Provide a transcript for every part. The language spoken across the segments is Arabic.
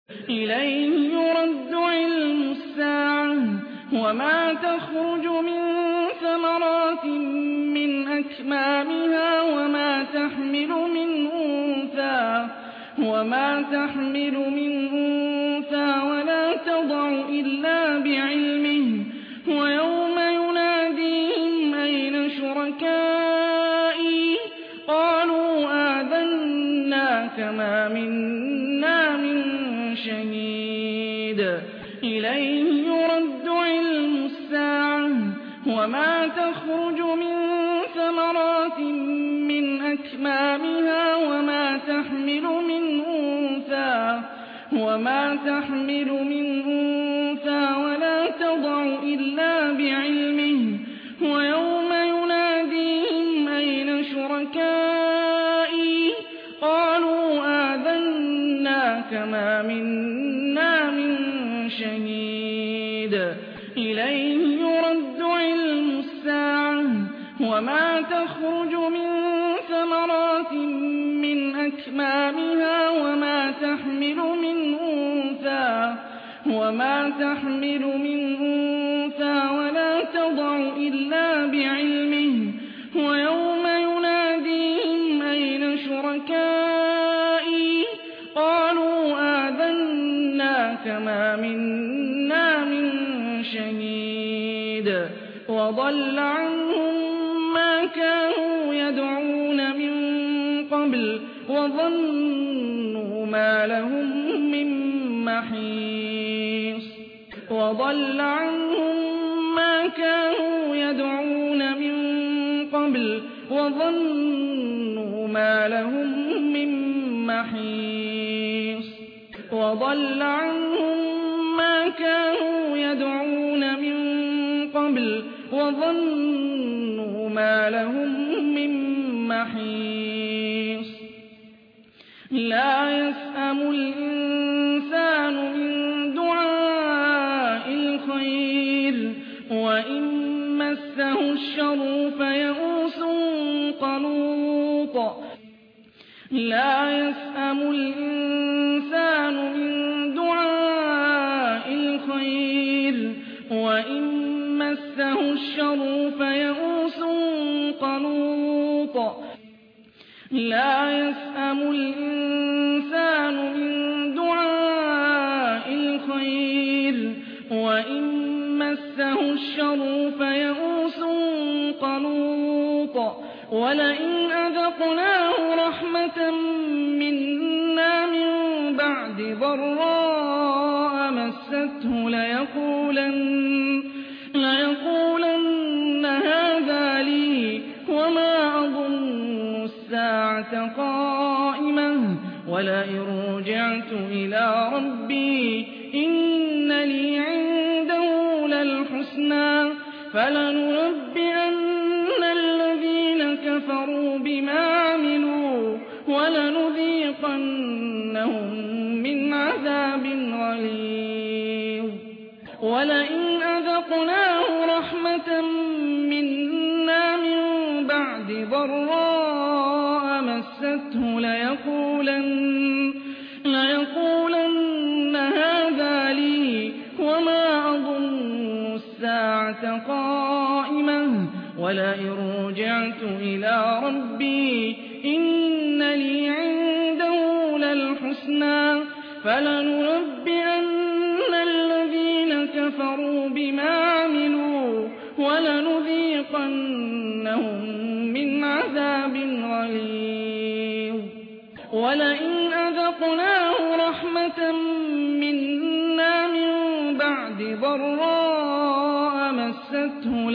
إِلَيْهِ يُرَدُّ عِلْمُ السَّاعَةِ وَمَا تَخْرُجُ مِن ثَمَرَاتٍ مِّنْ أَكْمَامِهَا وَمَا تَحْمِلُ مِنْ أُنثَىٰ وَلَا تَضَعُ إِلَّا بِعِلْمِهِ وَيَوْمَ يُنَادِيهِمْ أَيْنَ شُرَكَائِي قَالُوا آذَنَّاكَ مَا مِنَّا مِن شَهِيدٍ إِلَيْهِ يُرَدُّ عِلْمُ السَّاعَةِ وَمَا تَخْرُجُ مِن ثَمَرَاتٍ مِّنْ أَكْمَامِهَا وَمَا تَحْمِلُ مِنْ أُنثَىٰ وَلَا تَضَعُ إِلَّا بِعِلْمِهِ وَيَوْمَ يُنَادِيهِمْ أَيْنَ شُرَكَائِي قَالُوا آذَنَّاكَ مَا مِنَّا مِن شَهِيدٍ إِلَيْهِ يُرَدُّ عِلْمُ السَّاعَةِ وَمَا تَخْرُجُ مِن ثَمَرَاتٍ مِّنْ أَكْمَامِهَا وَمَا تَحْمِلُ مِنْ أُنثَىٰ وَلَا تَضَعُ إِلَّا بِعِلْمِهِ وَيَوْمَ يُنَادِيهِمْ أَيْنَ شُرَكَائِي قَالُوا آذَنَّاكَ مَا مِنَّا مِن شَهِيدٍ وَضَلَّ عَنْهُم مَّا كَانُوا يَدْعُونَ مِن قَبْلُ وَظَنُّوا مَا لَهُم مِّن مَّحِيصٍ وَضَلَّ عَنْهُم مَّا كَانُوا يَدْعُونَ مِن قَبْلُ وَظَنُّوا مَا لَهُم مِّن مَّحِيصٍ وَضَلَّ عَنْهُم مَّا كَانُوا يَدْعُونَ مِن قَبْلُ وَظَنُّوا مَا لَهُم مِّن مَّحِيصٍ لَّا يَسْأَمُ الْإِنسَانُ مِن دُعَاءِ الْخَيْرِ وَإِن مَّسَّهُ الشَّرُّ فَيَئُوسٌ قَنُوطٌ لَّا يَسْأَمُ الْإِنسَانُ مِن دُعَاءِ الْخَيْرِ وَإِن مَّسَّهُ الشَّرُّ فَيَئُوسٌ قَنُوطٌ لَّا يَسْأَمُ الْإِنسَانُ مِن دُعَاءِ الْخَيْرِ وَإِن مَّسَّهُ الشَّرُّ فَيَئُوسٌ قَنُوطٌ وَلَئِنْ أَذَقْنَاهُ رَحْمَةً مِّنَّا مِن بَعْدِ ضَرَّاءَ مَسَّتْهُ لَيَقُولَنَّ هَٰذَا لِي وَمَا أَظُنُّ السَّاعَةَ قَائِمَةً وَلَئِن رُّجِعْتُ إِلَىٰ رَبِّي إِنَّ لِي عِندَهُ لَلْحُسْنَىٰ فَلَنُنَبِّئَنَّ الَّذِينَ كَفَرُوا بِمَا عَمِلُوا وَلَنُذِيقَنَّهُم مِّنْ عَذَابٍ غَلِيظٍ وَلَئِنْ أَذَقْنَاهُ رَحْمَةً مِّنَّا مِن بَعْدِ ضَرَّاءَ مَسَّتْهُ لَيَقُولَنَّ هَٰذَا لِي وَمَا أَظُنُّ السَّاعَةَ قَائِمَةً وَلَئِن رُّجِعْتُ إِلَىٰ رَبِّي إِنَّ لِي عِندَهُ لَلْحُسْنَىٰ فَلَنُنَبِّئَنَّ الَّذِينَ كَفَرُوا بِمَا عَمِلُوا وَلَنُذِيقَنَّهُم مِّنْ عَذَابٍ غَلِيظٍ وَلَئِنْ أَذَقْنَاهُ رَحْمَةً مِّنَّا مِن بَعْدِ ضَرَّاءَ مَسَّتْهُ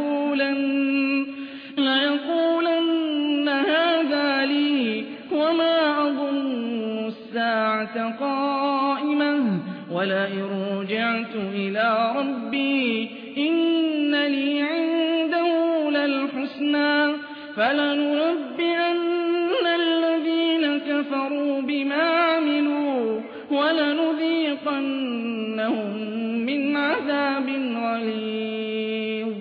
لَيَقُولَنَّ هَٰذَا لِي وَمَا أَظُنُّ السَّاعَةَ قَائِمَةً وَلَئِن رُّجِعْتُ إِلَىٰ رَبِّي إِنَّ لِي عِندَهُ لَلْحُسْنَىٰ فَلَنُنَبِّئَنَّ الَّذِينَ كَفَرُوا بِمَا عَمِلُوا وَلَنُذِيقَنَّهُم مِّنْ عَذَابٍ غَلِيظٍ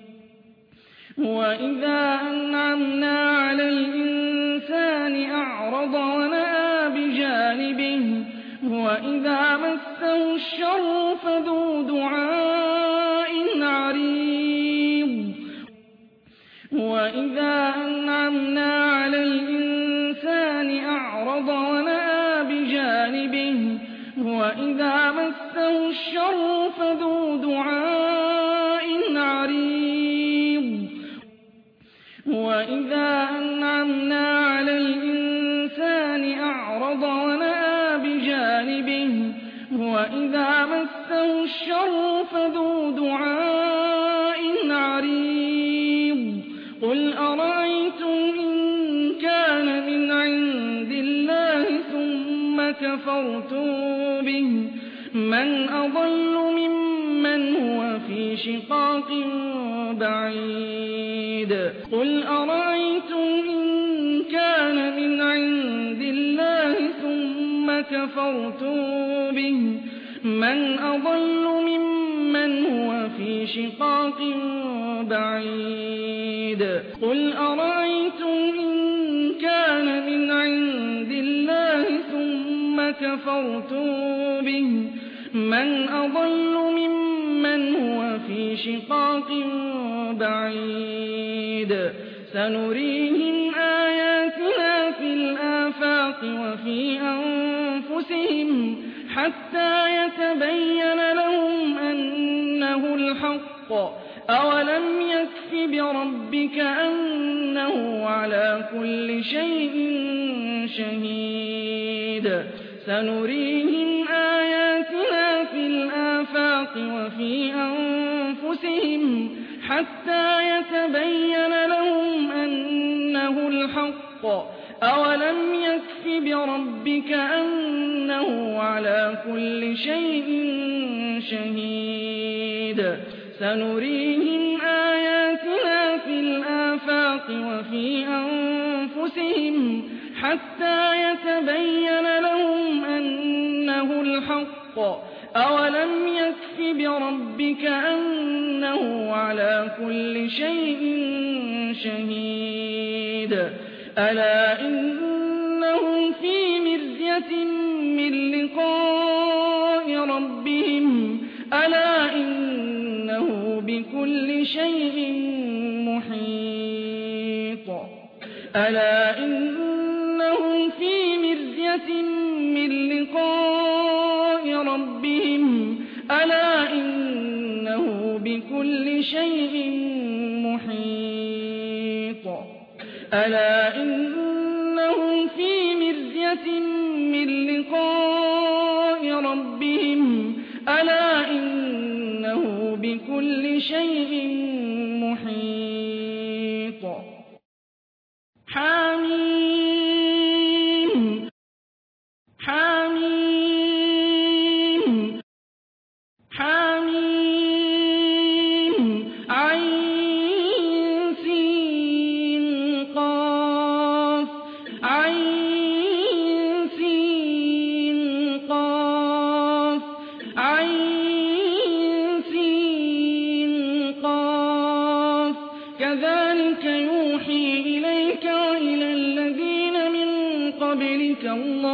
وَإِذَا أَنْعَمْنَا عَلَى الْإِنسَانِ أَعْرَضَ وَنَأَىٰ بِجَانِبِهِ وَإِذَا مَسَّهُ الشَّرُّ فَذُو دُعَاءٍ عَرِيضٍ وَإِذَا أَنْعَمْنَا عَلَى الْإِنسَانِ أَعْرَضَ وَنَأَىٰ بِجَانِبِهِ وَإِذَا مَسَّهُ الشَّرُّ فَذُو دُعَاءٍ عَرِيضٍ وَإِذَا أَنْعَمْنَا عَلَى الْإِنسَانِ أَعْرَضَ وَنَأَىٰ بِجَانِبِهِ وَإِذَا مَسَّهُ الشَّرُّ فَذُو دُعَاءٍ عَرِيضٍ قُلْ أَرَأَيْتُمْ إِن كَانَ مِنْ عِندِ اللَّهِ ثُمَّ كَفَرْتُم بِهِ مَنْ أَضَلُّ مِمَّنْ هُوَ فِي شِقَاقٍ بَعِيدٍ قُلْ أَرَأَيْتُمْ إِن كَانَ مِنْ عِندِ اللَّهِ ثُمَّ كَفَرْتُم بِهِ مَنْ أَضَلُّ مِمَّنْ هُوَ فِي شِقَاقٍ بَعِيدٍ قُلْ أَرَأَيْتُمْ إِن كَانَ مِنْ عِندِ اللَّهِ ثُمَّ كَفَرْتُم بِهِ مَنْ أَضَلُّ مِمَّنْ هُوَ فِي شِقَاقٍ بَعِيدٍ سَنُرِيهِمْ آيَاتِنَا فِي الْآفَاقِ وَفِي أَنفُسِهِمْ حَتَّىٰ يَتَبَيَّنَ لَهُمْ أَنَّهُ الْحَقُّ أَوَلَمْ يَكْفِ بِرَبِّكَ أَنَّهُ عَلَىٰ كُلِّ شَيْءٍ شَهِيدٌ سَنُرِيهِمْ آيَاتِنَا فِي الْآفَاقِ وَفِي أَنفُسِهِمْ حَتَّىٰ يَتَبَيَّنَ لَهُمْ أَنَّهُ الْحَقُّ أَوَلَمْ يَكْفِ بِرَبِّكَ أَنَّهُ عَلَىٰ كُلِّ شَيْءٍ شَهِيدٌ سَنُرِيهِمْ آيَاتِنَا فِي الْآفَاقِ وَفِي أَنفُسِهِمْ حَتَّىٰ يَتَبَيَّنَ لَهُمْ أَنَّهُ الْحَقُّ أَوَلَمْ يَكْفِ بِرَبِّكَ أَنَّهُ عَلَىٰ كُلِّ شَيْءٍ شَهِيدٌ أَلَا إِنَّهُمْ فِي مِرْيَةٍ مِّن لِّقَاءِ رَبِّهِمْ أَلَا إِنَّهُ بِكُلِّ شَيْءٍ مُّحِيطٌ أَلَا إِنَّهُمْ فِي مِرْيَةٍ مِّن لِّقَاءِ رَبِّهِمْ أَلَا إِنَّهُ بِكُلِّ شَيْءٍ مُّحِيطٌ أَلَا إِنَّهُمْ فِي مِرْيَةٍ مِّن لِّقَاءِ رَبِّهِمْ أَلَا إِنَّهُ بِكُلِّ شَيْءٍ مُّحِيطٌ حَمِيمٌ حَمِيمٌ حَمِيمٌ عَيْنٌ سِينٌ قَافٌ عَيْنٌ سِينٌ قَافٌ عَيْنٌ سِينٌ قَافٌ كَذَٰلِكَ يُوحِي إِلَيْكَ وَإِلَى الَّذِينَ مِن قَبْلِكَ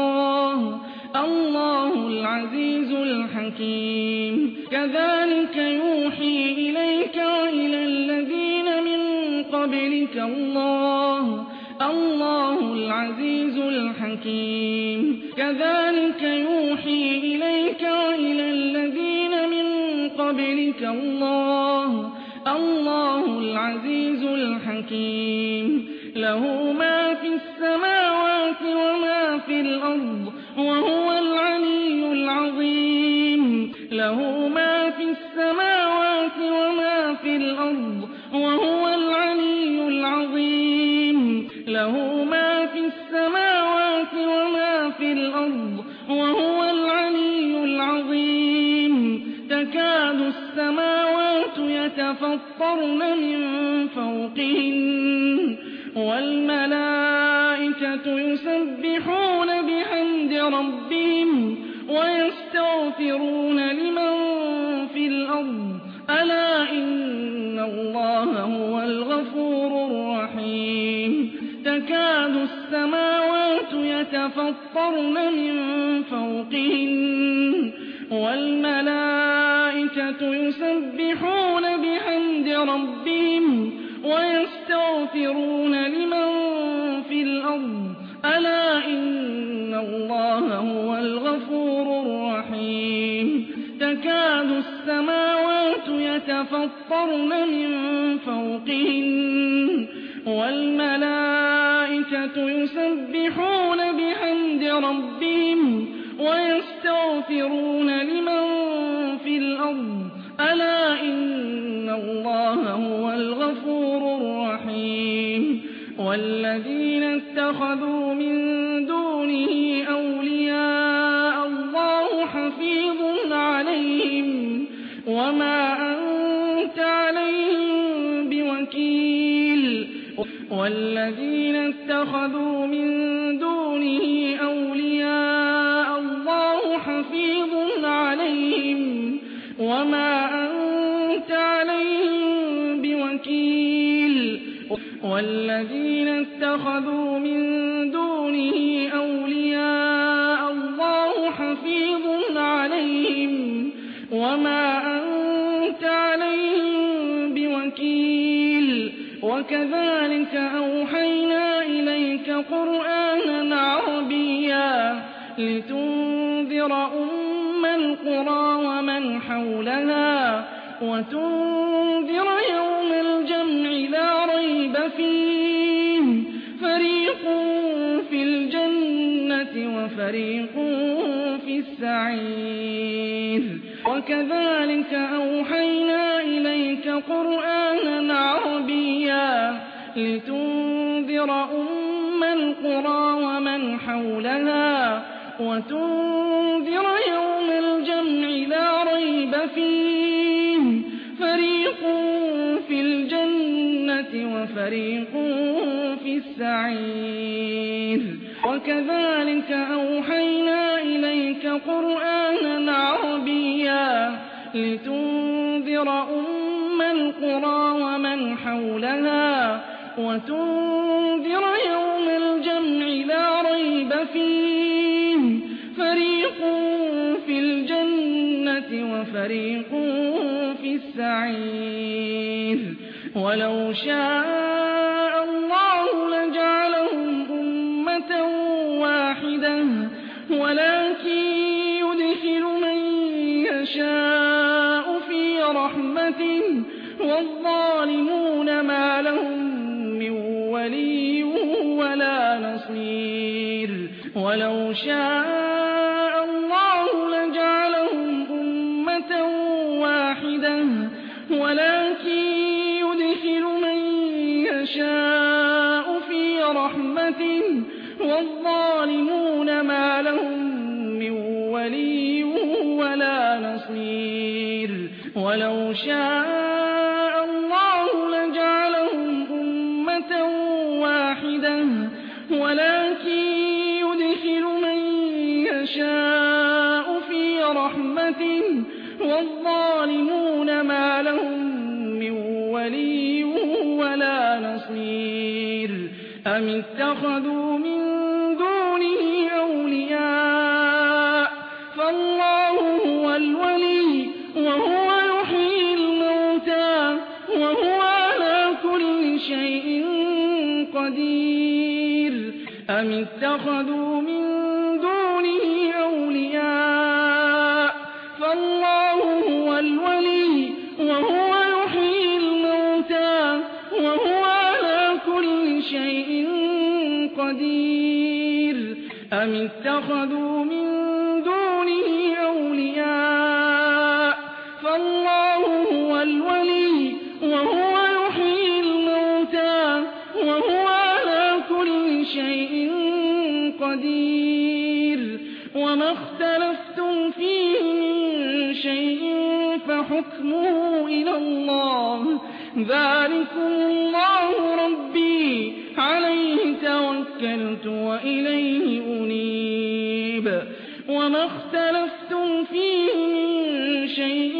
اللَّهُ الْعَزِيزُ الْحَكِيمُ كَذَٰلِكَ يُوحِي إِلَيْكَ وَإِلَى الَّذِينَ مِن قَبْلِكَ اللَّهُ الْعَزِيزُ الْحَكِيمُ كَذَٰلِكَ يُوحِي إِلَيْكَ وَإِلَى الَّذِينَ مِن قَبْلِكَ اللَّهُ الْعَزِيزُ الْحَكِيمُ لَهُ مَا فِي السَّمَاوَاتِ وَمَا فِي الْأَرْضِ وَهُوَ الْعَلِيُّ الْعَظِيمُ لَهُ مَا فِي السَّمَاوَاتِ وَمَا فِي الْأَرْضِ وَهُوَ الْعَلِيُّ الْعَظِيمُ لَهُ مَا فِي السَّمَاوَاتِ وَمَا فِي الْأَرْضِ وَهُوَ الْعَلِيُّ الْعَظِيمُ تَكَادُ السَّمَاوَاتُ يَتَفَطَّرْنَ مِن فَوْقِهِنَّ وَالْمَلَائِكَةُ يُسَبِّحُونَ بِحَمْدِ رَبِّهِمْ وَيَسْتَغْفِرُونَ لِمَن فِي الْأَرْضِ أَلَا إِنَّ اللَّهَ هُوَ الْغَفُورُ الرَّحِيمُ تَكَادُ السَّمَاوَاتُ يتفطرن من فوقهن والملائكة يسبحون بحمد ربهم ويستغفرون لمن في الأرض ألا إن الله هو الغفور الرحيم تكاد السماوات يتفطرن من فوقهن والملائكة يسبحون بحمد ربهم ويستغفرون لمن في الأرض ألا إن الله هو الغفور الرحيم والذين اتخذوا من دونه أولياء الله حفيظ عليهم وما أنت عليهم بوكيل والذين اتخذوا من دونه أولياء الله حفيظ عليهم وما أنت عليهم بوكيل والذين اتخذوا من دونه أولياء الله حفيظ عليهم وما أنت عليهم بوكيل وكذلك أوحينا إليك قرآنا عربيا لتنذر أم القرى ومن حولها وتنذر يوم الجمع لا ريب فيه فريق في الجنة وفريق في السعير وكذلك أوحينا إليك قرآنا عربيا لتنذر أم القرى ومن حولها وتنذر يوم الجمع لا ريب فيه فريق في الجنة وفريق في السعير وكذلك أوحينا إليك قرآنا عربيا لتنذر أم القرى ومن حولها وتنذر يوم الجمع لا ريب فيه فريق في الجنة وفريق في السعير ولو شاء الله لجعلهم أمة واحدة ولكن يدخل من يشاء في رحمته والظالمون ما لهم من ولي ولا نصير ولو شاء الله لجعلهم أمة واحدة ولكن يدخل من يشاء في رحمته والظالمون ما لهم من ولي ولا نصير ولو شاء الله لجعلهم أمة واحدة ولكن يدخل من يشاء في رحمته والظالمون ما لهم من ولي ولا نصير أم اتخذوا من دونه أولياء فالله هو الولي وهو يحيي الموتى وهو على كل شيء قدير أم اتخذوا من دونه أولياء فالله هو الولي وهو يحيي الموتى وهو على كل شيء قدير أم اتخذوا من دونه أولياء فالله هو الولي وهو يحيي الموتى وهو على كل شيء قدير وما اختلفتم فيه من شيء فحكمه إلى الله ذلكم الله ربي عليه توكلت وإليه أنيب وما اختلفتم فيه من شيء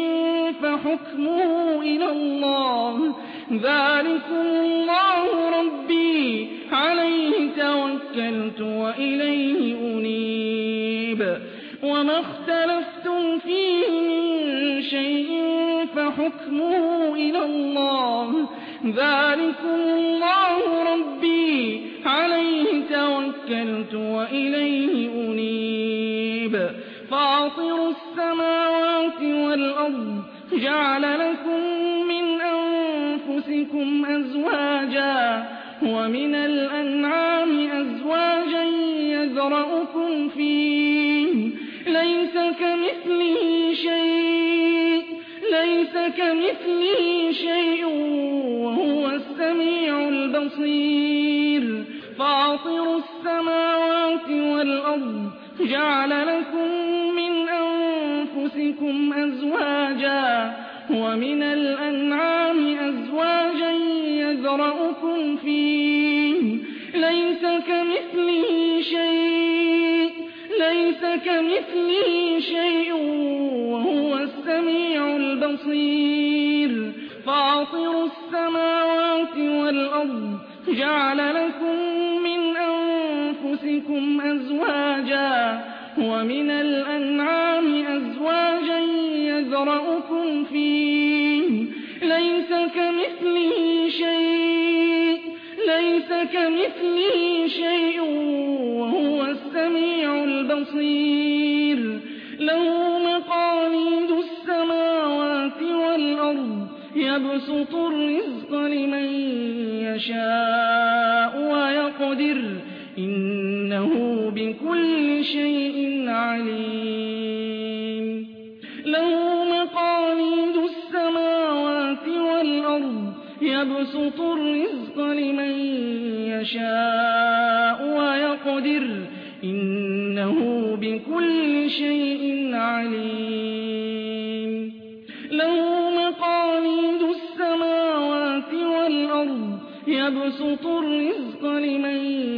فحكمه إلى الله ذلكم الله ربي عليه توكلت وإليه أنيب وما اختلفتم فيه من شيء فحكمه إلى الله ذلكم الله ربي عليه توكلت وإليه أنيب فاطر السماوات والأرض جعل لكم من أنفسكم أزواجا ومن الأنعام أزواجا يذرأكم فيه ليس كمثله شيء وهو السميع البصير فاطر السماوات والأرض جعل لكم من أنفسكم أزواجا ومن الأنعام أزواجا يذرأكم فيه ليس كمثله شيء وهو السميع البصير فاطر السماوات والأرض جعل لكم من أنفسكم أزواجا ومن الأنعام أزواجا يذرأكم فيه ليس كمثله شيء وهو السميع البصير له مقاليد السماوات والأرض يبسط الرزق لمن يشاء ويقدر إنه بكل شيء عليم له مقاليد السماوات والأرض يبسط الرزق لمن يشاء ويقدر إنه بكل شيء عليم له مقاليد السماوات والأرض يبسط الرزق لمن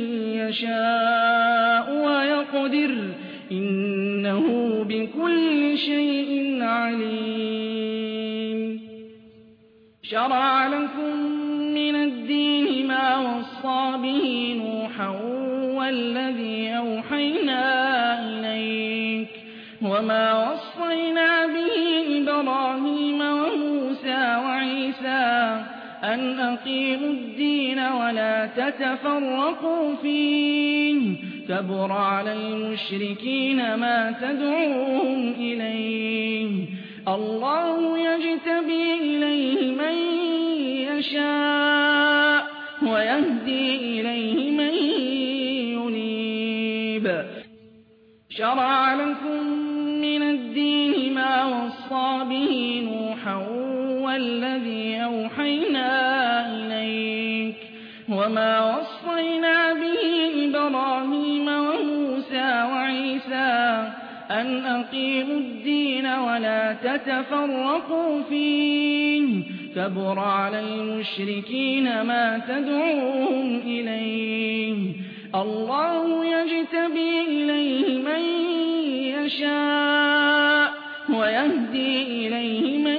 يشاء ويقدر إنه بكل شيء عليم شرع لكم من الدين ما وصى به نوحا والذي أوحينا إليك وما وصينا به إبراهيم وموسى وعيسى أن أقيموا الدين ولا تتفرقوا فيه كبر على المشركين ما تدعوهم إليه الله يجتبي إليه من يشاء ويهدي إليه من ينيب شرع لكم من الدين ما وصى به نوحا والذي أوحينا إليك وما وصينا به إبراهيم وموسى وعيسى أن أقيموا الدين ولا تتفرقوا فيه كبر على المشركين ما تدعوهم إليه الله يجتبي إليه من يشاء ويهدي إليه من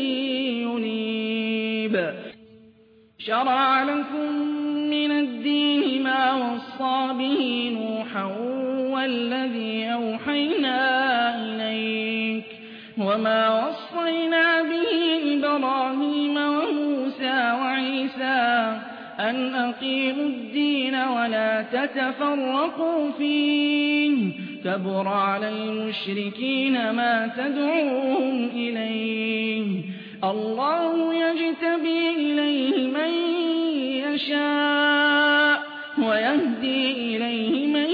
ينيب شرع لكم من الدين ما وصى به نوحا والذي أوحينا إليك وما وصينا به إبراهيم وموسى وعيسى أن أقيموا الدين ولا تتفرقوا فيه كبر على المشركين ما تدعوهم إليه الله يجتبي إليه من يشاء ويهدي إليه من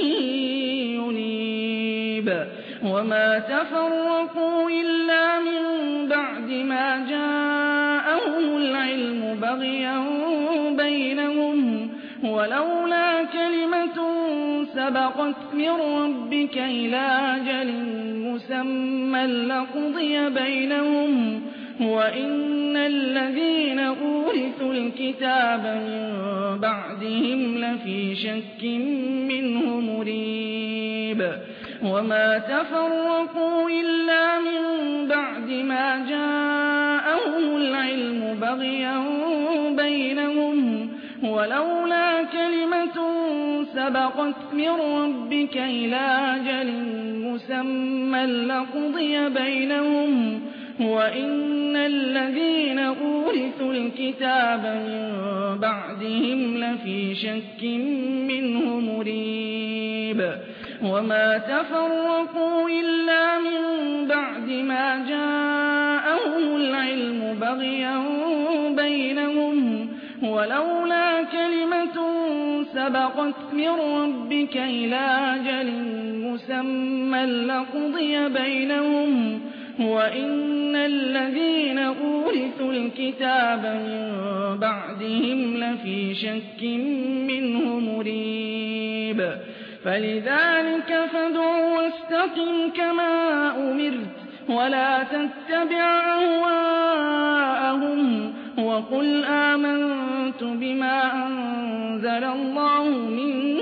ينيب وما تفرقوا إلا من بعد ما جاءهم العلم بغيا بينهم ولولا كلمة سبقت من ربك إلى أجل مسمى لقضي بينهم وإن الذين أورثوا الكتاب من بعدهم لفي شك منه مريب وما تفرقوا إلا من بعد ما جاءهم العلم بغيا بينهم ولولا كلمة سبقت من ربك إلى أجل مسمى لقضي بينهم وإن الذين أورثوا الكتاب من بعدهم لفي شك منه مريب وما تفرقوا إلا من بعد ما جاءهم العلم بغيا بينهم ولولا كلمة سبقت من ربك إلى أجل مسمى لقضي بينهم وإن الذين أورثوا الكتاب من بعدهم لفي شك منه مريب فلذلك فادع واستقم كما أمرت ولا تتبع أهواءهم وقل آمنت بما أنزل الله من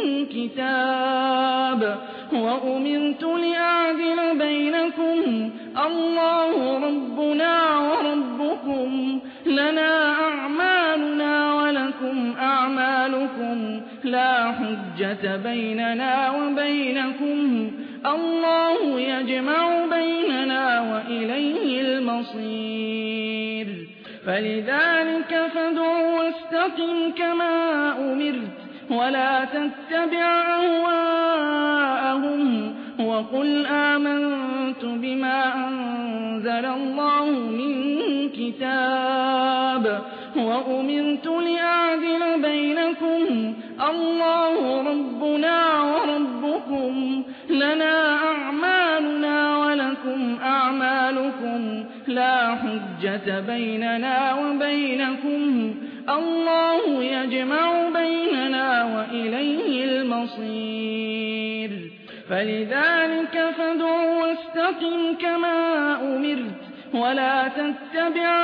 كتاب وأمرت لأعدل بينكم الله ربنا وربكم لنا أعمالنا ولكم أعمالكم لا حجة بيننا وبينكم الله يجمع بيننا وإليه المصير فلذلك فادع واستقم كما أمرت ولا تتبع أهواءهم وقل آمنت بما أنزل الله من كتاب وأمرت لأعدل بينكم الله ربنا وربكم لنا أعمالنا ولكم أعمالكم لا حجة بيننا وبينكم الله يجمع بيننا وإليه المصير فلذلك فادع واستقم كما أمرت ولا تتبع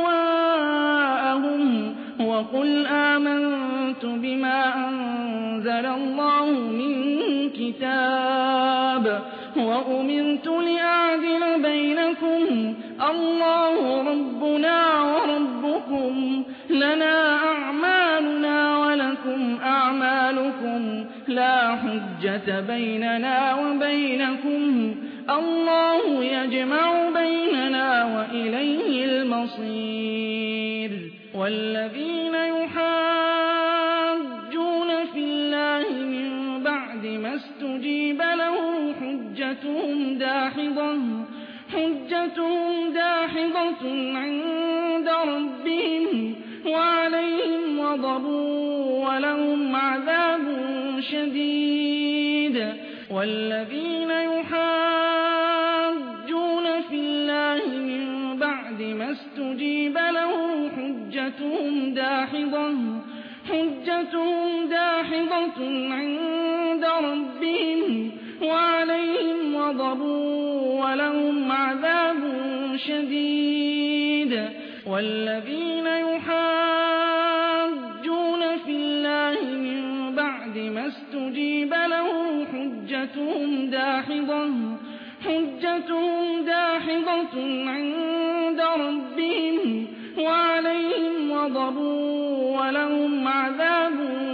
أهواءهم وقل آمنت بما أنزل الله من كتاب وأمرت لأعدل بينكم الله ربنا وربكم لنا أعمالنا ولكم أعمالكم لا حجة بيننا وبينكم الله يجمع بيننا وإليه المصير والذين يحاجون في الله من بعد ما استجيب له حجتهم داحضة عند ربهم وعليهم غضب ولهم عذاب شديد والذين يحاجون في الله من بعد ما استجيب له حجتهم داحضة عند ربهم وعليهم غضب ولهم عذاب شديد والذين يحاجون في الله من بعد ما استجيب له حجتهم داحضة عند ربهم وعليهم غضب ولهم عذاب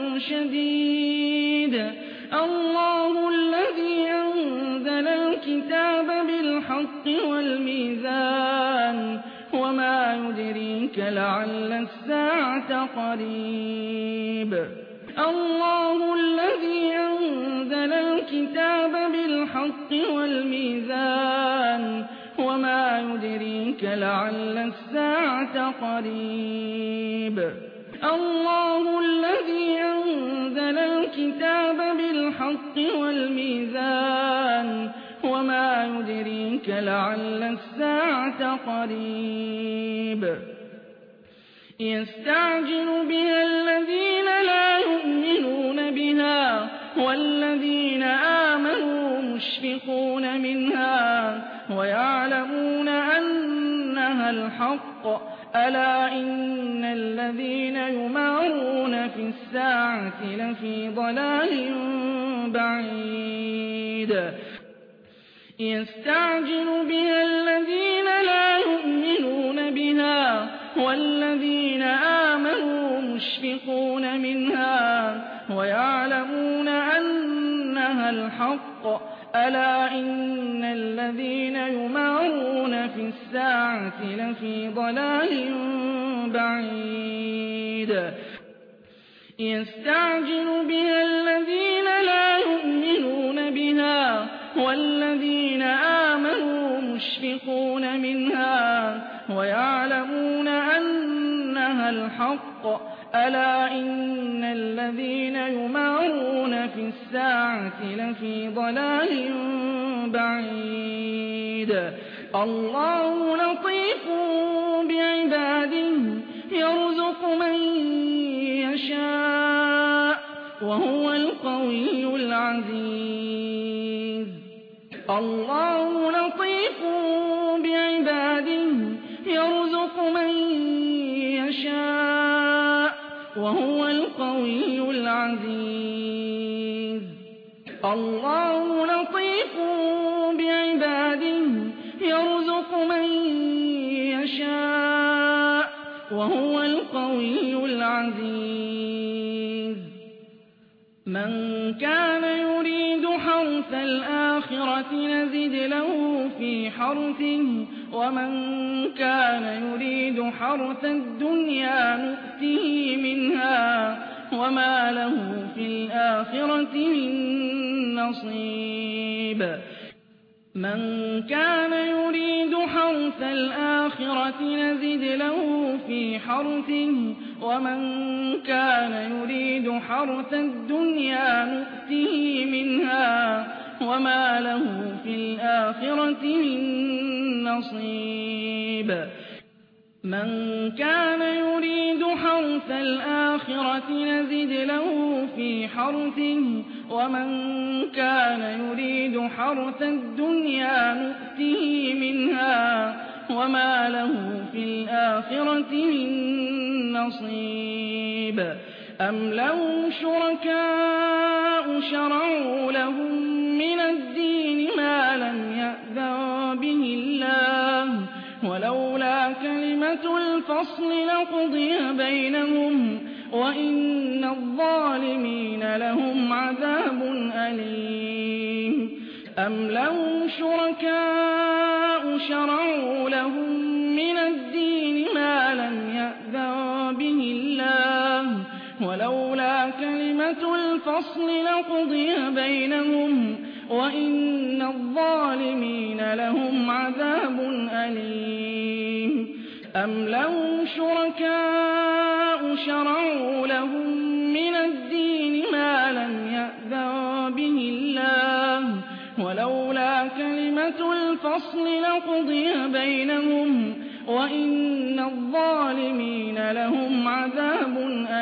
شديد الله الذي أنزل الكتاب بالحق والميزان وما يدريك لعل الساعة قريب الله الذي أنزل الكتاب بالحق والميزان وما يدريك لعل الساعة قريب الله الذي أنزل الكتاب بالحق والميزان وما يدريك لعل الساعة قريب يستعجل بها الذين لا يؤمنون بها والذين آمنوا مشفقون منها ويعلمون أنها الحق ألا إن الذين يمارون في الساعة لفي ضلال بعيد يستعجل بها الذين لا يؤمنون بها والذين آمنوا مشفقون منها الْحَقَّ أَلَا إِنَّ الَّذِينَ يُمَارُونَ فِي السَّاعَةِ لَفِي ضَلَالٍ بَعِيدٍ يَسْتَعْجِلُ بِهَا الَّذِينَ لَا يُؤْمِنُونَ بِهَا وَالَّذِينَ آمَنُوا مُشْفِقُونَ مِنْهَا وَيَعْلَمُونَ أَنَّهَا الْحَقُّ أَلَا إِنَّ الَّذِينَ يُمَارُونَ فِي السَّاعَةِ لَفِي ضَلَالٍ بَعِيدٍ اللَّهُ لَطِيفٌ بِعِبَادِهِ يَرْزُقُ مَن يَشَاءُ وَهُوَ الْقَوِيُّ الْعَزِيزُ اللَّهُ لَطِيفٌ بِعِبَادِهِ يَرْزُقُ مَن يَشَاءُ وَهُوَ الْقَوِيُّ الْعَزِيزُ اللَّهُ لَطِيفٌ بِعِبَادِهِ يَرْزُقُ مَن يَشَاءُ وَهُوَ الْقَوِيُّ الْعَزِيزُ مَن كَانَ يُرِيدُ حَرْثَ الْآخِرَةِ نَزِدْ لَهُ فِي حَرْثِهِ وَمَن كَانَ يُرِيدُ حَرْثَ الدُّنْيَا نُؤْتِهِ مِنْهَا وَمَا لَهُ فِي الْآخِرَةِ مِن نَّصِيبٍ مَن كَانَ يُرِيدُ حَرْثَ الْآخِرَةِ نَزِدْ لَهُ فِي حَرْثِهِ وَمَن كَانَ يُرِيدُ حَرْثَ الدُّنْيَا نُؤْتِهِ مِنْهَا وَمَا لَهُ فِي الْآخِرَةِ مِن نَّصِيبٍ مَن كَانَ يُرِيدُ حَرْثَ الْآخِرَةِ نَزِدْ لَهُ فِي حَرْثِهِ وَمَن كَانَ يُرِيدُ حَرْثَ الدُّنْيَا نُؤْتِهِ مِنْهَا وَمَا لَهُ في الْآخِرَةِ مِن نَّصِيبٍ أَمْ لَهُمْ شُرَكَاءُ شَرَعُوا لَهُم مِّنَ الدِّينِ مَا لَمْ يَأْذَن بِهِ اللَّهُ وَلَوْلَا كَلِمَةُ الْفَصْلِ لَقُضِيَ بَيْنَهُمْ وَإِنَّ الظَّالِمِينَ لَهُمْ عَذَابٌ أَلِيمٌ أَمْ لَهُمْ شُرَكَاءُ شَرَعُوا لَهُم مِّنَ الدِّينِ مَا لَمْ يَأْذَن بِهِ اللَّهُ وَلَوْلَا كَلِمَةُ الْفَصْلِ لَقُضِيَ بَيْنَهُمْ وَإِنَّ الظَّالِمِينَ لَهُمْ عَذَابٌ أَلِيمٌ أَمْ لَهُمْ شُرَكَاءُ شَرَعُوا لَهُم مِّنَ الدِّينِ مَا لَمْ يَأْذَن بِهِ اللَّهُ وَلَوْلَا كَلِمَةُ الْفَصْلِ لَقُضِيَ بَيْنَهُمْ وَإِنَّ الظَّالِمِينَ لَهُمْ عَذَابٌ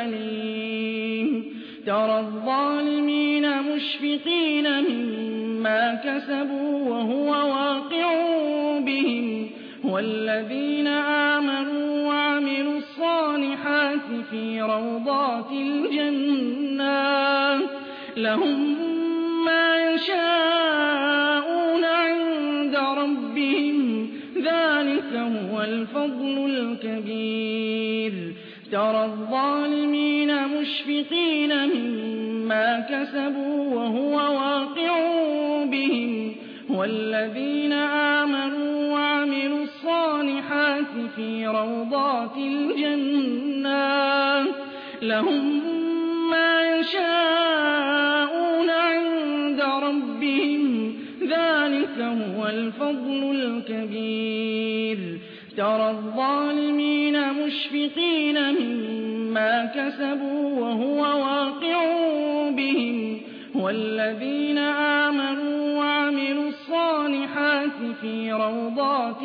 أَلِيمٌ تَرَى الظَّالِمِينَ مُشْفِقِينَ مِمَّا كَسَبُوا وَهُوَ واقع بِهِمْ وَالَّذِينَ آمَنُوا وَعَمِلُوا الصَّالِحَاتِ فِي روضات الْجَنَّاتِ لَهُم مَّا يَشَاءُونَ عِندَ رَبِّهِمْ ذَٰلِكَ هُوَ الْفَضْلُ الْكَبِيرُ تَرَى الظَّالِمِينَ مُشْفِقِينَ مِمَّا كَسَبُوا وَهُوَ واقع بِهِمْ وَالَّذِينَ آمَنُوا وَعَمِلُوا الصَّالِحَاتِ فِي روضات الْجَنَّاتِ لَهُم مَّا يَشَاءُونَ عِندَ رَبِّهِمْ ذَٰلِكَ هُوَ الْفَضْلُ الْكَبِيرُ تَرَى الظَّالِمِينَ مُشْفِقِينَ مِمَّا كَسَبُوا وَهُوَ واقع بِهِمْ وَالَّذِينَ آمَنُوا وَعَمِلُوا الصَّالِحَاتِ فِي روضات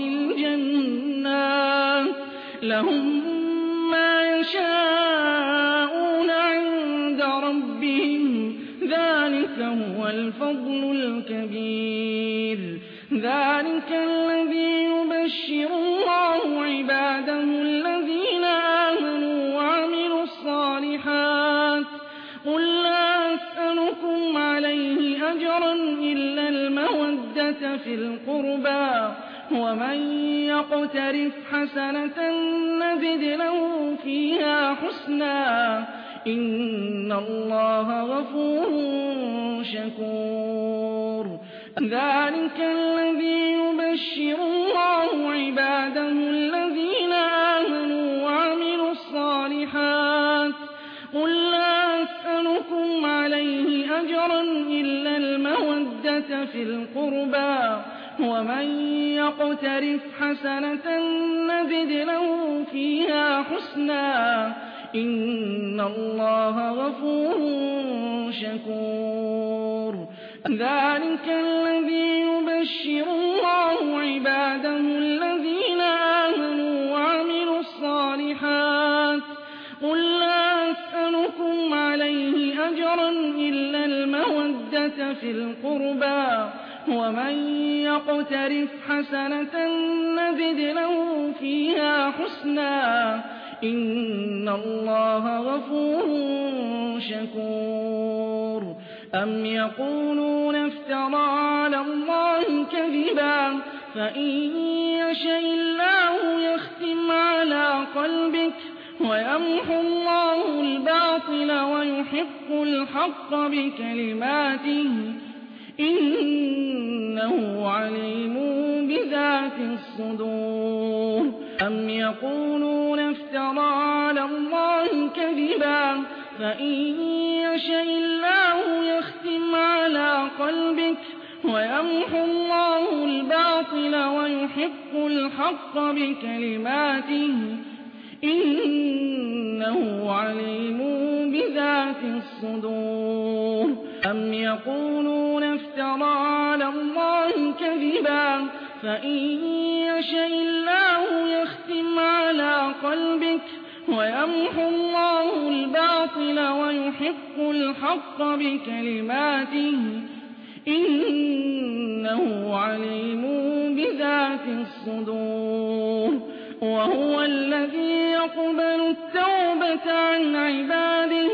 الْجَنَّاتِ لَهُم مَّا يَشَاءُونَ عِندَ رَبِّهِمْ ذَٰلِكَ هُوَ الْفَضْلُ الْكَبِيرُ ذَٰلِكَ الَّذِي يُبَشِّرُ اللَّهُ عِبَادَهُ الَّذِينَ آمَنُوا وَعَمِلُوا الصَّالِحَاتِ قُل لَّا أَسْأَلُكُمْ عَلَيْهِ أَجْرًا إِلَّا الْمَوَدَّةَ فِي الْقُرْبَىٰ وَمَن يَقْتَرِفْ حَسَنَةً نَّزِدْ لَهُ فِيهَا حُسْنًا إِنَّ اللَّهَ غَفُورٌ شَكُورٌ ذلك الذي يبشر الله عباده الذين آمنوا وعملوا الصالحات قل لا أسألكم عليه أجرا إلا المودة في القربى ومن يقترف حسنة نزد له فيها حسنا إن الله غفور شكور ذلك الذي يبشر الله عباده الذين آمنوا وعملوا الصالحات قل لا أسألكم عليه أجرا إلا المودة في القربى ومن يقترف حسنة نزد له فيها حسنا إن الله غفور شكور أم يقولون افترى على الله كذبا فإن يشاء الله يختم على قلبك ويمحو الله الباطل ويحق الحق بكلماته إنه عليم بذات الصدور أم يقولون افترى على الله كذبا فإن يشاء الله يختم على قلبك ويمحو الله الباطل ويحق الحق بكلماته إنه عليم بذات الصدور أم يقولون افترى على الله كذبا فإن يشاء الله يختم على قلبك ويمحو الله الباطل ويحق الحق بكلماته إنه عليم بذات الصدور وهو الذي يقبل التوبة عن عباده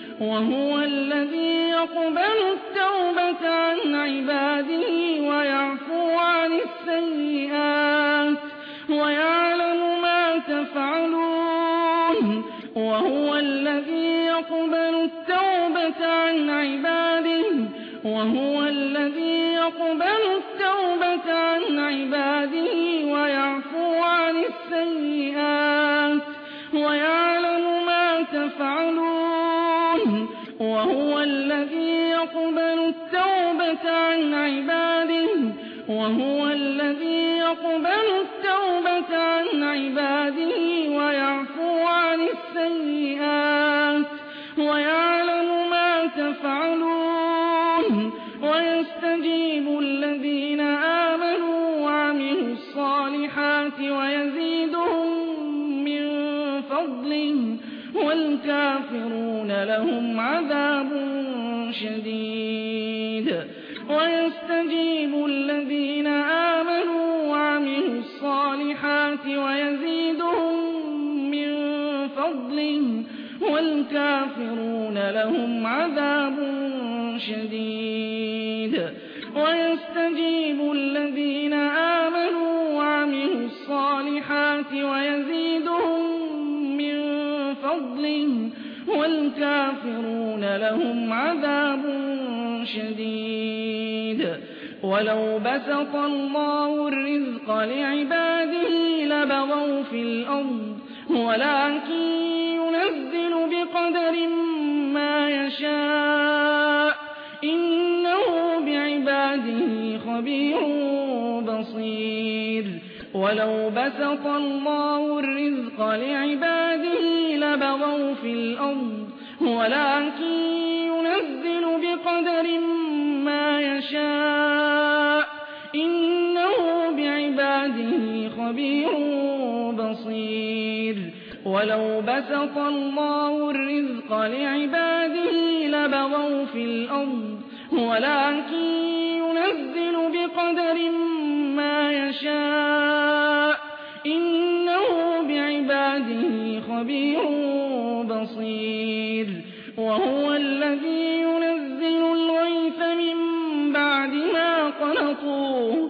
ويعفو عن السيئات ويعلم ما تفعلون وهو الذي يقبل التوبة عن عباده ويعفو عن السيئات ويعلم ما تفعلون وهو الذي يقبل التوبة عن عباده ويعفو عن السيئات ويعلم ما تفعلون ويستجيب الذين آمنوا وعملوا الصالحات ويزيدهم من فضله والكافرون لهم عذاب شديد ويستجيب الذين آمنوا وعملوا الصالحات ويزيدهم من فضله والكافرون لهم عذاب شديد ويستجيب الذين آمنوا وعملوا الصالحات ويزيدهم من فضله والكافرون لهم عذاب شديد ولو بسط الله الرزق لعباده لبغوا في الأرض ولكن ينزل بقدر ما يشاء إنه بعباده خبير بصير ولو بسط الله الرزق لعباده لبغوا في الأرض ولكن ينزل بقدر ما يشاء إنه بعباده خبير بصير ولو بسط الله الرزق لعباده لبغوا في الأرض ولكن ينزل بقدر ما يشاء إنه بعباده خبير بصير وهو الذي ينزل الغيث من بعد ما قنطوا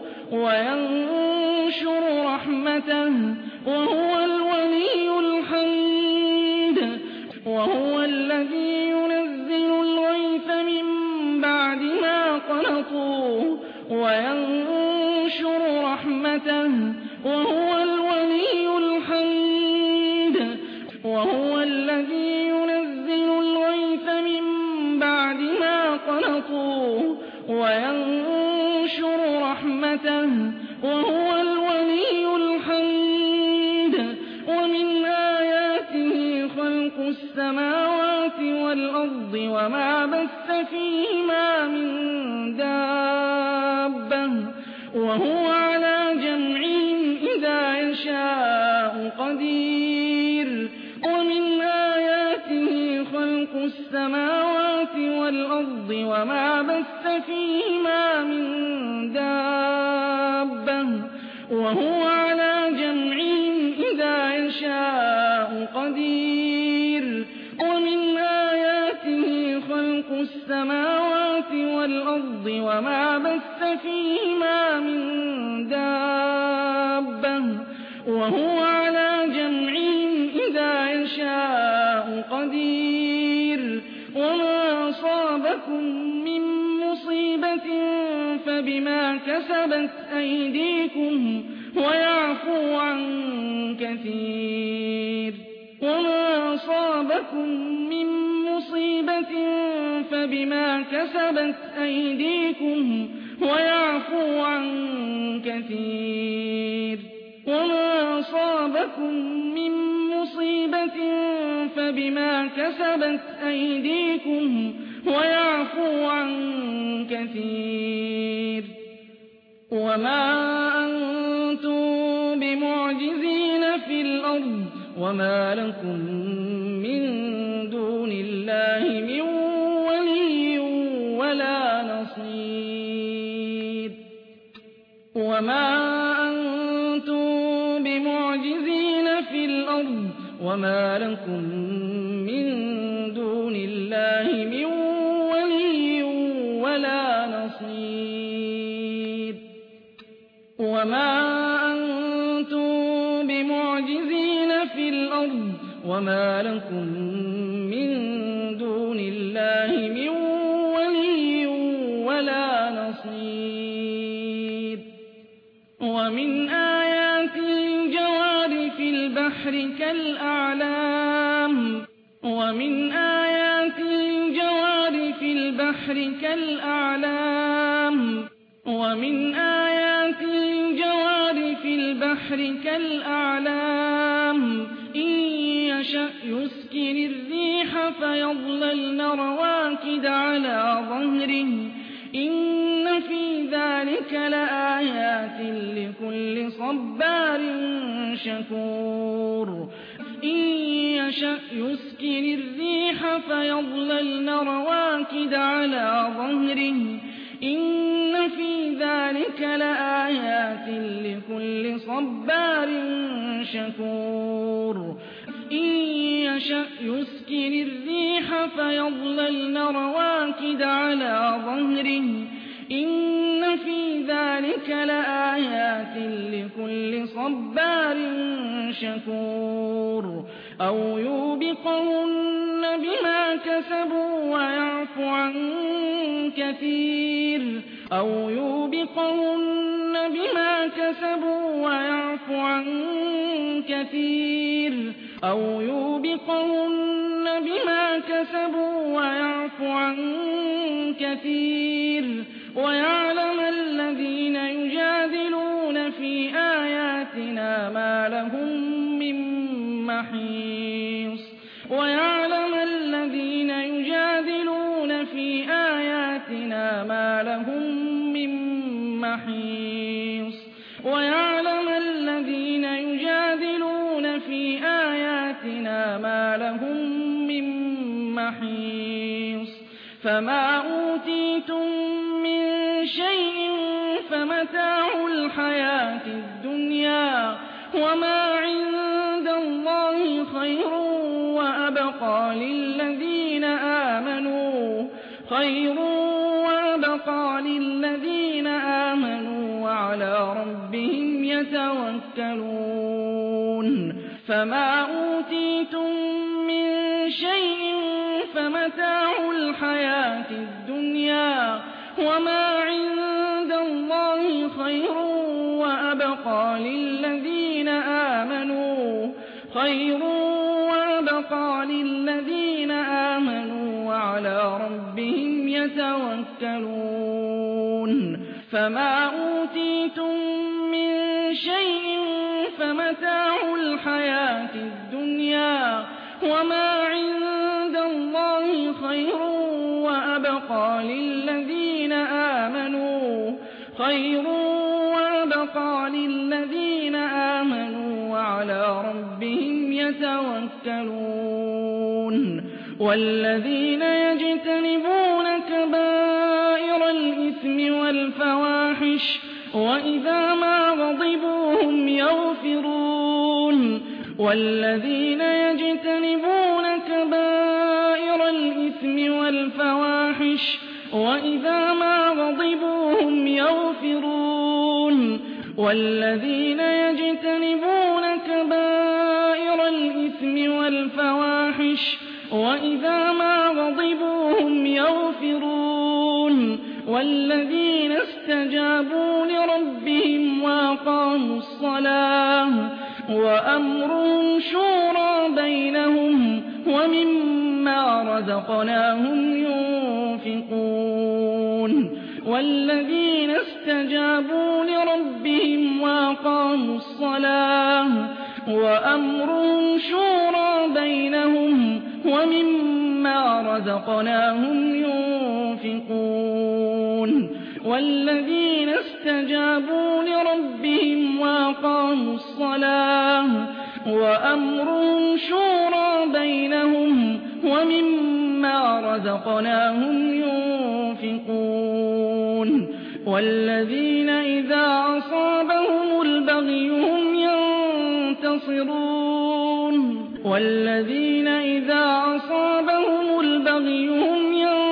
وينشر رحمته وهو الولي الحميد وهو الذي ينزل الغيث من بعد ما قنطوا وينشر رحمته وهو الولي الحميد وهو الذي ينزل الغيث من بعد ما قنطوا وينشر رحمته وهو الولي الحميد ومن آياته خلق السماوات والأرض وما بث فيهما من دابة وهو على جمعهم إذا يشاء قدير ومن آياته خلق السماوات والأرض وما بث فيهما من دابة وهو على جمعهم إذا يشاء قدير ومن آياته خلق السماوات والأرض وما بث فيهما من دابة وهو على جمعهم إذا يشاء قدير وما أصابكم من مصيبة فبما كسبت أيديكم ويعفو عن كثير وما أصابكم من مصيبة فبما كسبت أيديكم ويعفو عن كثير وما أصابكم من مصيبة فبما كسبت أيديكم ويعفو عن كثير وما أنتم بمعجزين في الأرض وما لكم من دون الله من ولي ولا نصير وما أنتم بمعجزين في الأرض وما لكم من دون الله من ولي ولا نصير وما أنتم بمعجزين في الأرض وما لكم من دون الله من ولي ولا نصير ومن آياته الجوار في البحر كالأعلام ومن آياته الجوار في البحر كالأعلام ومن آياته الجوار في البحر كالأعلام إن يشأ يسكن الريح فيظللن رواكد على ظهره إن في ذلك لآيات لكل صبار شكور إن يشأ يسكن الريح فيظللن رواكد على ظهره إن في ذلك لآيات لكل صبار شكور إن يشأ يسكن الريح فيظللن رواكد على ظهره إن في ذلك لآيات لكل صبار شكور أو يوبقهن بما كسبوا ويعفو عن كثير أو يوبقهن بما كسبوا ويعفو عن كثير أو يوبقهن بما كسبوا ويعفو عن كثير ويعلم الذين يجادلون في آياتنا ما لهم من محيص ويعلم الذين يجادلون في آياتنا ما لهم من محيص ويعلم الذين يجادلون في آياتنا ما لهم من محيص فما أوتيتم من شيء فمتاع الحياة الدنيا وما عند الله خير وأبقى للذين آمنوا وعلى ربهم يتوكلون فما أوتيتم من شيء فمتاع الحياة الدنيا وما عند اللَّهِ خَيْرٌ وَأَبْقَىٰ لِلَّذِينَ آمَنُوا وَعَلَىٰ رَبِّهِمْ يَتَوَكَّلُونَ فَمَا أُوتِيتُم مِّن شَيْءٍ فَمَتَاعُ الْحَيَاةِ الدُّنْيَا ۖ وَمَا عِندَ اللَّهِ خَيْرٌ وَأَبْقَىٰ لِلَّذِينَ آمَنُوا وَعَلَىٰ رَبِّهِمْ يَتَوَكَّلُونَ وَالَّذِينَ يَجْتَنِبُونَ كَبَائِرَ الْإِثْمِ وَالْفَوَاحِشَ وَإِذَا مَا غَضِبُوا هُمْ يَغْفِرُونَ وَالَّذِينَ يَجْتَنِبُونَ كَبَائِرَ الْإِثْمِ وَالْفَوَاحِشَ وَإِذَا مَا غَضِبُوا هُمْ يَغْفِرُونَ وَالَّذِينَ يَجْتَنِبُونَ كَبَائِرَ الْإِثْمِ وَالْفَوَاحِشَ وَإِذَا مَا غَضِبُوا هُمْ يَغْفِرُونَ وَالَّذِينَ اسْتَجَابُوا لِرَبِّهِمْ وَأَقَامُوا الصَّلَاةَ وَأَمْرُهُمْ شُورَىٰ بَيْنَهُمْ وَمِمَّا رَزَقْنَاهُمْ يُنفِقُونَ وَالَّذِينَ اسْتَجَابُوا لِرَبِّهِمْ وَأَقَامُوا الصَّلَاةَ وَأَمْرُهُمْ شُورَىٰ بَيْنَهُمْ وَمِمَّا رَزَقْنَاهُمْ يُنفِقُونَ وَالَّذِينَ اسْتَجَابُوا لِرَبِّهِمْ وَأَقَامُوا الصَّلَاةَ وَأَمْرُهُمْ شُورَىٰ بَيْنَهُمْ وَمِمَّا رَزَقْنَاهُمْ يُنفِقُونَ وَالَّذِينَ إِذَا أَصَابَهُمُ الْبَغْيُ هُمْ يَنتَصِرُونَ وَالَّذِينَ إِذَا أَصَابَهُمُ الْبَغْيُ هُمْ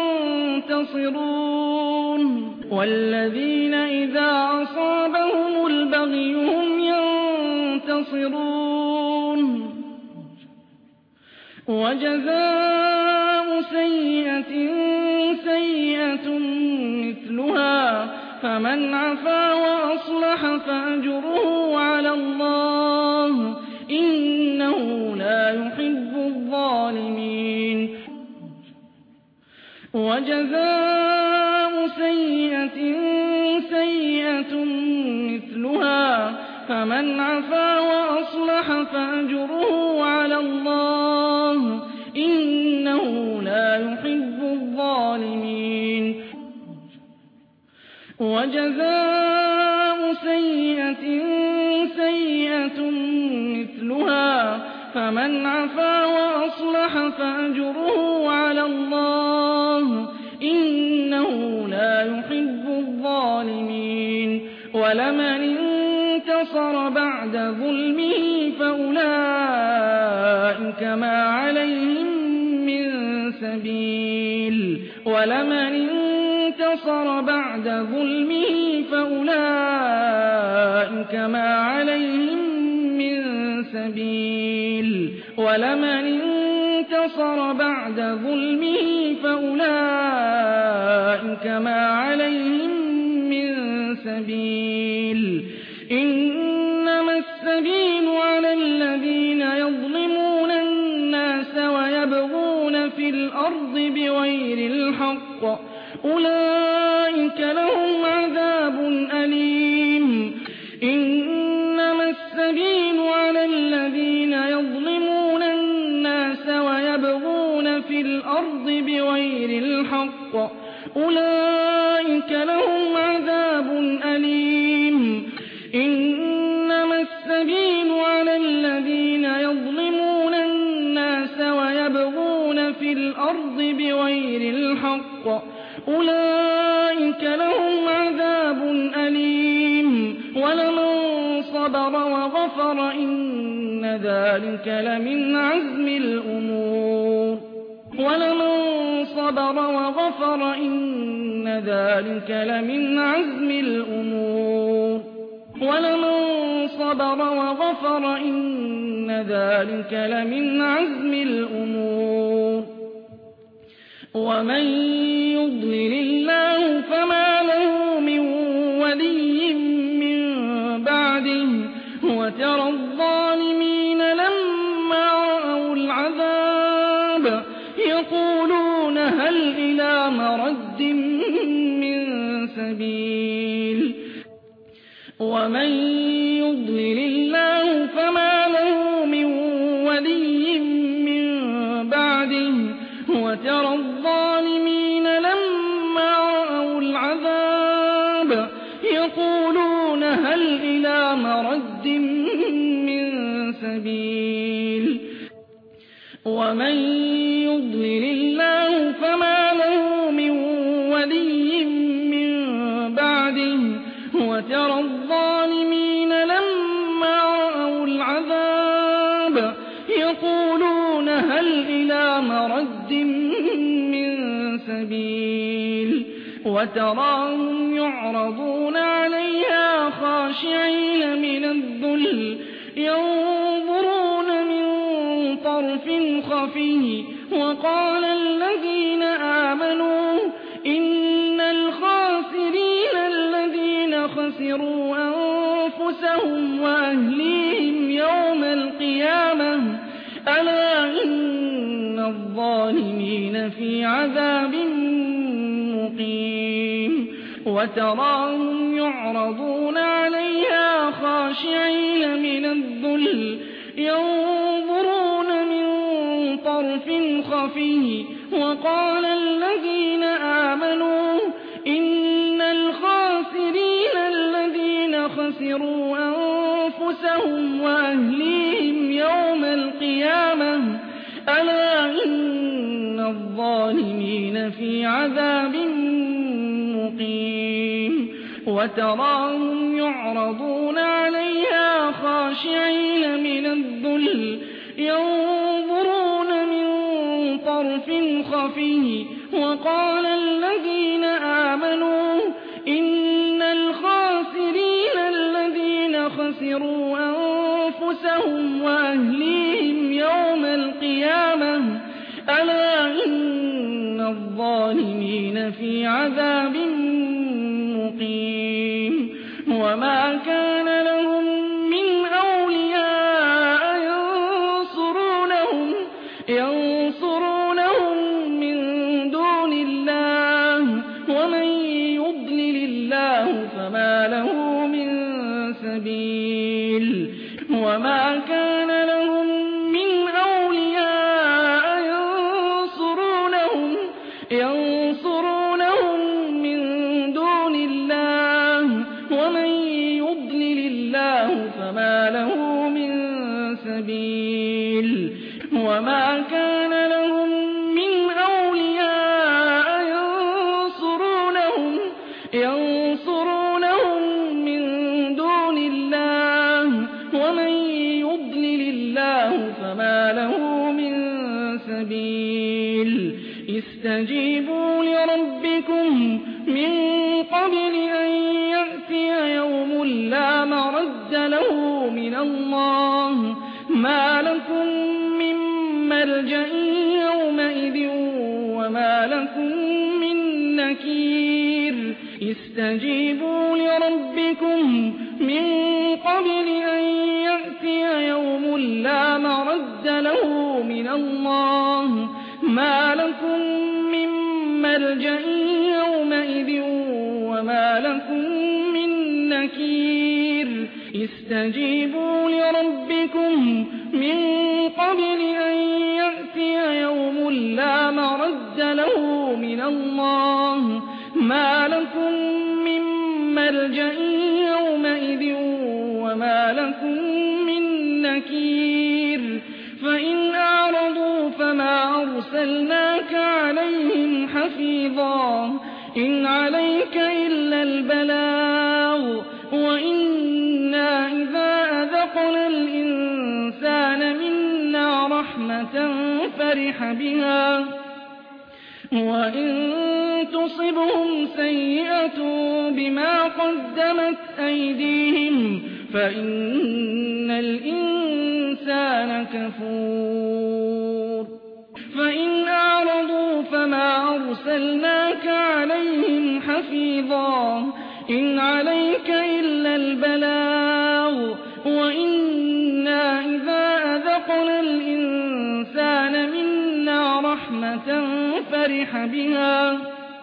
يَنتَصِرُونَ وَالَّذِينَ إِذَا أَصَابَهُمُ الْبَغْيُ هُمْ ينتَصِرُونَ وَجَزَاءُ سَيِّئَةٍ سَيِّئَةٌ مِّثْلُهَا ۖ فَمَنْ عَفَا وَأَصْلَحَ فَأَجْرُهُ عَلَى اللَّهِ ۚ إِنَّهُ لَا يُحِبُّ الظَّالِمِينَ وَجَزَاءُ سَيِّئَةٍ سَيِّئَةٌ مِّثْلُهَا ۖ فَمَنْ عَفَا وَأَصْلَحَ فَأَجْرُهُ عَلَى اللَّهِ ۚ إِنَّهُ لَا يُحِبُّ الظَّالِمِينَ وَجَزَاءُ سَيِّئَةٍ سَيِّئَةٌ مِّثْلُهَا ۖ فَمَنْ عَفَا وَأَصْلَحَ فَأَجْرُهُ عَلَى اللَّهِ ۚ إِنَّهُ لَا يُحِبُّ الظَّالِمِينَ وَلَمَنِ انتَصَرَ بَعْدَ ظُلْمِهِ فَأُولَٰئِكَ مَا عَلَيْهِم مِّن سَبِيلٍ وَلَمَنِ انتَصَرَ بَعْدَ ظُلْمِهِ فَأُولَٰئِكَ مَا عَلَيْهِم مِّن سَبِيلٍ وَلَمَنِ انتَصَرَ بَعْدَ ظُلْمِهِ فَأُولَٰئِكَ مَا عَلَيْهِم مِّن سَبِيلٍ إِنَّمَا السَّبِيلُ عَلَى الَّذِينَ يَظْلِمُونَ النَّاسَ وَيَبْغُونَ فِي الْأَرْضِ بِغَيْرِ الْحَقِّ ۚ أُولَٰئِكَ لَهُمْ عَذَابٌ أَلِيمٌ إِنَّمَا السَّبِيلُ عَلَى الَّذِينَ يَظْلِمُونَ النَّاسَ وَيَبْغُونَ فِي الْأَرْضِ بِغَيْرِ الْحَقِّ ۚ أُولَٰئِكَ لَهُمْ عَذَابٌ أَلِيمٌ إِنَّمَا السَّبِيلُ عَلَى الَّذِينَ يَظْلِمُونَ النَّاسَ وَيَبْغُونَ فِي الْأَرْضِ بِغَيْرِ الْحَقِّ ۚ أُولَٰئِكَ لَهُمْ عَذَابٌ أَلِيمٌ وَلَمَن صَبَرَ وَغَفَرَ إِنَّ ذَٰلِكَ لَمِنْ عَزْمِ الْأُمُورِ وَلَمَن صَبَرَ وَغَفَرَ إِنَّ ذَٰلِكَ لَمِنْ عَزْمِ الْأُمُورِ وَلَمَن صَبَرَ وَغَفَرَ إِنَّ ذَٰلِكَ لَمِنْ عَزْمِ الْأُمُورِ وَمَن يُضْلِلِ اللَّهُ فَمَا لَهُ مِن وَلِيٍّ مِّن بَعْدِهِ وَتَرَى الظَّالِمِينَ لَمَّا رَأَوُا الْعَذَابَ يَقُولُونَ هَلْ إِلَىٰ مَرَدٍّ مِّن سَبِيلٍ وَمَن يُضْلِلِ اللَّهُ فَمَا لَهُ مِن وَلِيٍّ مِّن بَعْدِهِ وَتَرَى الظَّالِمِينَ لَمَّا رَأَوُا الْعَذَابَ يَقُولُونَ هَلْ إِلَىٰ مَرَدٍّ مِّن سَبِيلٍ وَمَن يُضْلِلِ اللَّهُ فَمَا لَهُ مِن وَلِيٍّ مِّن بَعْدِهِ وَتَرَى الظَّالِمِينَ لَمَّا رَأَوُا الْعَذَابَ يَقُولُونَ هَلْ إِلَىٰ مَرَدٍّ مِّن سَبِيلٍ وَتَرَاهُمْ يُعْرَضُونَ عَلَيْهَا خَاشِعِينَ مِنَ الذُّلِّ يَنظُرُونَ مِن طَرْفٍ خَفِيٍّ وَقَالَ الَّذِينَ آمَنُوا إِنَّ الْخَاسِرِينَ الَّذِينَ خَسِرُوا أَنفُسَهُمْ وَأَهْلِيهِمْ يَوْمَ الْقِيَامَةِ أَلَا إِنَّ الظَّالِمِينَ فِي عَذَابٍ مُّقِيمٍ وَتَرَاهُمْ يُعْرَضُونَ عَلَيْهَا خَاشِعِينَ مِنَ الذُّلِّ يَنظُرُونَ مِن طَرْفٍ خَفِيٍّ وَقَالَ الَّذِينَ آمَنُوا إِنَّ الْخَاسِرِينَ الَّذِينَ خَسِرُوا أَنفُسَهُمْ وَأَهْلِيهِمْ يَوْمَ الْقِيَامَةِ أَلَا إِنَّ الظَّالِمِينَ فِي عَذَابٍ مُّقِيمٍ وَتَرَاهُمْ يُعْرَضُونَ عَلَيْهَا خَاشِعِينَ مِنَ الذُّلِّ يَنظُرُونَ مِن طَرْفٍ خَفِيٍّ وَقَالَ الَّذِينَ آمَنُوا إِنَّ الْخَاسِرِينَ الَّذِينَ خَسِرُوا أَنفُسَهُمْ وَأَهْلِيهِمْ يَوْمَ الْقِيَامَةِ أَلَا إِنَّ الظَّالِمِينَ فِي عَذَابٍ مُّقِيمٍ وَمَا كَانَ لَهُم مِّنْ أَوْلِيَاءَ يَنصُرُونَهُم مِّن دُونِ اللَّهِ وَمَن يُضْلِلِ اللَّهُ فَمَا لَهُ مِن سَبِيلٍ وَمَا كَانَ لَهُم مِّنْ أَوْلِيَاءَ يَنصُرُونَهُم مِّن دُونِ اللَّهِ وَمَن يُضْلِلِ اللَّهُ فَمَا لَهُ مِن سَبِيلٍ وَمَا كَانَ لَهُم مِّنْ أَوْلِيَاءَ يَنصُرُونَهُم مِّن دُونِ اللَّهِ وَمَن يُضْلِلِ اللَّهُ فَمَا لَهُ مِن سَبِيلٍ اسْتَجِيبُوا لِرَبِّكُم مِّن قَبْلِ أَن يَأْتِيَ يَوْمٌ لَّا مَرَدَّ لَهُ مِنَ اللَّهِ مَا لَكُم مِّن مَّلْجَإٍ يَوْمَئِذٍ وَمَا لَكُم مِّن نَّكِيرٍ اسْتَجِيبُوا لِرَبِّكُم مِّن قَبْلِ أَن يَأْتِيَ يَوْمٌ لَّا مَرَدَّ لَهُ مِنَ اللَّهِ مَا لَكُم مِّن مَّلْجَإٍ يَوْمَئِذٍ وَمَا لَكُم مِّن نَّكِيرٍ اسْتَجِيبُوا لِرَبِّكُم مِّن قَبْلِ أَن يَأْتِيَ يَوْمٌ لَّا مَرَدَّ لَهُ مِنَ اللَّهِ مَا لَكُم مِّن مَّلْجَإٍ يَوْمَئِذٍ وَمَا لَكُم مِّن نَّكِيرٍ فَإِنْ أَعْرَضُوا فَمَا أَرْسَلْنَاكَ عَلَيْهِمْ حَفِيظًا إِنْ عَلَيْكَ إِلَّا الْبَلَاغُ وَإِنَّا إِذَا أَذَقْنَا الْإِنسَانَ مِنَّا رَحْمَةً فَرِحَ بِهَا وَإِن تُصِبْهُمْ سَيِّئَةٌ بِمَا قَدَّمَتْ أَيْدِيهِمْ فَإِنَّ الْإِنسَانَ كَفُورٌ فَإِنْ أَعْرَضُوا فَمَا أَرْسَلْنَاكَ عَلَيْهِمْ حَفِيظًا إن عليك إلا البلاغ وإنا إذا أذقنا الإنسان منا رحمة فرح بها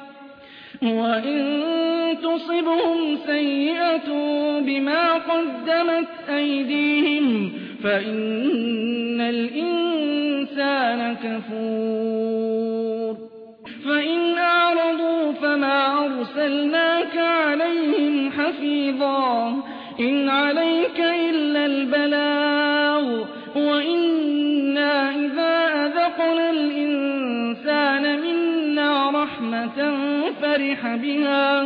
وإن تصبهم سيئة بما قدمت أيديهم فإن الإنسان كفور فإن أعرضوا فما أرسلناك عليهم حفيظا إن عليك إلا البلاغ وإنا إذا أذقنا الإنسان منا رحمة فرح بها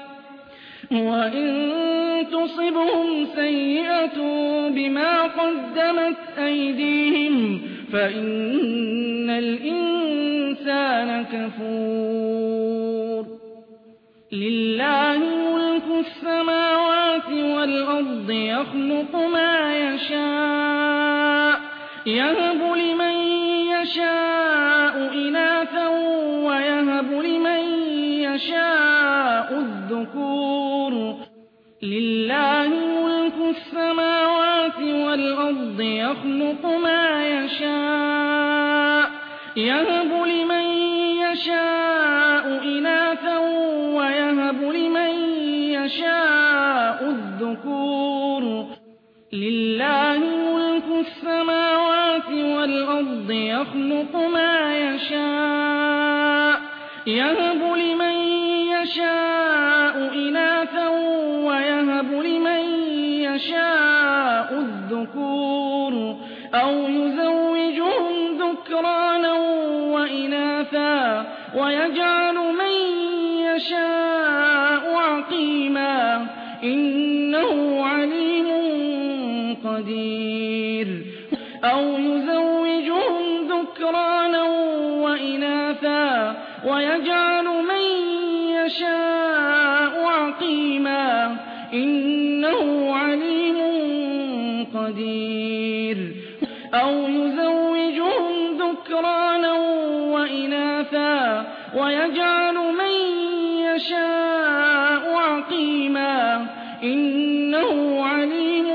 وإن تصبهم سيئة بما قدمت أيديهم فإن الإنسان كفور لله ملك السماوات والأرض يخلق ما يشاء يهب لمن يشاء إناثا ويهب لمن يشاء الذكور لله ملك السماوات والأرض يخلق ما يشاء يهب لمن يشاء إناثا ويهب لمن يشاء الذكور لله ملك السماوات والأرض يخلق ما يشاء يهب لمن يشاء إناثا ويهب لمن يشاء الذكور أو يزوجهم ذكرانا وإناثا ويجعل من يشاء عقيما إنه عليم قدير أو يزوجهم ذكرانا وإناثا ويجعل من يشاء عقيما إنه عليم قدير أو يزوجهم ذكرانا وإناثا ويجعل من يشاء عقيما إنه عليم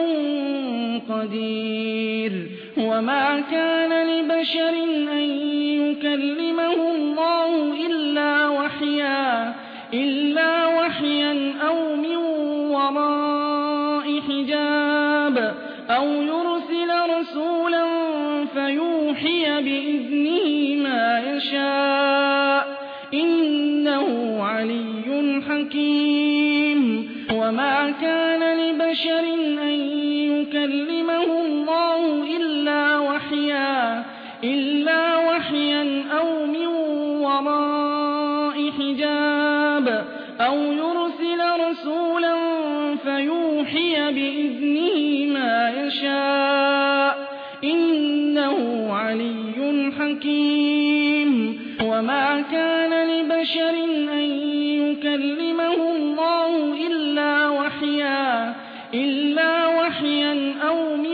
قدير وما كان لبشر أن يكلمه الله إلا وحيا أو من وراء حجاب أو يرسل رسولا فيوحي بإذنه ما يشاء إنه علي حكيم وما كان لبشر أن يكلمه الله إلا وحيا أو من وراء حجاب أو يرسل رسولا فيوحي بإذنه ما يشاء إنه علي حكيم وما كان لبشر أن يكلمه الله إلا وحيا أو من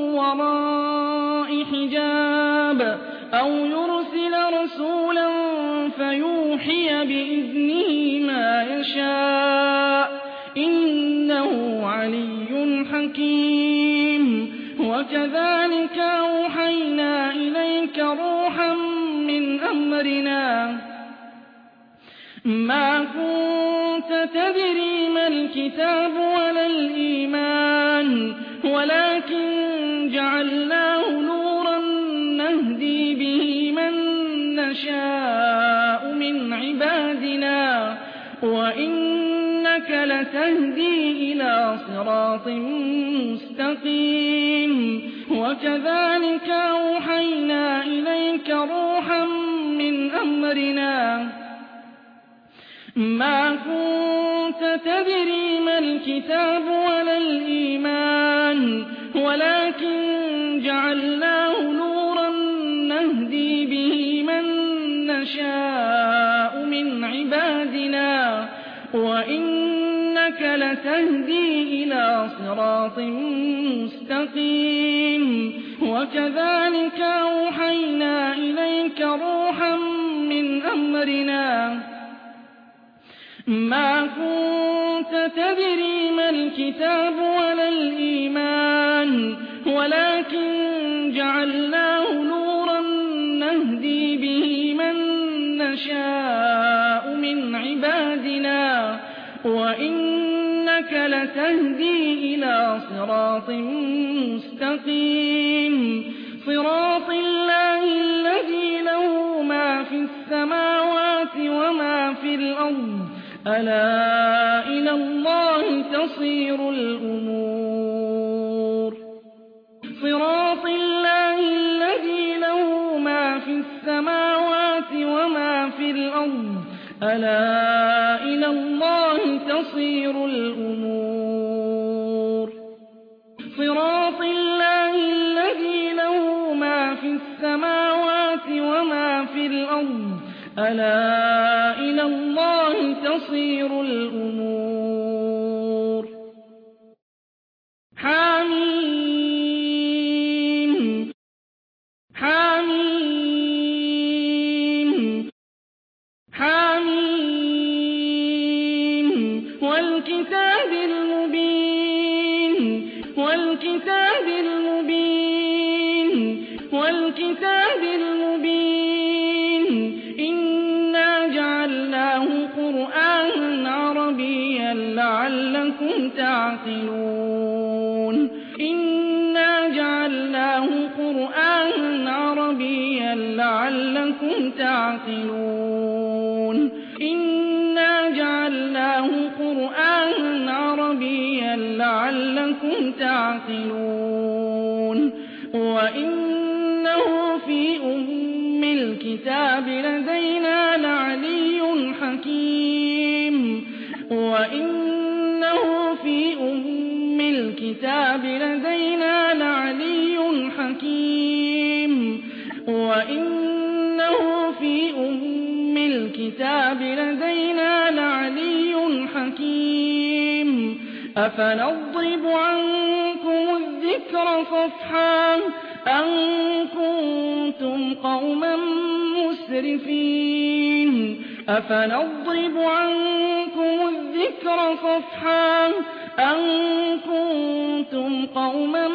وراء حجاب أو يرسل رسولا فيوحي بإذنه ما يشاء إنه علي حكيم وكذلك أوحينا إليك روحا من أمرنا ما كنت تدري ما الكتاب ولا الإيمان ولكن جعلناه نورا نهدي به من نشاء من عبادنا وإنك لتهدي إلى صراط مستقيم وكذلك أوحينا إليك روحا من أمرنا ما كنت تدري ما الكتاب ولا الإيمان ولكن جعلناه نورا نهدي به من نشاء من عبادنا وإنك لتهدي إلى صراط مستقيم وكذلك أوحينا إليك روحا من أمرنا ما كنت تدري ما الكتاب ولا الإيمان ولكن جعلناه نورا نهدي به من نشاء من عبادنا وإنك لتهدي إلى صراط مستقيم صراط الله الذي له ما في السماوات وما في الأرض ألا إلى الله تصير الأمور صراط الله الذي له ما في السماوات وما في الأرض ألا إلى الله تصير الأمور صراط الله الذي له ما في السماوات وما في الأرض ألا إلى الله تصير الأمور حميم حميم حميم والكتاب المبين والكتاب المبين والكتاب المبين إنا جعلناه قرآنا عربيا لعلكم تعقلون إنا جعلناه قرآنا عربيا لعلكم تعقلون إنا جعلناه قرآنا عربيا لعلكم تعقلون وإنه في أم الكتاب لدينا لعلي حكيم وإنه في أم الكتاب لدينا لعلي حكيم وإنه في أم الكتاب لدينا لعلي حكيم أفنضرب عنكم الذكر صفحا أن كنتم قوما مسرفين أفنضرب عنكم الذكر صفحا أن كنتم قوما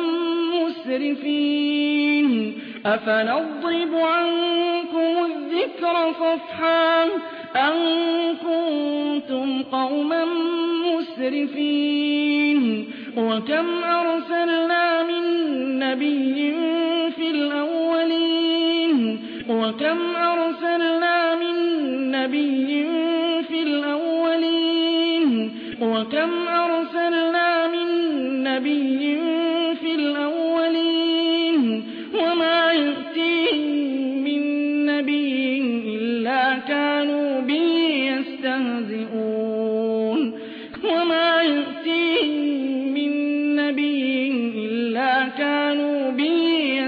مسرفين أفنضرب عنكم الذكر صفحا أن كنتم قوما مسرفين وكم أرسلنا من نبي في الأولين وكم أرسلنا من نبي في الأولين وكم أرسلنا من نبي في الأولين وما يأتيهم من نبي إلا كانوا به يستهزئون وما يأتيهم من نبي إلا كانوا به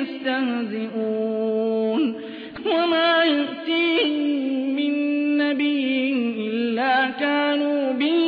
يستهزئون وما يأتيهم من نبي إلا كانوا به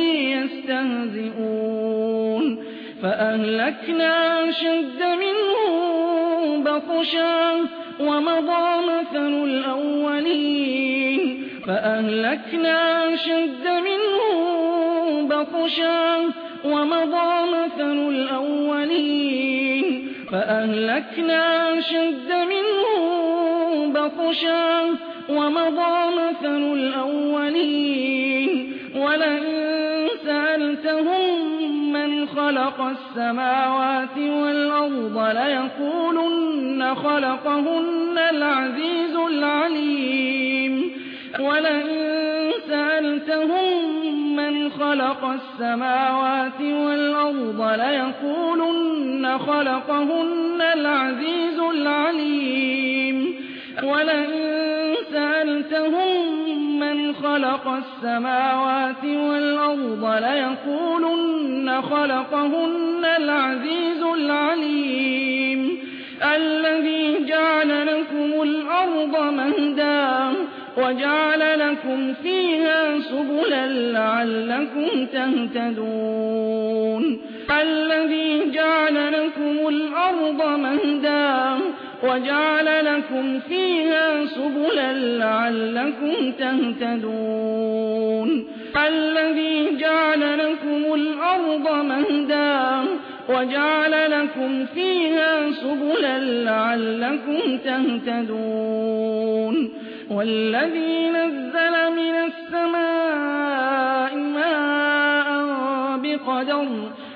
يستهزئون فأهلكنا أشد منهم بطشا ومضى مثل الأولين فأهلكنا أشد منهم بطشا ومضى مثل الأولين فأهلكنا أشد منهم بطشا ومضى مثل الأولين ولئن سألتهم من خلق السماوات والأرض ليقولن خلقهن العزيز العليم ولئن سألتهم من خلق السماوات والأرض ليقولن خلقهن العزيز العليم ولئن سألتهم من خلق السماوات والأرض ليقولن خلقهن العزيز العليم الذي جعل لكم الأرض مهدا وجعل لكم فيها سبلا لعلكم تهتدون الذي جعل لكم الأرض مهدا وجعل لكم فيها سبلا لعلكم تهتدون الذي جعل لكم الأرض مهدا وجعل لكم فيها سبلا لعلكم تهتدون والذي نزل من السماء ماء بقدر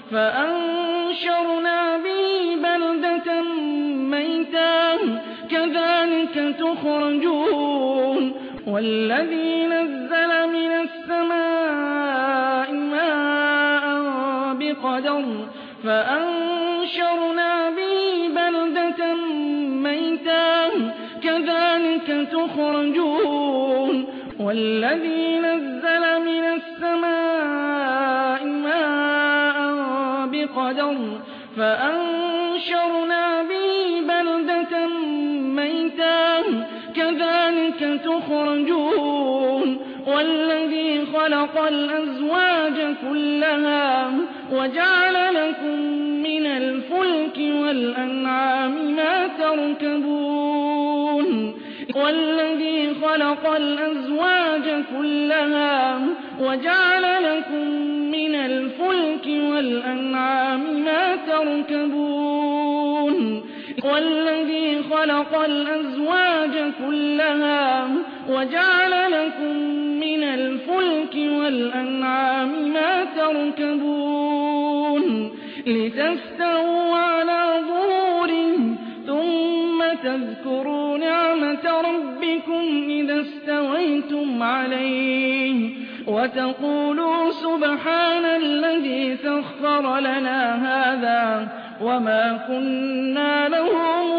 فأنشرنا به بلدة ميتا كذلك تخرجون والذي نزل من السماء ماء بقدر فأنشرنا به بلدة ميتا كذلك تخرجون والذي نزل من السماء ماء بقدر فأنشرنا به بلدة ميتا كذلك تخرجون والذي خلق الأزواج كلها وجعل لكم من الفلك والأنعام ما تركبون والذي خلق الأزواج كلها وجعل لكم من الفلك والأنعام ما تركبون والذي خلق الأزواج كلها وجعل لكم من الفلك والأنعام ما تركبون لتستووا على ظهوره ثم تذكروا نعمة ربكم إذا استويتم عليه وتقولوا سبحان الذي سخر لنا هذا وما كنا له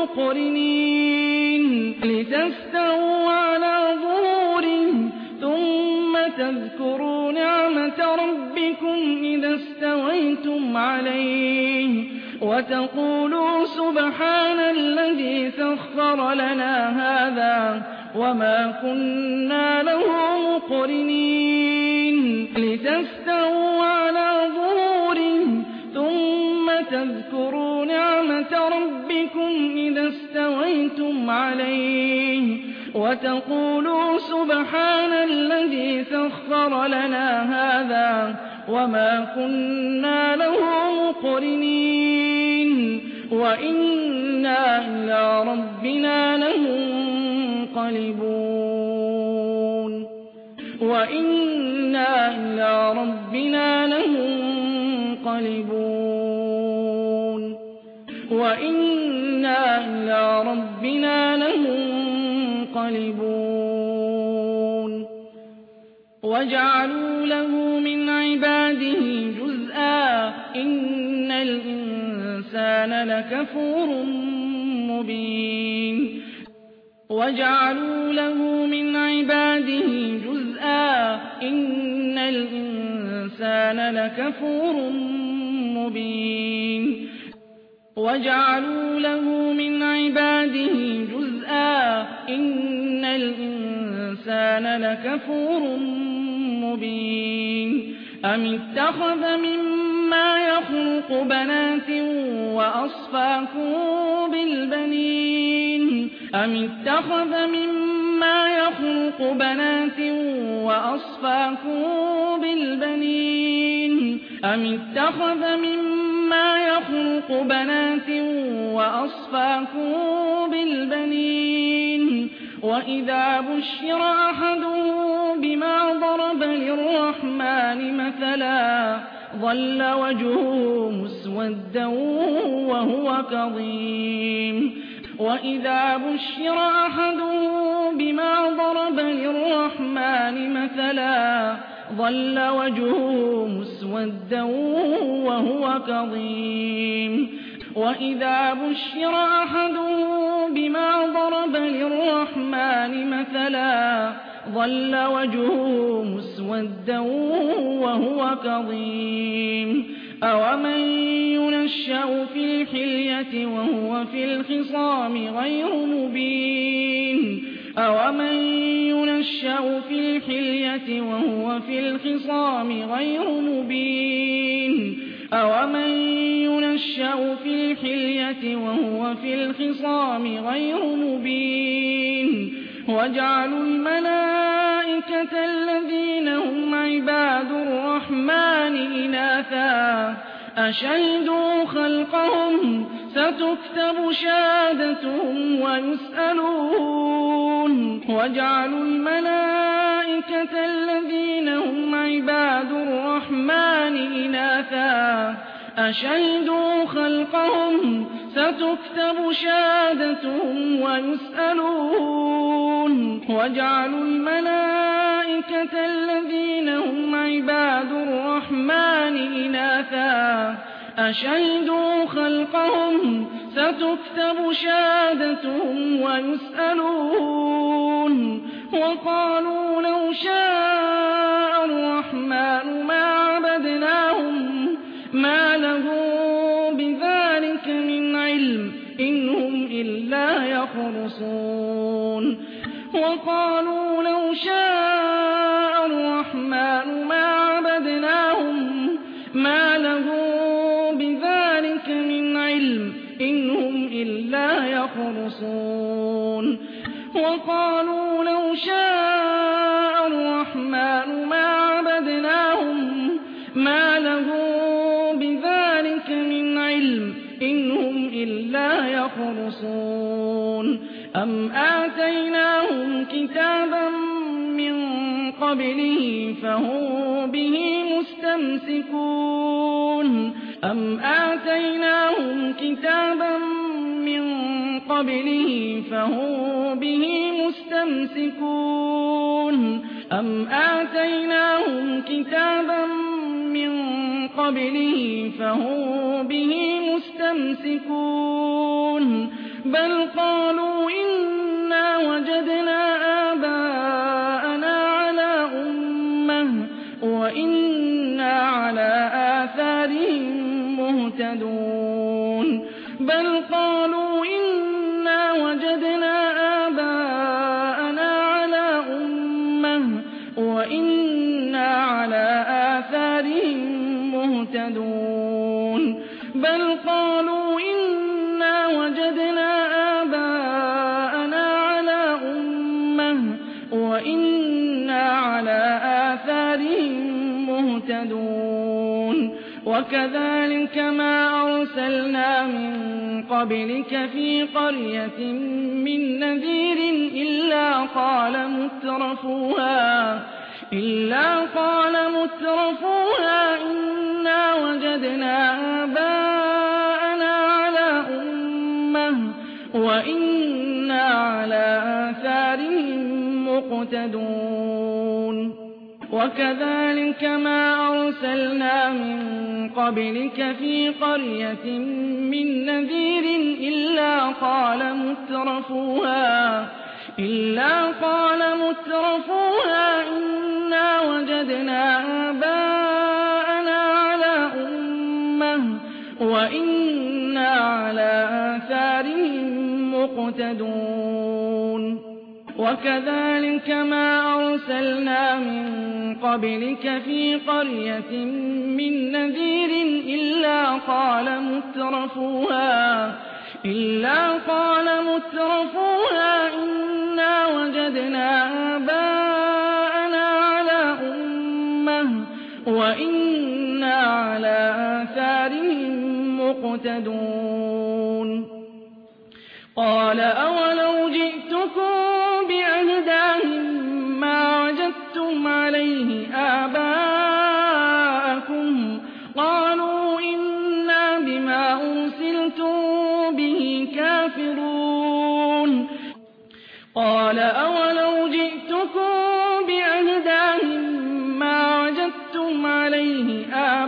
مقرنين لتستووا على ظهوره ثم تذكروا نعمة ربكم إذا استويتم عليه وتقولوا سبحان الذي سخر لنا هذا وما كنا له مقرنين لتستووا على ظهوره ثم تذكروا نعمة ربكم إذا استويتم عليه وتقولوا سبحان الذي سخر لنا هذا وما كنا له مقرنين وإنا إلى ربنا لمنقلبون وإنا إلى ربنا لمنقلبون وإنا إلى ربنا لمنقلبون وجعلوا له من عباده جزءا إن الإنسان لكفور مبين وجعلوا له من عباده جزءا إن الإنسان لكفور مبين وجعلوا له من عباده جزءا إن الإنسان لكفور مبين أم اتخذ مما يخلق بنات وأصفاكم بالبنين أم اتخذ مما يخلق بنات وأصفاكم بالبنين أم اتخذ مما يخلق بنات وأصفاكم بالبنين وإذا بشر أحدهم بما ضرب للرحمن مثلا ظل وجهه مسودا وهو كظيم وإذا بشر أحدهم بما ضرب للرحمن مثلا ظل وجهه مسودا وهو كظيم وإذا بشر أحدهم بما ضرب للرحمن مثلا ظل وجهه مسودا وهو كظيم أومن ينشأ في الحلية وهو في الخصام غير مبين أومن ينشأ في الحلية وهو في الخصام غير مبين أومن ينشأ في الحلية وهو في الخصام غير مبين وجعلوا الملائكة الذين هم عباد الرحمن إناثا أشهدوا خلقهم ستكتب شهادتهم ويسألون وجعلوا الملائكة الذين هم عباد الرحمن إناثا أشهدوا خلقهم ستكتب شهادتهم ويسألون وجعلوا الملائكة الذين هم عباد الرحمن إناثا أشهدوا خلقهم ستكتب شهادتهم ويسألون وقالوا لو شاء الرحمن ما عبدناهم ما لهم بذلك من علم إن هم إلا يخرصون وقالوا لو شاء الرحمن ما عبدناهم ما لهم بذلك من علم إن هم إلا يخرصون وقالوا لو شاء الرحمن ما عبدناهم ما لهم بذلك من علم إن هم إلا يخرصون أم آتيناهم كتابا من قبله فهم به مستمسكون أم آتيناهم كتابا من قبله فهم به مستمسكون أم آتيناهم كتابا من قبله فهم به مستمسكون بل قالوا إنا وجدنا آباءنا على أمة وإنا على آثارهم مهتدون بل قالوا إنا وجدنا آباءنا على أمة وإنا على آثارهم مهتدون بل قالوا إنا وجدنا آباءنا على أمة وإنا على آثارهم مهتدون وكذلك ما أرسلنا من قبلك في قرية من نذير إلا قال مترفوها إنا وجدنا آباءنا على أمة وإنا على آثارهم مقتدون وكذلك ما أرسلنا من قبلك في قرية من نذير إلا قال مترفوها إنا وجدنا آباءنا على أمة وإنا على آثارهم مقتدون وكذلك ما أرسلنا من قبلك في قرية من نذير إلا قال مترفوها إنا وجدنا آباءنا على أمة وإنا على آثارهم مقتدون قال أولو جئتكم بأهدى مما وجدتم عليه آباءكم قالوا إنا بما أرسلتم به كافرون قال أولو جئتكم بأهدى مما وجدتم عليه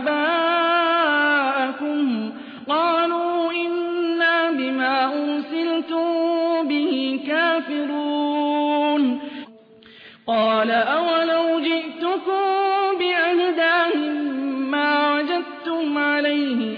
آباءكم قالوا إنا بما أرسلتم به كافرون قال أولو جئتكم بأهدى مما وجدتم عليه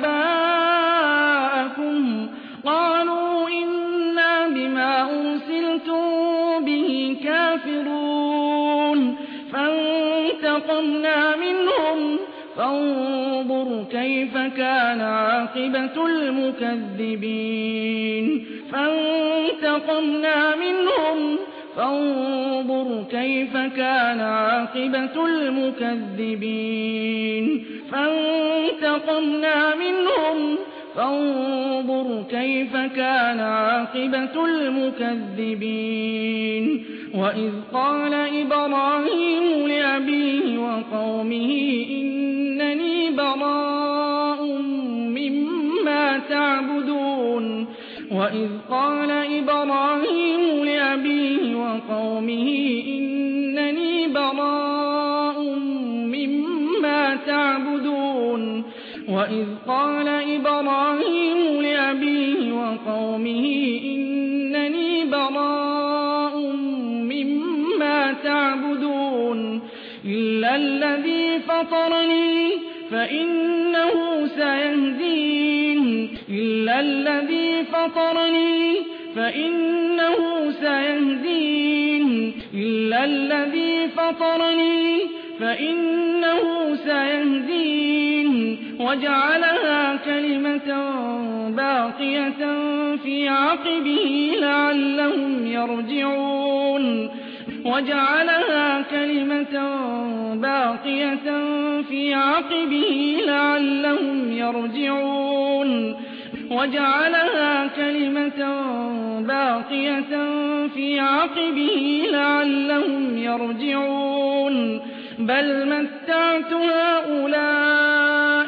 آباءكم قالوا إنا بما أرسلتم به كافرون فانتقمنا منهم فانظر كيف كان عاقبة المكذبين فانتقمنا منهم فانظر كيف كان عاقبة المكذبين فانتقمنا منهم فانظر كيف كان عاقبة المكذبين وإذ قال إبراهيم لأبيه وقومه إنني براء مما تعبدون وإذ قال إبراهيم لأبيه وقومه إنني براء مما تعبدون وإذ قال إبراهيم لأبيه وقومه إنني براء مما تعبدون إلا الذي فطرني فإنه سيهدين إلا الذي فطرني فإنه سيهدين إلا الذي فطرني فإنه سيهدين وجعلها كلمة باقية في عقبه لعلهم يرجعون وجعلها كلمة باقية في عقبه لعلهم يرجعون وجعلها كلمة باقية في عقبه لعلهم يرجعون بل متعت هؤلاء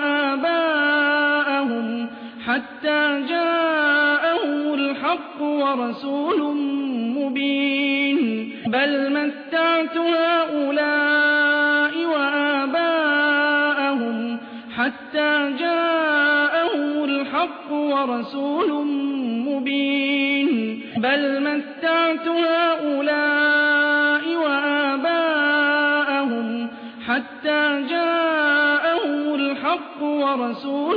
وآباءهم حتى جاءهم الحق ورسول مبين بل متعت هؤلاء وآباءهم حتى جاءهم الحق ورسول مبين بل متعت هؤلاء وآباءهم حتى جاءهم الحق ورسول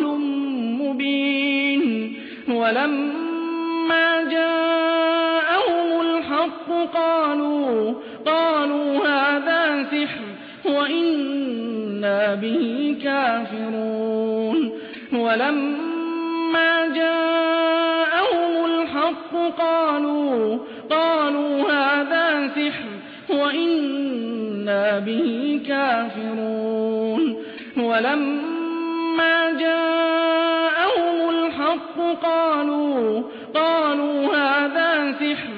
مبين ولما جاءهم الحق قالوا هذا سحر وإنا به كافرون ولما جاءهم الحق قالوا هذا سحر وإنا به كافرون ولما جاءهم الحق قالوا هذا سحر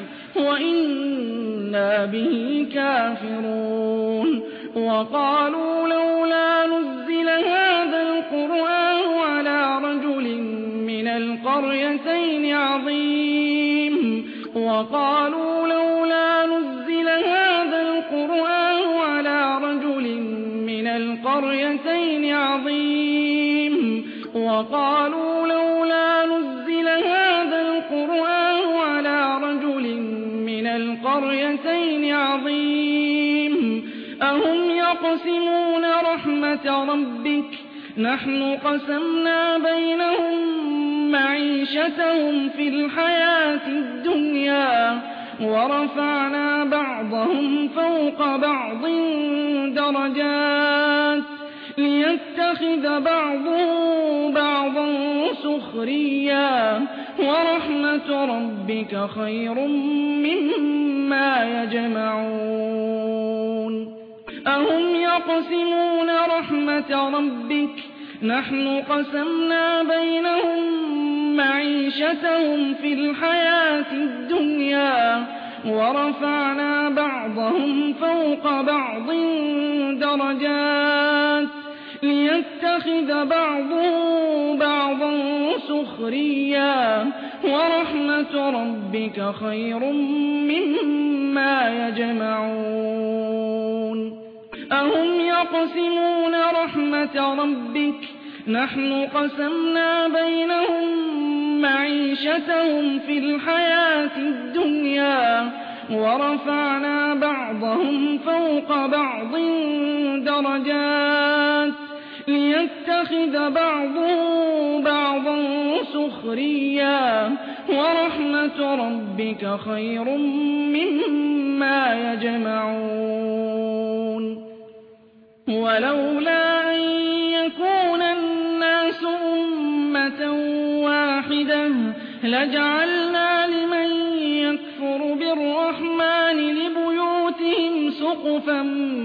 وإنا به كافرون وقالوا لولا نزل هذا القرآن على رجل من القريتين عظيم وقالوا لولا نزل هذا القرآن على رجل من القريتين عظيم وقالوا لولا نزل هذا القرآن على رجل من القريتين عظيم أهم يقسمون رحمة ربك نحن قسمنا بينهم معيشتهم في الحياة الدنيا ورفعنا بعضهم فوق بعض درجات ليتخذ بعضهم بعضا سخريا ورحمة ربك خير مما يجمعون أهم يقسمون رحمة ربك نحن قسمنا بينهم معيشتهم في الحياة الدنيا ورفعنا بعضهم فوق بعض درجات ليتخذ بعضهم بعضا سخريا ورحمة ربك خير مما يجمعون أهم يقسمون رحمة ربك نحن قسمنا بينهم معيشتهم في الحياة الدنيا ورفعنا بعضهم فوق بعض درجات ليتخذ بعضهم بعضا سخريا ورحمة ربك خير مما يجمعون ولولا أن يكون الناس أمة واحدة لجعلنا لمن يكفر بالرحمن سقفا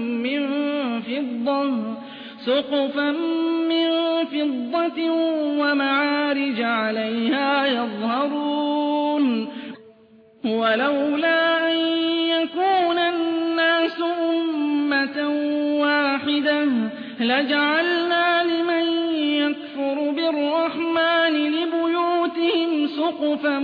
من فضة ومعارج عليها يظهرون ولولا أن يكون الناس أمة واحدة لجعلنا لمن يكفر بالرحمن لبيوتهم سقفا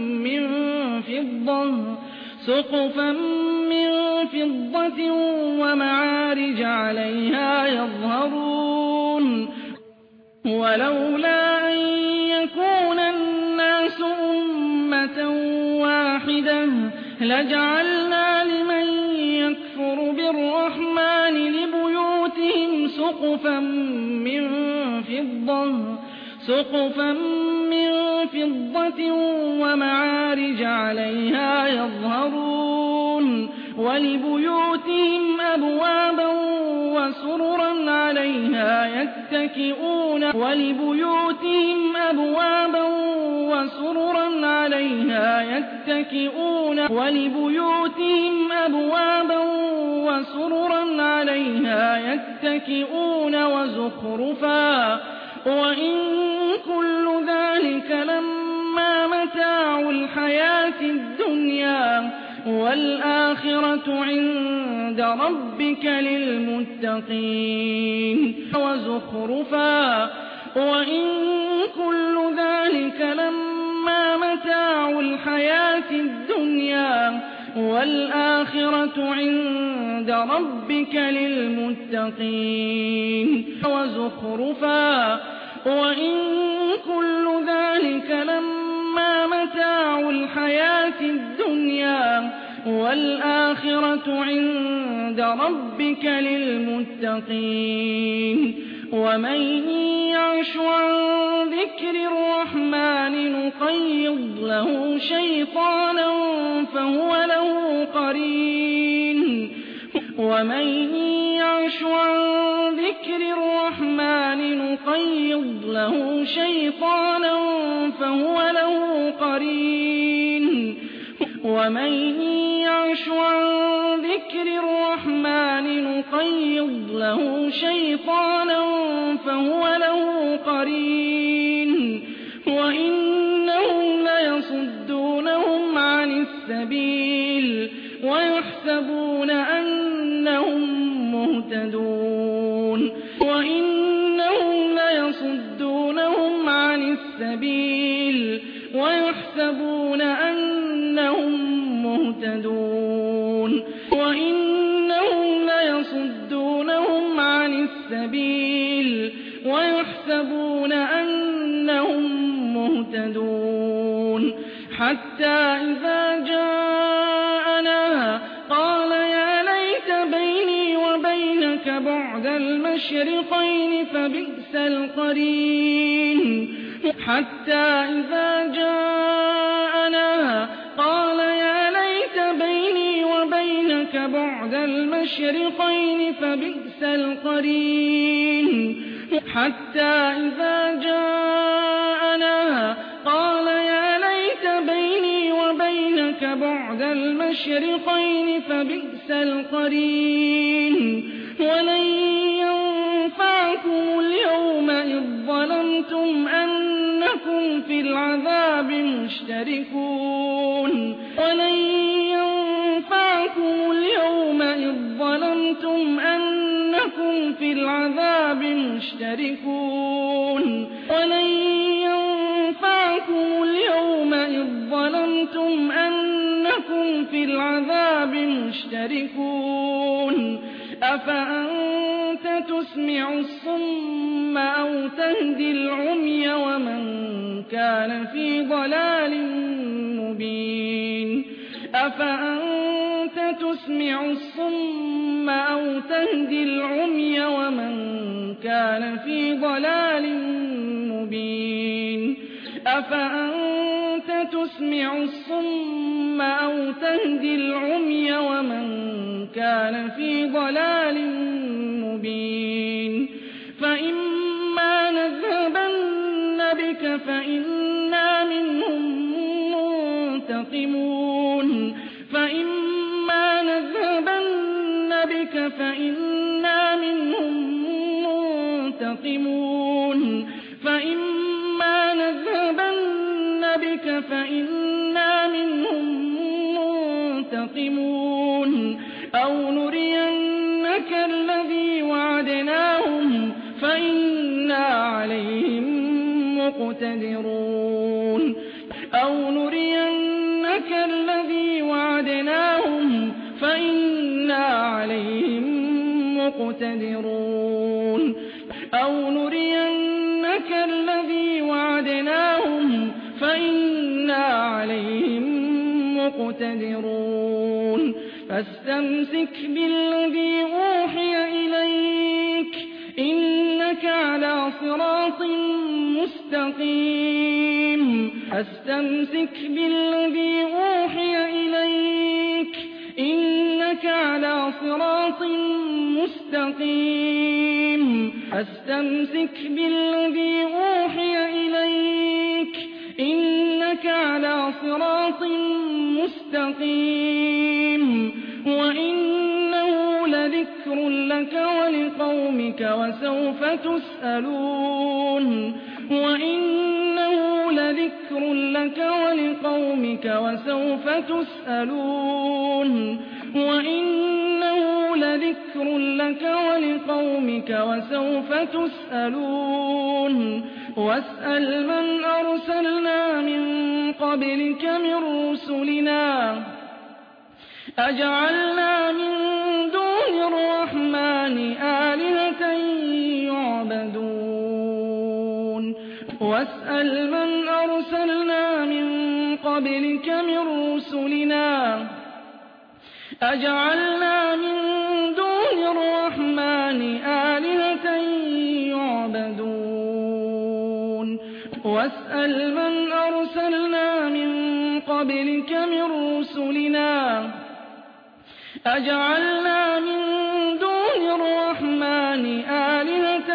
من فضة ومعارج عليها يظهرون ولولا أن يكون الناس أمة واحدة لجعلنا لمن يكفر بالرحمن لبيوتهم سقفا من فضة ومعارج عليها يظهرون ولبيوتهم أبوابا وسررا عليها يتكئون وزخرفا وإن كل ذلك لما متاع الحياة الدنيا والآخرة عند ربك للمتقين وإن كل ذلك لما متاع الحياة الدنيا والآخرة عند ربك للمتقين وزخرفا وإن كل ذلك لما متاع الحياة الدنيا والآخرة عند ربك للمتقين ومن يعش عن ذكر الرحمن نقيض له شيطانا فهو له قرين ومن يعش عن ذكر الرحمن نقيض له شيطانا فهو له قرين وإنهم ليصدونهم عن السبيل ويحسبون أنهم مهتدون حتى إذا جاءنا قال يا ليت بيني وبينك بعد المشرقين فبئس القرين حتى إذا جاءنا قال يا ليت بيني وبينك بعد المشرقين فبئس القرين ولن ينفعكم اليوم إذ ظلمتم أنكم في العذاب مشتركون ولن ينفعكم اليوم إذ ظلمتم أنكم في العذاب مشتركون أفأنت تسمع الصم أو تهدي العمي ومن كان في ضلال مبين أفأنت تسمع الصم أو تهدي العمي ومن كان في ضلال مبين أفأنت تسمع الصم أو تهدي العمي ومن كان في ضلال مبين فإما نذهبن بك فإنا منهم منتقمون فإنا منهم منتقمون فإما نذهبن بك فإنا منهم منتقمون أو نرينك الذي وعدناهم فإنا عليهم مقتدرون أو نرينك الذي وعدناهم فإنا عليهم مقتدرون أو نرينك الذي وعدناهم فإنا عليهم مقتدرون فاستمسك بالذي أوحي إليك إنك على صراط مستقيم فاستمسك بالذي أوحي إليك إنك على صراط مستقيم فاستمسك بالذي أوحي إليك إنك على صراط مستقيم وإنه لذكر لك ولقومك وسوف تسألون وإنه لذكر لك ولقومك وسوف تسألون وإنه لذكر لك ولقومك وسوف تسألون واسأل من أرسلنا من قبلك من رسلنا أجعلنا من دون الرحمن آلهة يعبدون واسأل من أرسلنا من قبلك من رسلنا أجعلنا من دون الرحمن آلهة يعبدون واسأل من أرسلنا من قبلك من رسلنا أجعلنا من دون الرحمن آلهة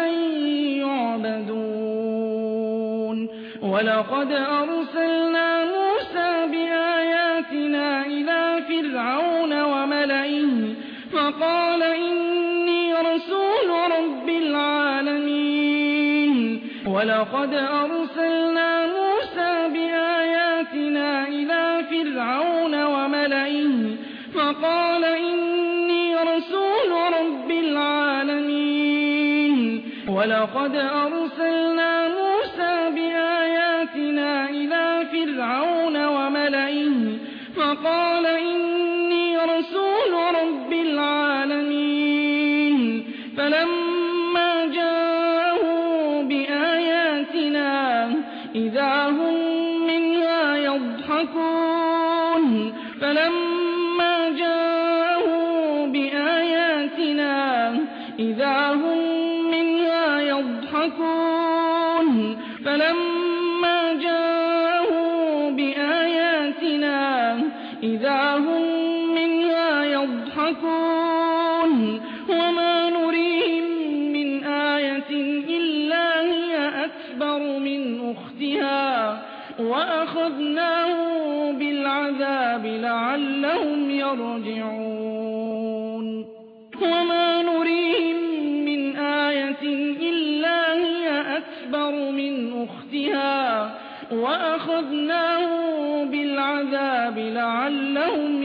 يعبدون ولقد أرسلنا موسى بآياتنا إلى فرعون وملئه فقال إني رسول رب العالمين ولقد أرسلنا موسى بآياتنا إلى فرعون وملئه فقال إني رسول رب العالمين ولقد أرسلنا موسى بآياتنا إلى فرعون وملئه فقال إني رسول رب العالمين فلما جاءوا بآياتنا إذا هم منها يضحكون فلما جاءوا بآياتنا إذا هم منها يضحكون فلما جاءوا بآياتنا إذا هم منها يضحكون وما نريهم من آية إلا هي أكبر من أختها وأخذناهم بالعذاب لعلهم يرجعون وما نريهم من آية إلا هي أكبر من أختها وأخذناهم بالعذاب لعلهم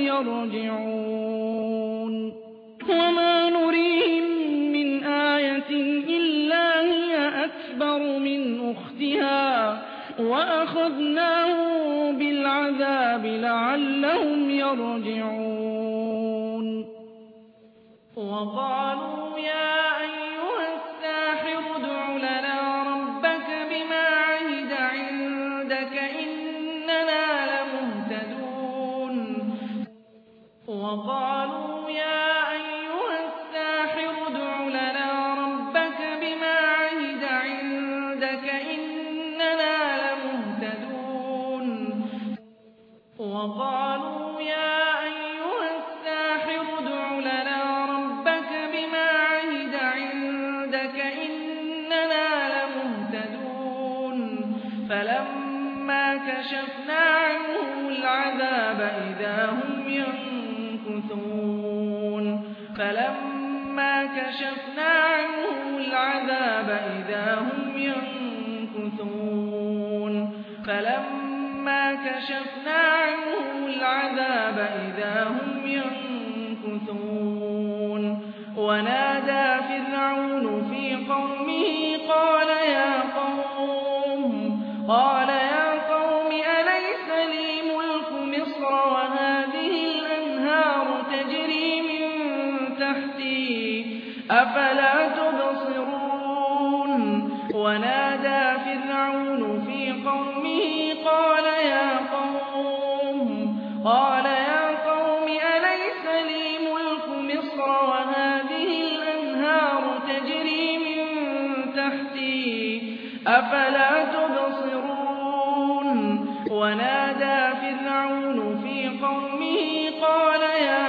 يرجعون وما نريهم من آية إلا هي أكبر من أختها وأخذناهم بالعذاب لعلهم يرجعون وقالوا يا أيها الساحر ادع لنا ربك بما عهد عندك إننا لمهتدون وقالوا يا أيها الساحر ادع لنا ربك بما عهد عندك إننا لمهتدون وقالوا يا أيها الساحر ادع لنا ربك بما عهد عندك إننا لمهتدون فلما كشفنا عنهم العذاب إذا هم ينكثون فلما كشفنا عنهم العذاب إذا هم ينكثون فلما كشفنا عنهم العذاب إذا هم ينكثون ونادى فرعون في قومه قال يا قوم أليس لي ملك مصر وهذه الأنهار تجري من تحتي أفلا تبصرون ونادى فرعون في قومه قال يا قوم أليس لي ملك مصر وهذه الأنهار تجري من تحتي أفلا تبصرون ونادى فرعون في قومه قال يا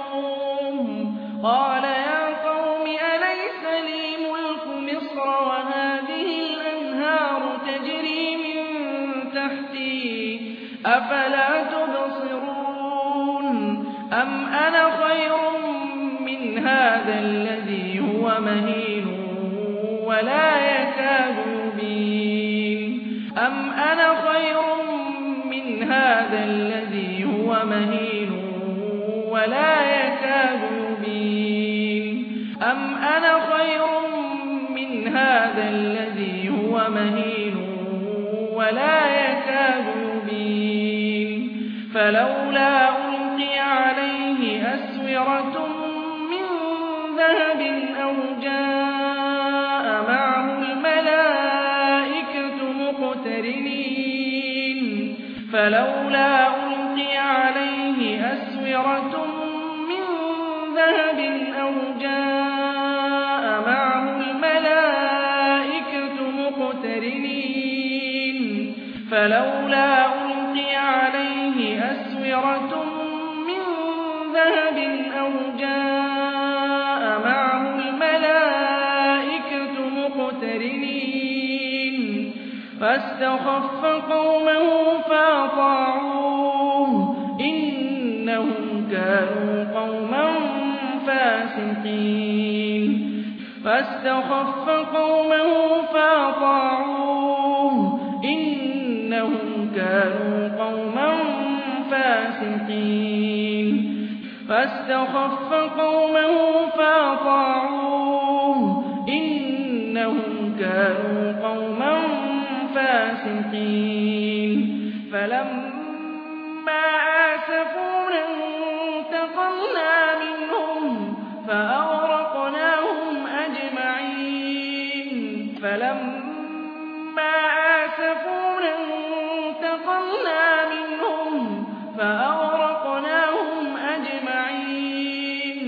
قوم أليس لي ملك مصر وهذه الأنهار تجري من تحتي أفلا تبصرون أم أنا خير من هذا الذي هو مهين ولا يكاد يبين أم أنا خير من هذا الذي هو مهين ولا يكاد يبين أم أنا خير من هذا الذي هو مهين ولا يكاد يبين فلولا ألقي عليه أسورة من ذهب أو جاء معه الملائكة مقترنين فلولا ألقي عليه أسورة من ذهب أو جاء معه الملائكة مقترنين فلولا ألقي عليه أسورة من ذهب أو جاء معه الملائكة مقترنين فاستخف قومه فأطاعوه إنهم كانوا قوما فاسقين فاستخف قومه فأطاعوه إنهم كانوا قوما فاسقين فاستخف قومه فأطاعوه إنهم كانوا قوما فاسقين فلما آسفونا انتقمنا منهم فأغرقناهم أجمعين فلما آسفونا انتقمنا منهم فأغرقناهم أجمعين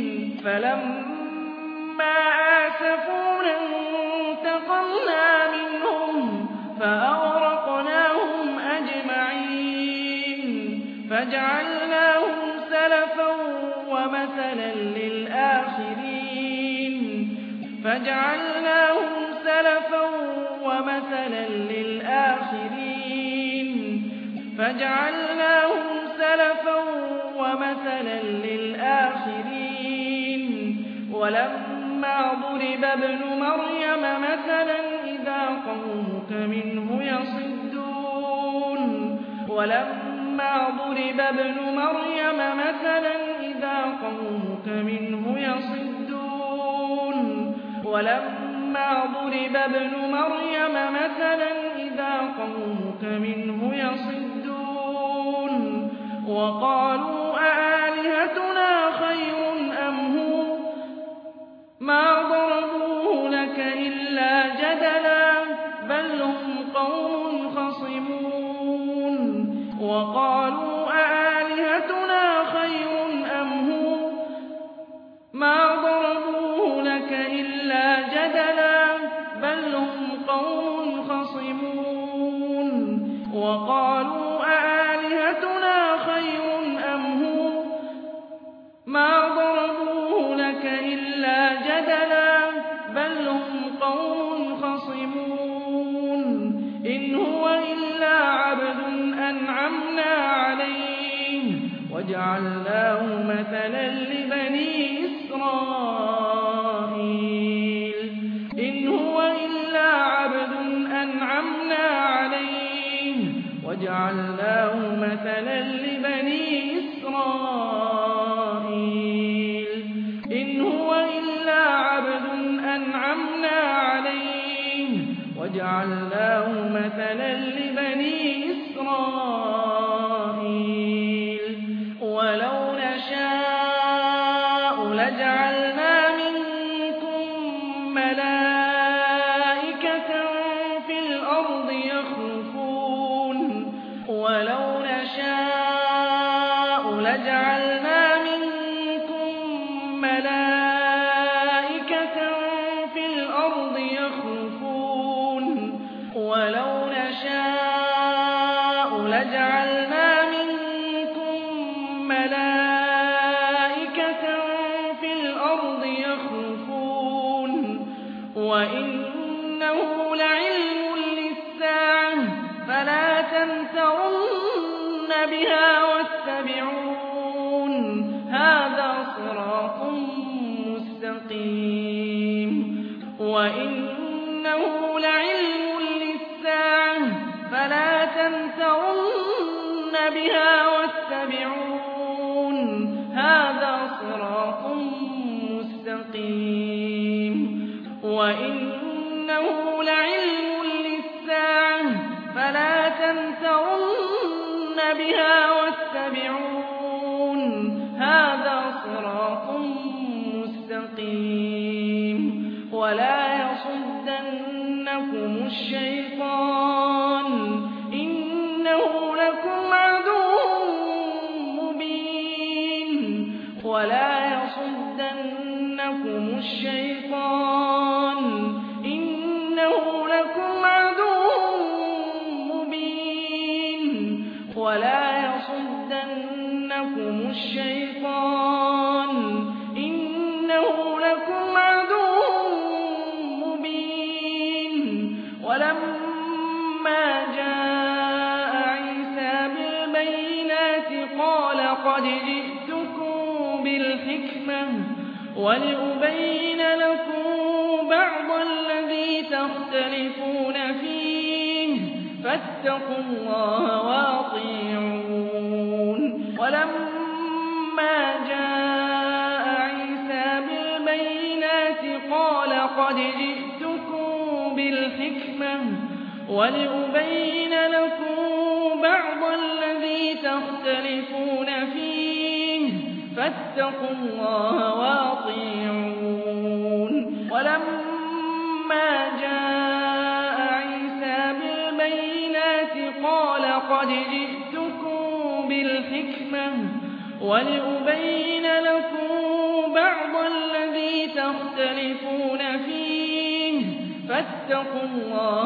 فلما آسفونا انتقمنا منهم فأغرقناهم أجمعين فجعلناهم سلفا ومثلا للآخرين فجعلناهم سلفا ومثلا للآخرين فجعلناهم سلفا ومثلا للآخرين ولما ضرب ابن مريم مثلا إذا قومك منه يصدون ولما ضرب ابن مريم مثلا إذا قومك منه يصدون ولما ضرب ابن مريم مثلا إذا قومك منه يصدون وقالوا أآلهتنا خير أم هو ما ضربوه لك إلا جدلا بل هم قوم خصمون وقالوا أآلهتنا خير أم هو ما ضربوه لك إلا جدلا بل هم قوم خصمون وقالوا أآلهتنا خير أم هو ما ضربوه لك إلا جدلا بل هم قوم خصمون إن هو إلا عبد أنعمنا عليه وجعلناه مثلا لبني إسرائيل وجعلناه مثلا لبني إسرائيل إن هو إلا عبد أنعمنا عليه وجعلناه مثلا لبني إسرائيل ولو نشاء لجعلنا منكم ملائكة في الأرض يخلفون ولو نشاء لجعلنا منكم ملائكة في الأرض يخلفون ولو نشاء لجعلنا منكم ملائكة في الأرض يخلفون وإنه لعلم للساعة فلا تمترن بها واتبعون هذا صراط مستقيم وإنه لعلم للساعة فلا تمترن بها واتبعون هذا صراط مستقيم وإنه لعلم للساعة فلا تمترن بها واتبعون هذا صراط مستقيم ولا يصدنكم الشيطان إنه لكم عدو مبين ولا يصدنكم الشيطان إنه لكم عدو مبين ولا يصدنكم الشيطان إنه لكم عدو مبين ولما جاء عيسى بالبينات قال قد جئتكم بالحكمة ولأبين لكم بعض الذي تختلفون فيه فاتقوا الله وأطيعون ولما جاء عيسى بالبينات قال قد جئتكم بالحكمة ولأبين لكم بعض الذي تختلفون فيه فاتقوا الله وأطيعون ولما جاء عيسى بالبينات قال قد جئتكم بالحكمة ولأبين لكم بعض الذي تختلفون فيه فاتقوا الله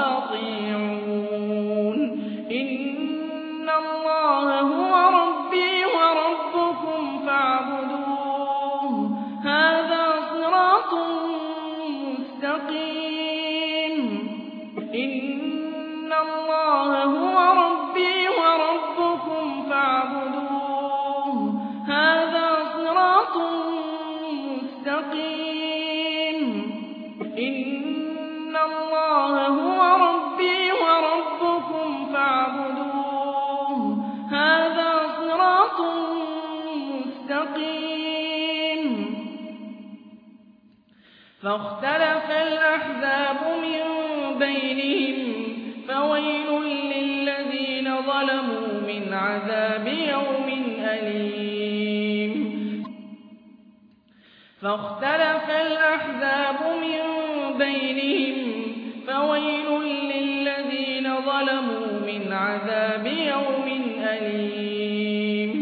وأطيعون إن الله هو ربي وربكم فاعبدوه هذا صراط مستقيم إن الله هو ربي وربكم فاعبدوه هذا صراط مستقيم إن الله هو ربي وربكم فاعبدوه هذا صراط مستقيم فاختلف الأحزاب من بينهم فويل للذين ظلموا من عذاب يوم أليم فاختلف الأحزاب من بينهم فويل للذين ظلموا من عذاب يوم أليم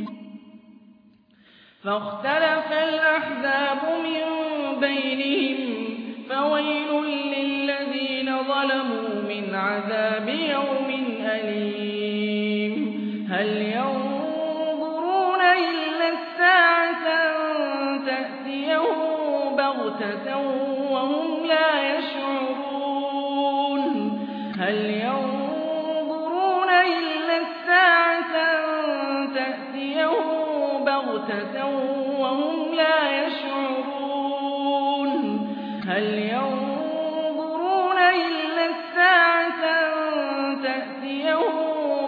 فاختلف الأحزاب من بينهم فويل للذين ظلموا من عذاب يوم أليم هل ينظرون إلا الساعة أن تأتيهم بغتة وهم لا يشعرون هل ينظرون إلا الساعة أن تأتيهم بغتة وهم لا يشعرون هل ينظرون إلا الساعة أن تأتيهم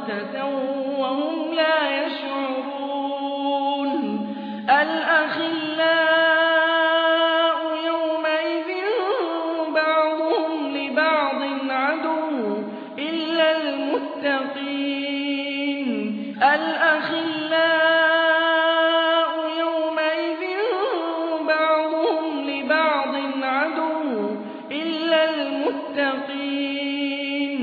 بَغْتَةً وَهُمْ لَا يَشْعُرُونَ الْأَخِلَّاءُ يَوْمَئِذٍ بَعْضُهُمْ لِبَعْضٍ عَدُوٌّ إِلَّا الْمُتَّقِينَ الْأَخِلَّاءُ يَوْمَئِذٍ بَعْضُهُمْ لِبَعْضٍ عَدُوٌّ إِلَّا الْمُتَّقِينَ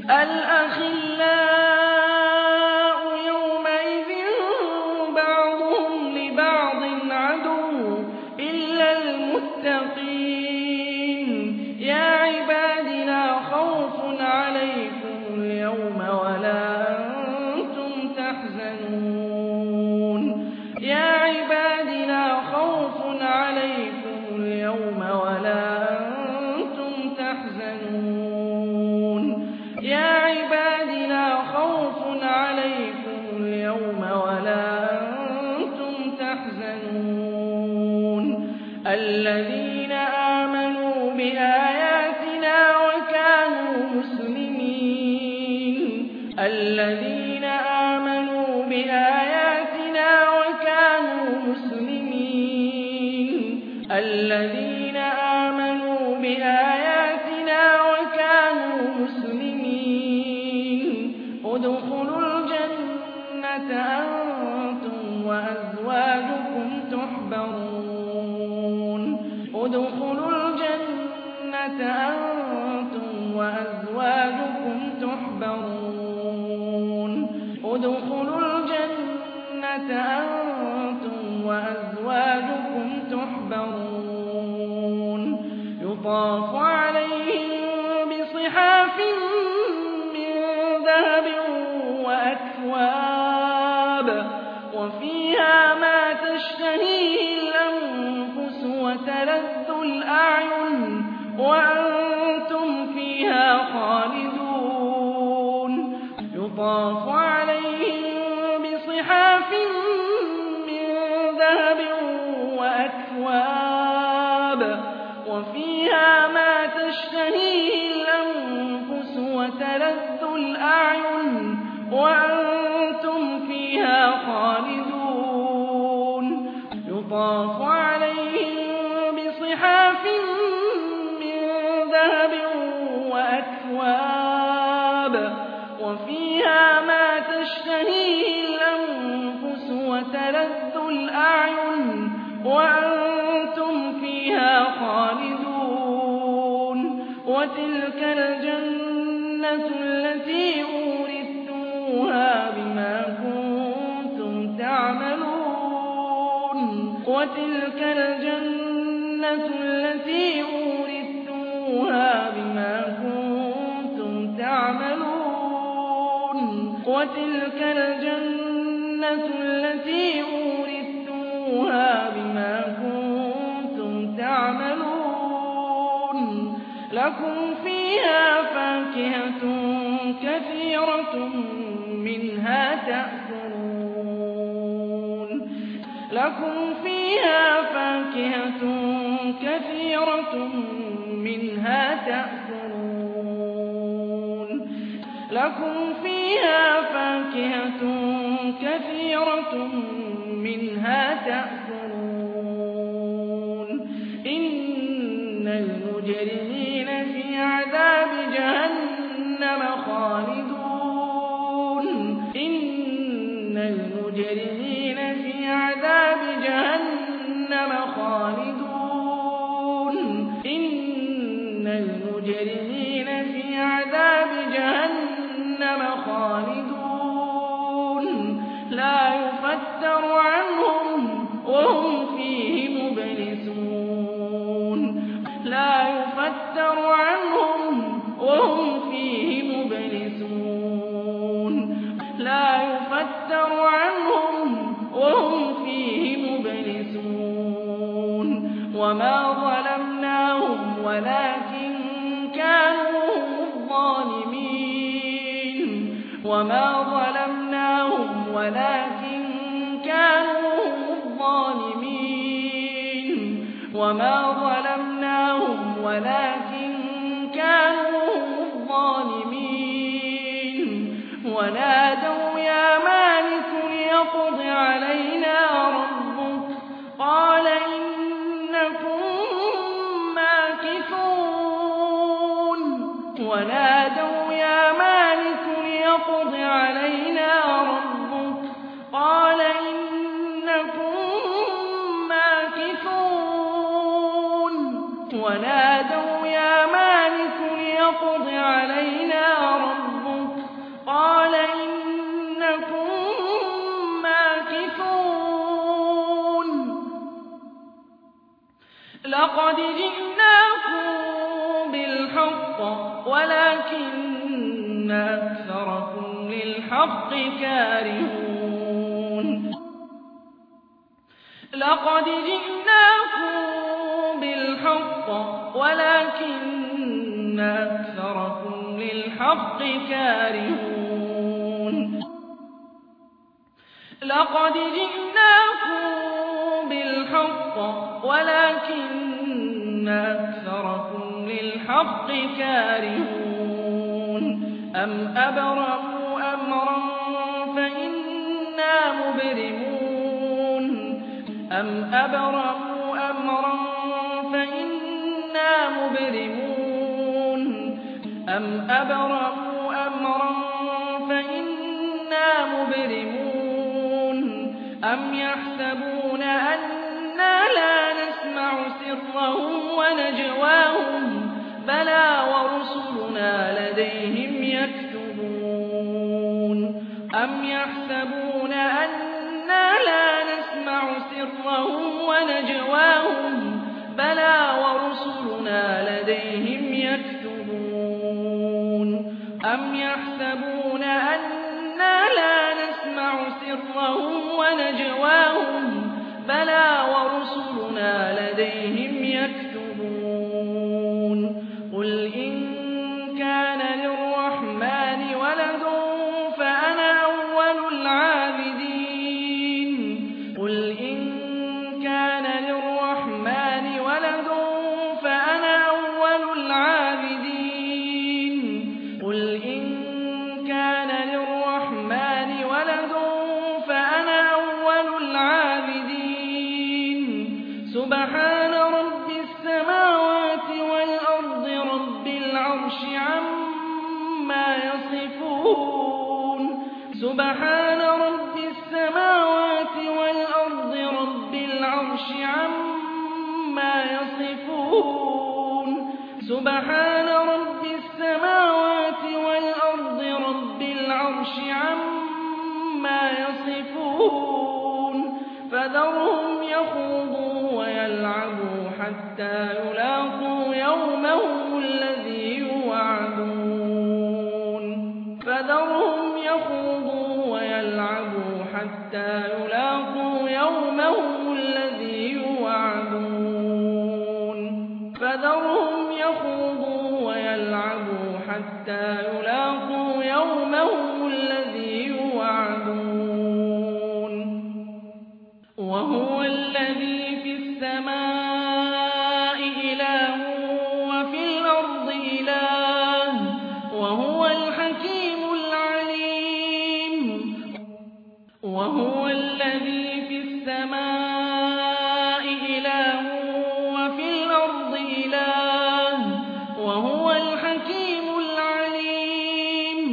الْأَخِلَّاءُ يَوْمَئِذٍ بَعْضُهُمْ لِبَعْضٍ عَدُوٌّ إِلَّا الْمُتَّقِينَ يَا عِبَادِ لَا خَوْفٌ عَلَيْكُمُ الْيَوْمَ وَلَا أَنتُمْ تَحْزَنُونَ يَا عِبَادِ لَا خَوْفٌ عَلَيْكُمُ الْيَوْمَ وَلَا أَنتُمْ تَحْزَنُونَ يَا عِبَادِ لَا خَوْفٌ عَلَيْكُمُ الْيَوْمَ وَلَا أَنتُمْ تَحْزَنُونَ الَّذِينَ آمَنُوا بِآيَاتِنَا وَكَانُوا مُسْلِمِينَ الَّذِينَ آمَنُوا بِآيَاتِنَا وَكَانُوا مُسْلِمِينَ الَّذِينَ آمَنُوا بِآيَاتِنَا وَكَانُوا مُسْلِمِينَ ادْخُلُوا الْجَنَّةَ أَنتُمْ وَأَزْوَاجُكُمْ تُحْبَرُونَ ادْخُلُوا الْجَنَّةَ أَنتُمْ وَأَزْوَاجُكُمْ تُحْبَرُونَ ادْخُلُوا الْجَنَّةَ أَنتُمْ وَأَزْوَاجُكُمْ تُحْبَرُونَ يُطَافُ عَلَيْهِم بِصِحَافٍ مِّن ذَهَبٍ وَأَكْوَابٍ وَفِيهَا مَا تَشْتَهِيهِ الْأَنفُسُ وَتَلَذُّ الْأَعْيُنُ وَأَنتُمْ فِيهَا خَالِدُونَ يُطَافُ عَلَيْهِم بِصِحَافٍ مِّن ذَهَبٍ وَأَكْوَابٍ وَفِيهَا مَا تَشْتَهِيهِ الْأَنفُسُ وَتَلَذُّ الْأَعْيُنُ وَأَنتُمْ فِيهَا خَالِدُونَ يُطَافُ عَلَيْهِم بِصِحَافٍ مِّن ذَهَبٍ وَأَكْوَابٍ وَفِيهَا مَا تَشْتَهِيهِ الْأَنفُسُ وَتَلَذُّ الْأَعْيُنُ وَأَنتُمْ فِيهَا خَالِدُونَ وَتِلْكَ الْجَنَّةُ الَّتِي أُورِثْتُمُوهَا بِمَا كُنتُمْ تَعْمَلُونَ وَتِلْكَ الْجَنَّةُ الَّتِي أُورِثْتُمُوهَا بِمَا كُنتُمْ تَعْمَلُونَ وَتِلْكَ الْجَنَّةُ الَّتِي أُورِثْتُمُوهَا بِمَا كُنتُمْ تَعْمَلُونَ لَكُمْ فِيهَا فَاكِهَةٌ كَثِيرَةٌ مِّنْهَا تَأْكُلُونَ لَكُمْ فِيهَا فَاكِهَةٌ كَثِيرَةٌ مِّنْهَا تَأْكُلُونَ لَكُمْ فِيهَا فَاكِهَةٌ كَثِيرَةٌ مِّنْهَا تَأْكُلُونَ إِنَّ الْمُجْرِمِينَ فِي عَذَابِ جَهَنَّمَ خَالِدُونَ إِنَّ الْمُجْرِمِينَ فِي عَذَابِ جَهَنَّمَ خَالِدُونَ إِنَّ الْمُجْرِمِينَ فِي عَذَابِ جَهَنَّمَ خَالِدُونَ لَا يُفَتَّرُ عَنْهُمْ وَهُمْ فِيهِ مُبْلِسُونَ لَا يُفَتَّرُ عَنْهُمْ وَهُمْ فِيهِ مُبْلِسُونَ لَا يُفَتَّرُ عَنْهُمْ وَهُمْ فِيهِ مُبْلِسُونَ وَمَا ظَلَمْنَاهُمْ وَلَٰكِن كَانُوا هُمُ الظَّالِمِينَ وَمَا ظَلَمْنَاهُمْ وَلَٰكِن كَانُوا هُمُ الظَّالِمِينَ وَمَا ظَلَمْنَاهُمْ وَلَٰكِن كَانُوا هُمُ الظَّالِمِينَ ليقض علينا ربك قال إنكم ماكثون ونادوا يا مالك ليقض علينا ربك قال إنكم ماكثون ونادوا يا مالك ليقض علينا ربك قال إنكم ماكثون لقد جئناكم بالحق ولكن أكثركم للحق كارهون لقد جئناكم بالحق ولكن أكثركم للحق كارهون لقد جئناكم بالحق ولكن أكثركم للحق كارهون أم أبرموا أمرا فإنا مبرمون أم أبرموا أمرا فإنا مبرمون أم أبرموا أمرا فإنا مبرمون أم يحسبون أنا لا نسمع سرهم ونجواهم بلى ورسلنا لديهم يكتبون أم يحسبون أنا لا نسمع سرهم ونجواهم بلى ورسلنا لديهم يكتبون أم يحسبون أنا لا نسمع سرهم ونجواهم بلى ورسلنا لديهم يكتبون قل إن كان للرحمن ولد فأنا أول العابدين قل إن كان للرحمن ولد فأنا أول العابدين قل إن كان للرحمن ولد فأنا أول العابدين سبحان رب السماوات والأرض رب العرش عما يصفون سبحان رب السماوات والأرض رب العرش عما يصفون سبحان رب السماوات والأرض رب العرش عما يصفون فذرهم يخوضوا ويلعبوا حتى يلاقوا يومهم الذي يوعدون فذرهم يخوضوا ويلعبوا حتى يلاقوا يومهم الذي يوعدون فذرهم يخوضوا ويلعبوا حتى يلاقوا يومهم الذي يوعدون وهو الذي في السماء إله وفي الأرض إله وهو الحكيم العليم وهو الذي في السماء إله وفي الأرض إله وهو الحكيم العليم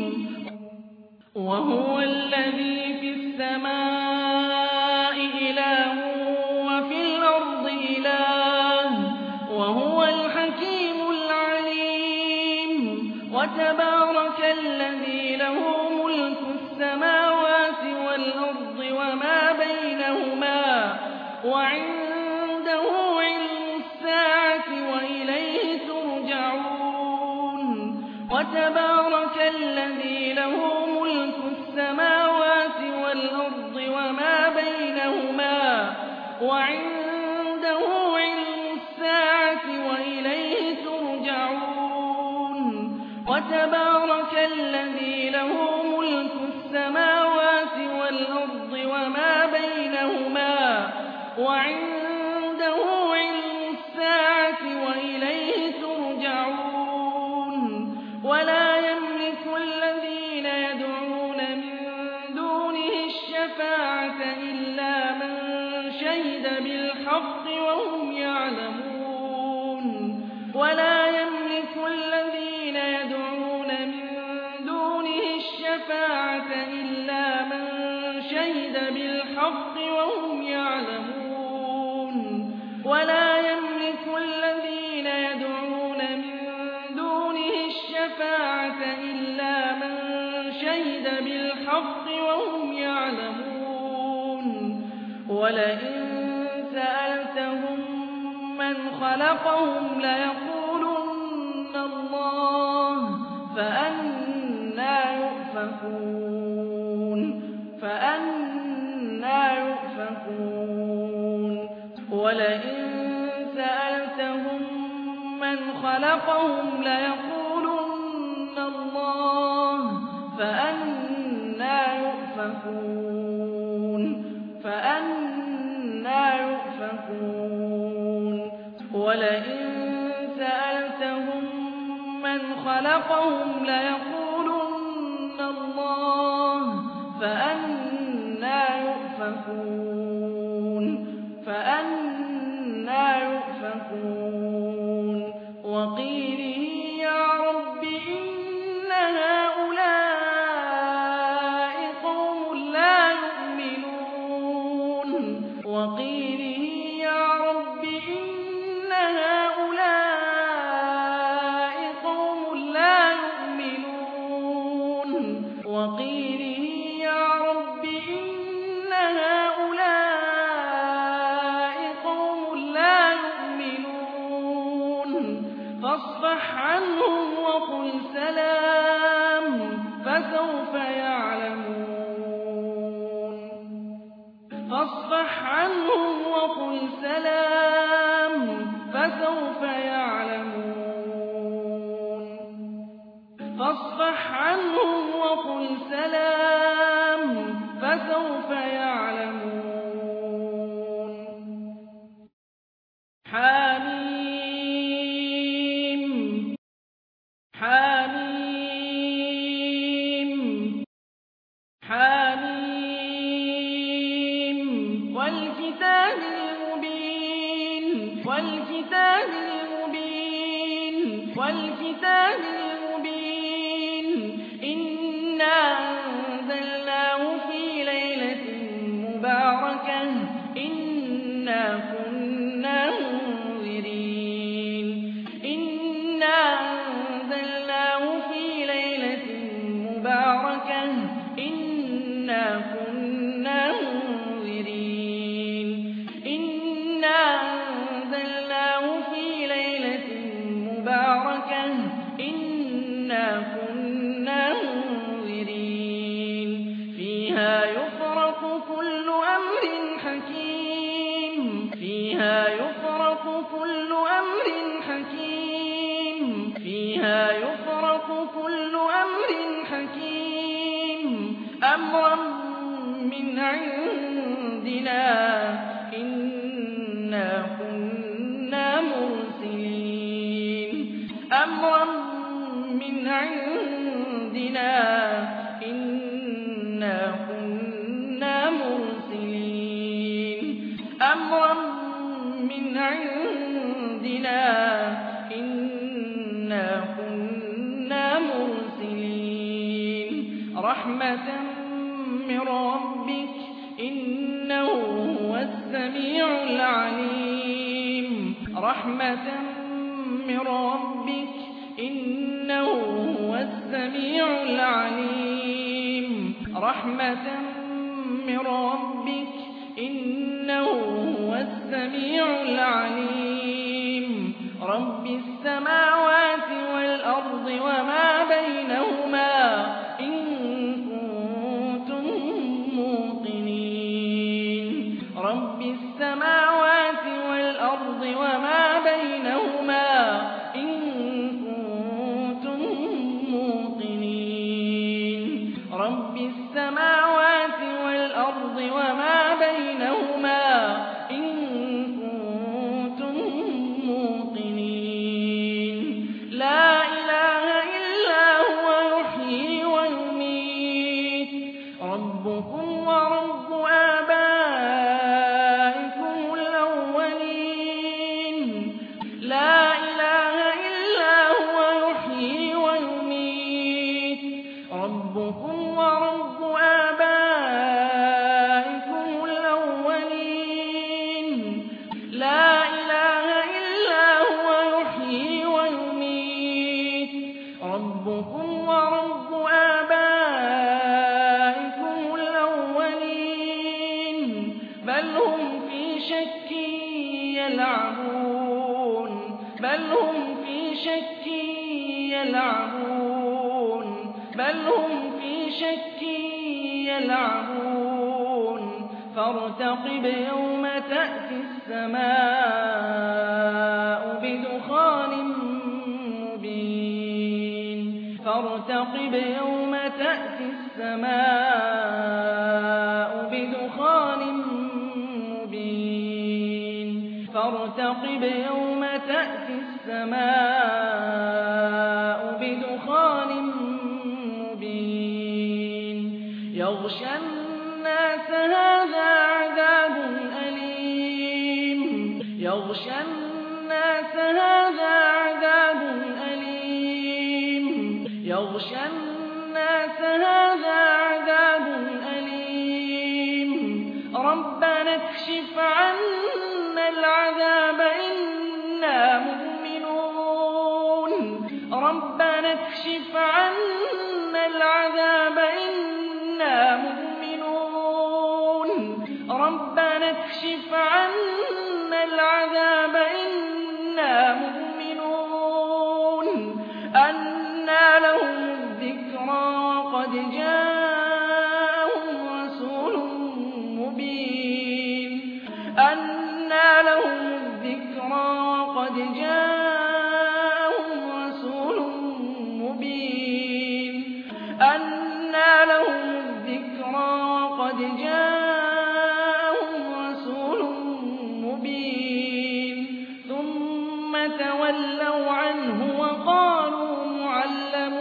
وهو الذي في السماء إله وفي الأرض إله وهو الحكيم العليم وتبارك الذي له ملك السماوات والأرض وما بينهما وعنده علم الساعة وإليه ترجعون وتبارك الذي له ملك السماوات والأرض وما بينهما وعنده علم الساعة وإليه ترجعون وتبارك الذي له ملك السماوات والأرض وما بينهما وعنده علم الساعة وإليه ترجعون ولا يملك الذين يدعون من دونه الشفاعة شهد بالحق وهم يعلمون ولا يملك الذين يدعون من دونه الشفاعة إلا من شهد بالحق وهم يعلمون ولا يملك الذين يدعون من دونه الشفاعة إلا من شهد بالحق وهم يعلمون ولئن سألتهم من خلقهم ليقولن الله فأنى يؤفكون ولئن سألتهم من خلقهم ليقولن الله فأنى يؤفكون ولئن سألتهم من خلقهم ليقولن الله فأنى يؤفكون وقيله يا رب إن هؤلاء قوم لا يؤمنون وقيله يا رب إن هؤلاء قوم لا يؤمنون وقيله يا رب إن هؤلاء قوم لا يؤمنون فاصفح عنهم وقل سلام فسوف يعلمون فاصفح عنهم وقل سلام فسوف يعلمون فاصفح عنهم وقل سلام فسوف يعلمون حميم حميم حميم والكتاب المبين والكتاب المبين والكتاب المبين إنا أنزلناه في ليلة مباركة إنا كنا منذرين إنا أنزلناه في ليلة مباركة إنا كنا منذرين إنا أنزلناه في ليلة مباركة إنا كنا منذرين فيها يفرق كل أمر حكيم فيها يفرق كل أمر حكيم فيها يفرق كل أمر حكيم أمرا من عندنا إنا كنا مرسلين أمرا من عندنا إنا كنا مرسلين أمرا من عندنا إنا كنا مرسلين رحمة من ربك إنه هو السميع العليم رحمة من ربك إنه هو السميع العليم رحمة من ربك إنه هو السميع العليم رب السماوات والأرض وما بينهما إن كنتم موقنين رب السماوات والأرض وما بينهما إن كنتم موقنين رب السماوات والأرض وما بينهما إن كنتم موقنين لا إله إلا هو يحيي ويميت ربكم ورب آبائكم بل هم في شك يلعبون بل هم في شك يلعبون بل هم في شك يلعبون فارتقب يوم تأتي السماء بدخان مبين فارتقب يوم تأتي السماء بدخان مبين فارتقب يوم تأتي السماء بدخان مبين يغشى الناس هذا عذاب أليم يغشى الناس هذا عذاب أليم يغشى الناس هذا عذاب أليم ربنا اكشف عنا العذاب إنا مؤمنون ربنا اكشف عنا العذاب إنا مؤمنون ربنا اكشف عنا العذاب إنا مؤمنون أنى لهم الذكرى وقد جاءهم رسول مبين أنى لهم الذكرى وقد جاءهم رسول مبين أنى لهم الذكرى وقد جاءهم رسول مبين ثم تولوا عنه وقالوا معلم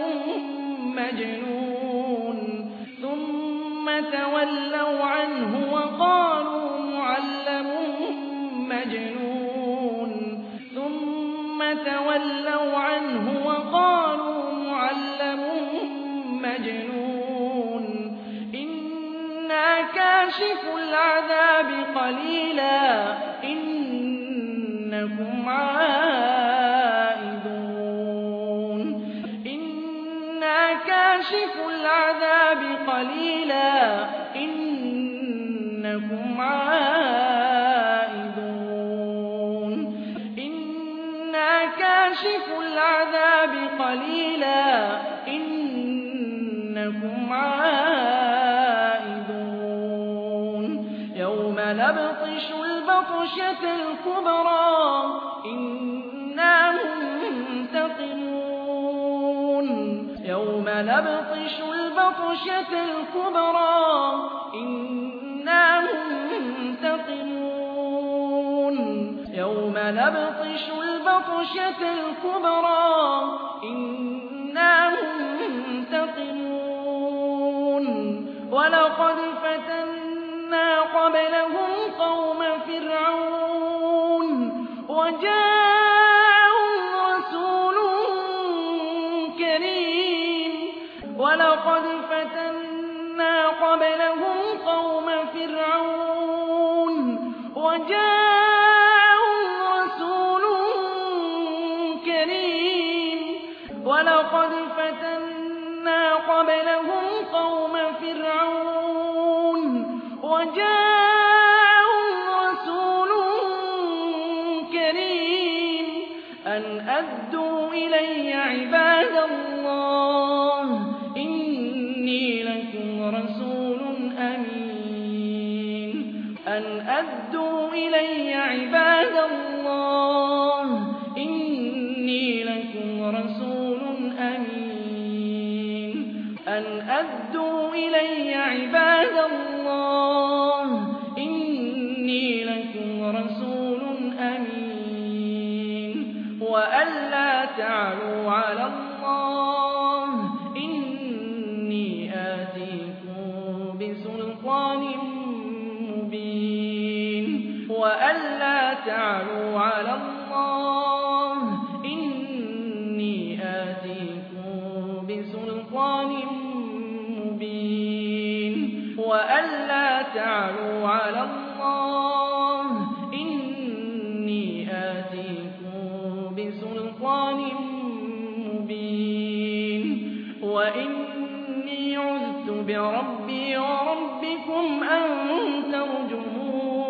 مجنون ثم تولوا عنه وقالوا معلم مجنون ثم تولوا عنه وقالوا معلم مجنون إنا كاشف العذاب قليلا إنكم عائدون إنا كاشف العذاب قليلا إنكم عائدون إنا كاشف العذاب قليلا إنكم عائدون يوم نبطش البطشة الكبرى إنا منتقمون يوم نبطش البطشة الكبرى إنا منتقمون يوم نبطش البطشة الكبرى إنا منتقمون ولقد فتنا قبلهم قوم فرعون وجاءهم رسول كريم ولقد فتنا قبلهم قوم فرعون وجاءهم رسول كريم ولقد فتنا قبلهم قوم فرعون وجاءهم رسول كريم أن أدوا إلي عباد الله إني لكم رسول أمين أن أدوا إلي عباد الله إني لكم رسول أمين أن أدوا إلي عباد الله إني لكم رسول أمين وألا تعلوا على الله إني آتيكم بسلطان مبين وألا تعلوا على الله إني آتيكم بسلطان مبين وألا تعلوا على الله إني آتيكم بسلطان مبين وإني عذت بربي وربكم أن ترجمون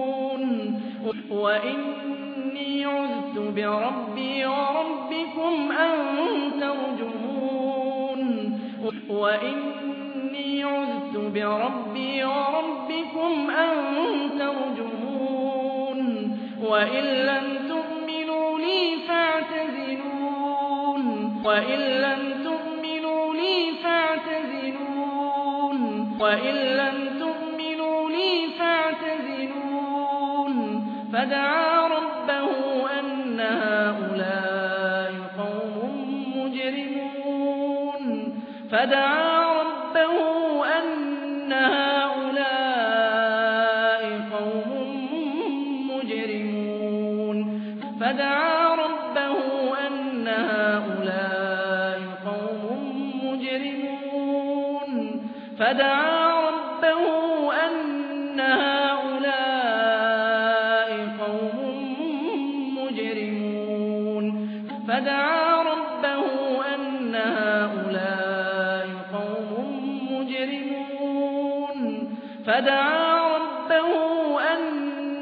وإني عذت بربي وربكم أن ترجمون وإني عذت بربي وربكم أن ترجمون وإن لم تؤمنوا لي فاعتزلون وإن لم تؤمنوا لي فاعتزلون وإن لم تؤمنوا لي فاعتزلون فدعا ربه أن هؤلاء قوم مجرمون فدعا ربه أن هؤلاء قوم مجرمون فدعا ربه أن هؤلاء قوم مجرمون فدعا ربه أن هؤلاء قوم مجرمون فدعا ربه أن هؤلاء قوم مجرمون فدعا ربه أن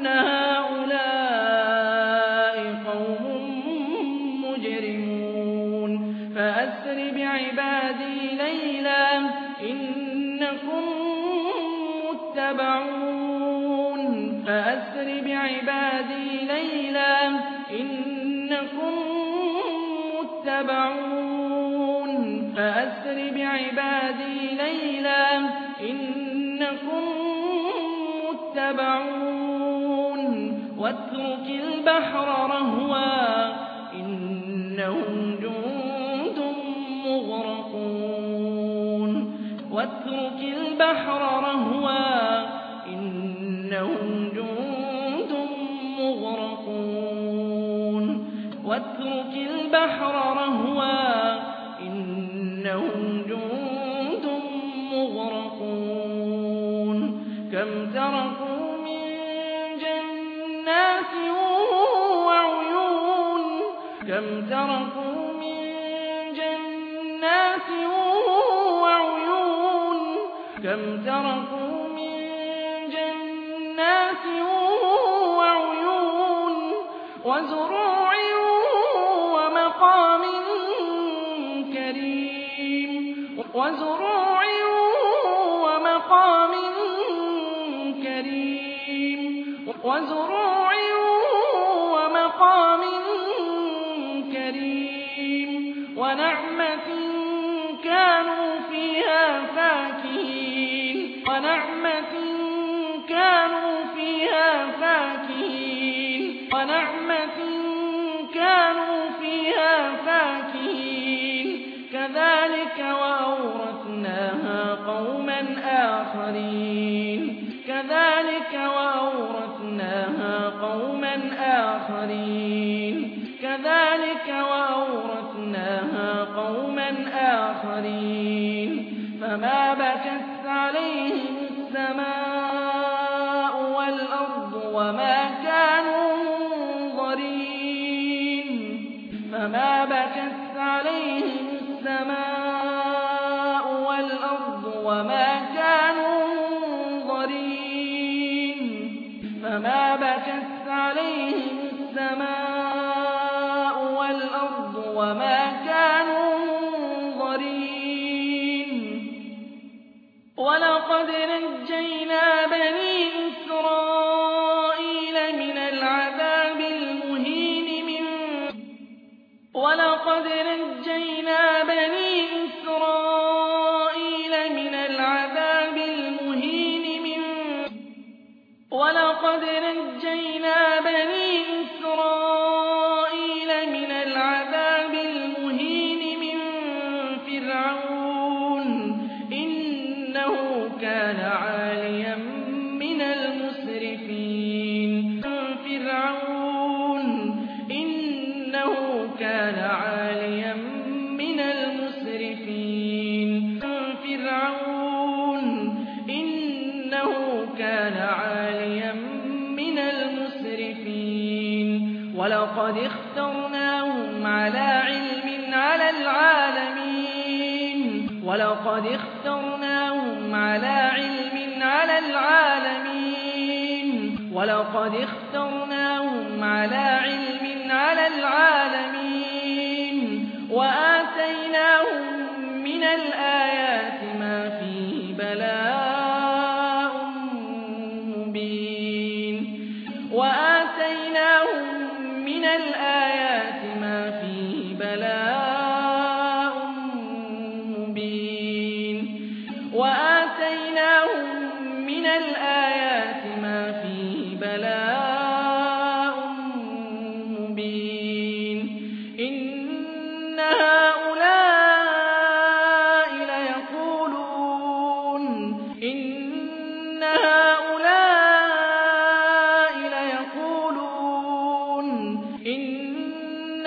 هؤلاء قوم مجرمون فأسر بعبادي ليلا إنكم متبعون فأسر بعبادي ليلا إنكم متبعون فأسر بعبادي ليلا إنكم متبعون واترك البحر رهوا إنهم جند مغرقون واترك البحر رهوا إنهم جند مغرقون واترك البحر رهوا إنهم جند مغرقون كم تركوا من جنات وعيون كم تركوا من جنات وعيون كم تركوا من جنات وعيون وزروع ومقام كريم وزروع ومقام كريم وزروع ومقام كريم ونعمة كانوا فيها فاكهين ونعمة كانوا فيها فاكهين ونعمة كانوا فيها فاكهين كذلك وأورثناها قوما آخرين كذلك وأورثناها قوما آخرين كذلك وأورثناها قوما آخرين فما بكت عليهم السماء والأرض وما كانوا منظرين فما بكت عليهم السماء والأرض وما كانوا منظرين فما بكت عليهم السماء والأرض وما كانوا منظرين ولقد نجينا بني إسرائيل من العذاب المهين ولقد نجينا بني إسرائيل من العذاب المهين ولقد نجينا بني إسرائيل من العذاب المهين من فرعون إنه كان عاليا من المسرفين فرعون إنه كان عاليا من المسرفين فرعون إنه كان عاليا من المسرفين ولقد اخترناهم على علم على العالمين ولقد اخترناهم على علم على العالمين ولقد اخترناهم على علم على العالمين وآتيناهم من الآيات ما فيه بلاء مبين وآتيناهم من الآيات ما فيه بلاء مبين وآتيناهم من الآيات ما فيه بلاء مبين إن هؤلاء ليقولون إن هؤلاء ليقولون إن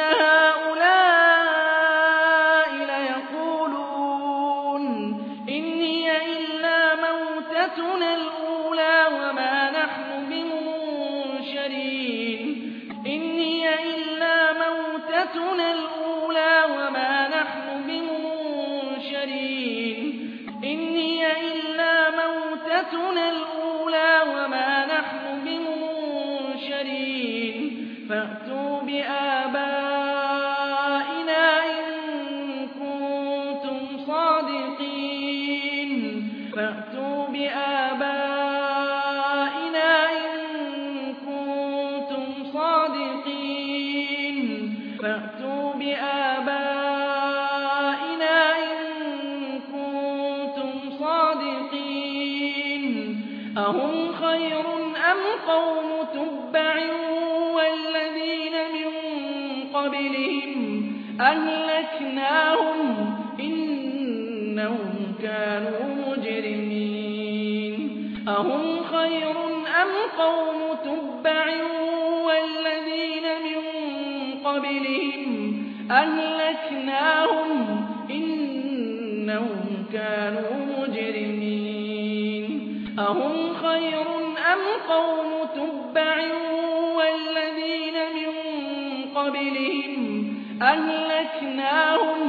هؤلاء ليقولون إن هي إلا موتتنا الأولى وما نحن بمنشرين إن هي إلا موتتنا الأولى وما نحن بمنشرين إن هي إلا موتتنا الأولى وما نحن بمنشرين فأتوا بآبائنا إن كنتم صادقين فأتوا بآبائنا إن كنتم صادقين فأتوا بآبائنا إن كنتم صادقين أهم خير أم قوم تبع والذين من قبلهم أهلكناهم إنهم كانوا مجرمين أهم خير أم قوم تبع والذين من قبلهم أهلكناهم إنهم كانوا مجرمين أهم خير أم قوم تبع والذين من قبلهم أهلكناهم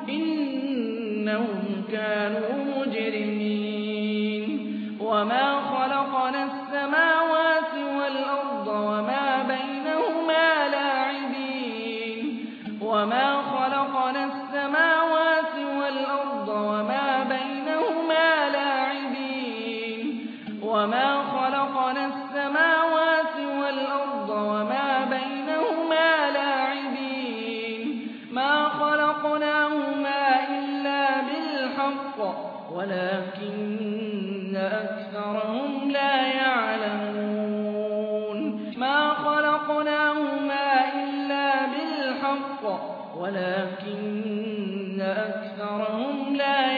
إنهم كانوا مجرمين وما خلقنا السماوات والأرض وما بينهما لاعبين وما خلقنا السماوات والأرض وما بينهما لاعبين وما خلقنا السماوات والأرض وما بينهما لاعبين ما خلقناهما إلا بالحق ولكن أكثرهم لا يعلمون ما خلقناهما إلا بالحق ولكن أكثرهم لا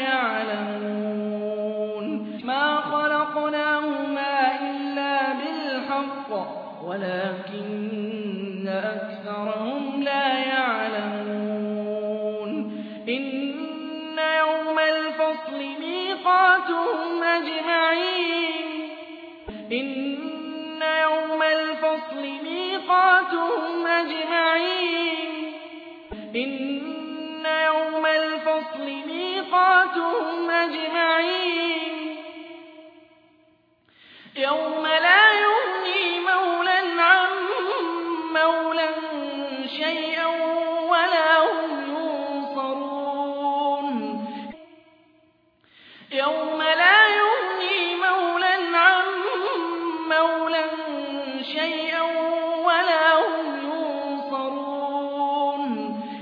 يعلمون ما خلقناهما إلا بالحق ولكن أكثرهم لا يعلمون إن يوم الفصل ميقاتهم أجمعين إن يوم الفصل ميقاتهم أجمعين إن يوم الفصل ميقاتهم أجمعين يوم لا يغني مولى عن مولى شيئا ولا هم ينصرون يوم لا يغني مولى عن مولى شيئا ولا هم ينصرون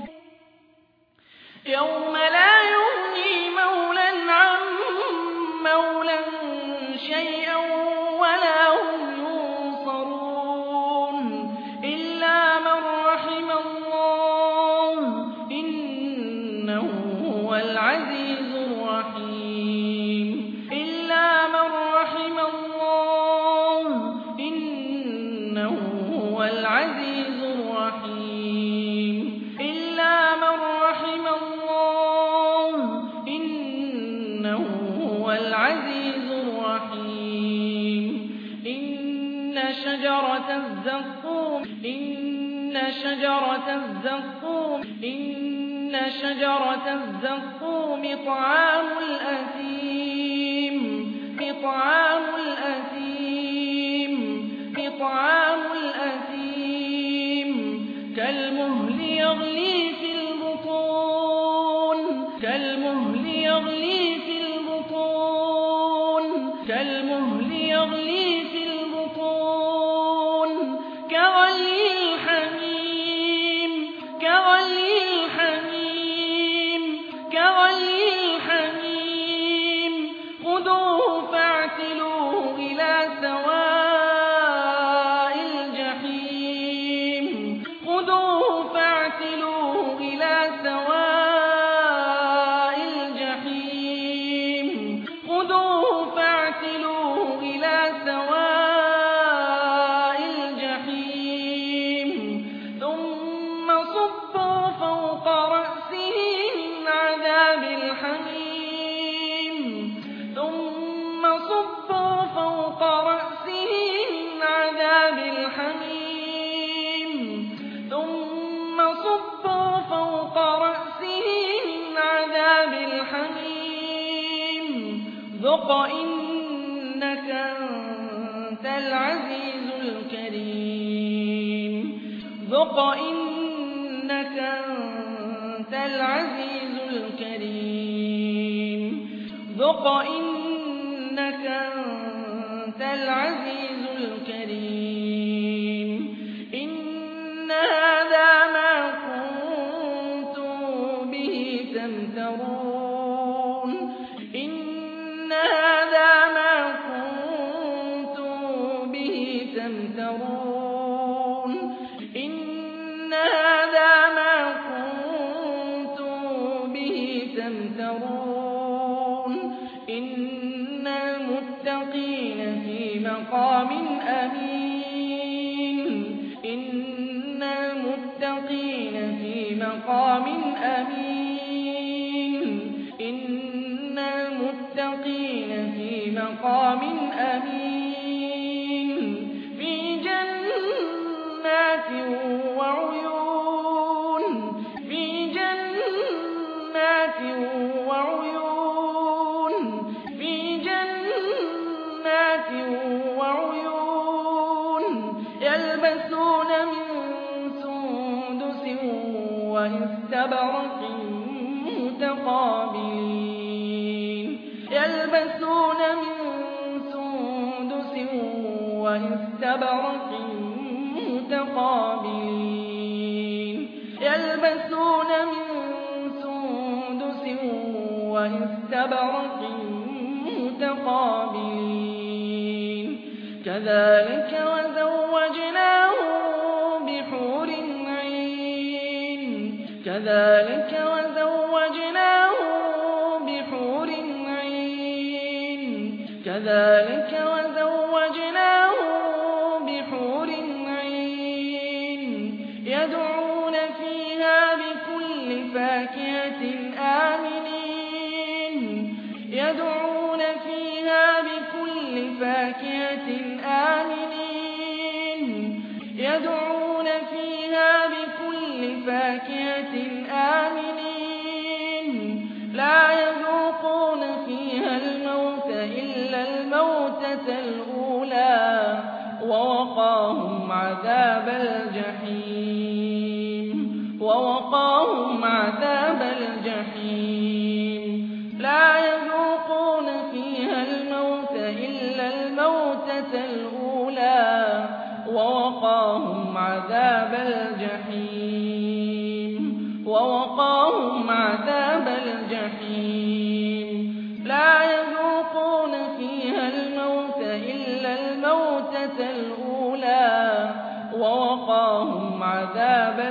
يوم لا يغني مولى عن مولى شيئا ولا هم ينصرون إلا من رحم الله إنه هو العزيز الرحيم إلا من رحم الله إنه هو العزيز الرحيم إلا من رحم الله إنه هو العزيز الرحيم إن شجرة الزقوم إن شجرة الزقوم إن شجرة الزقوم طعام الأثيم طعام الأثيم الحميم ثم صبوا فوق رأسه من عذاب الحميم ذق إنك أنت العزيز الكريم ذق إنك أنت العزيز الكريم ذق إنك أنت العزيز الكريم إن هذا ما كنتم به تمترون إن هذا ما كنتم به تمترون إن هذا ما كنتم به تمترون إن المتقين في مقام أمين إن المتقين في مقام أمين إن المتقين في مقام أمين في جنات وعيون في جنات وعيون في جنات وعيون يلبسون من سندس واستبرق متقابلين يلبسون من سندس واستبرق متقابلين يلبسون من سندس واستبرق متقابلين كذلك وزوجناهم بحور عين كذلك وزوجناهم بحور عين كذلك وزوجناهم بحور عين يدعون فيها بكل فاكهة آمنين يدعون فيها بكل فاكهة آمنين يدعون فيها بكل فاكهة آمنين لا يذوقون فيها الموت إلا الموتة الأولى ووقاهم عذاب الجحيم ووقاهم عذاب الجحيم لا يذوقون فيها الموت إلا الموتة الأولى ووقاهم عذاب الجحيم ووقاهم عذاب الجحيم لا يذوقون فيها الموت إلا الموتة الأولى ووقاهم عذاب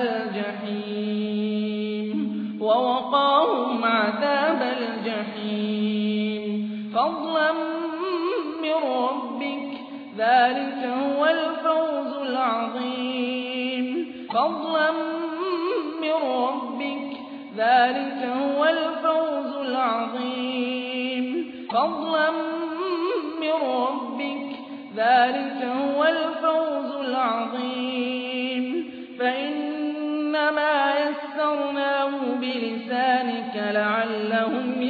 الجحيم ووقاهم عذاب الجحيم فضلا من ربك ذلك هو الفوز العظيم فضلا من ربك ذلك هو الفوز العظيم فضلا من ربك ذلك هو الفوز العظيم فإنما يسرناه بلسانك لعلهم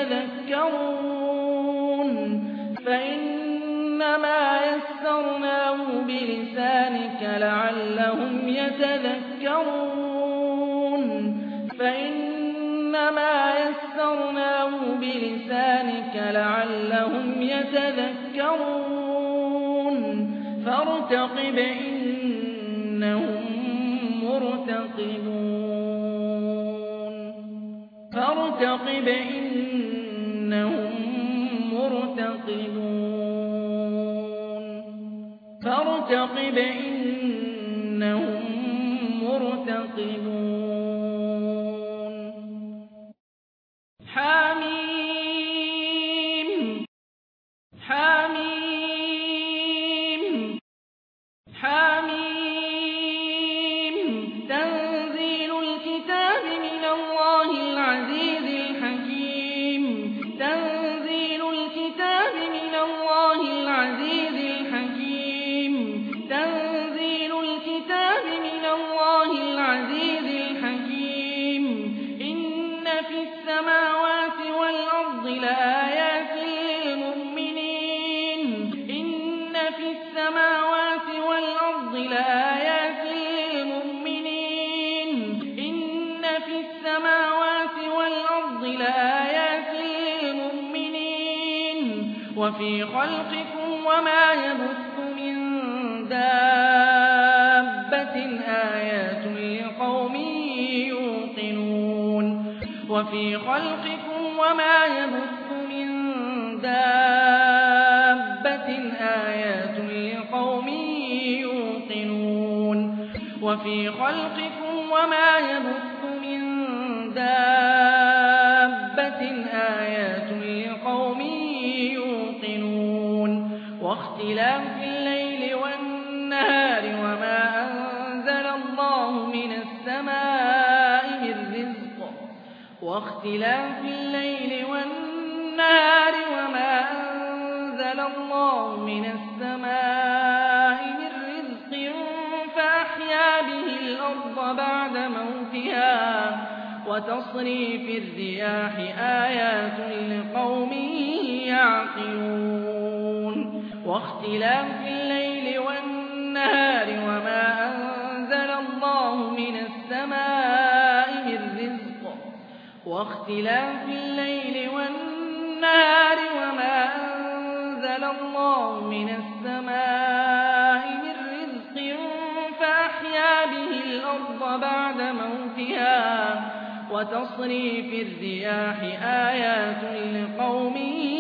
يتذكرون فإنما يسرناه بلسانك لعلهم يتذكرون فإنما يسرناه بلسانك لعلهم يتذكرون فارتقب إنهم مرتقبون فارتقب إنهم مرتقبون فارتقب إنهم مرتقبون حميم حميم حميم تنزيل الكتاب من الله العزيز الحكيم تنزيل الكتاب من الله العزيز الحكيم تنزيل وفي خلقكم وما يبث من دابة آيات لقوم يوقنون وفي خلقكم وما يبث من دابة آيات لقوم يوقنون وفي خلقكم وما يبث من دابة آيات لقوم يوقنون واختلاف الليل والنهار وما أنزل الله من السماء من رزق واختلاف الليل والنهار وما أنزل الله من السماء من رزق فأحيا به الأرض بعد موتها وتصريف الرياح آيات لقوم يعقلون واختلاف الليل والنهار وما أنزل الله من السماء من رزق واختلاف الليل والنهار وما أنزل الله من السماء من رزق فأحيا به الأرض بعد موتها وتصريف الرياح آيات لقوم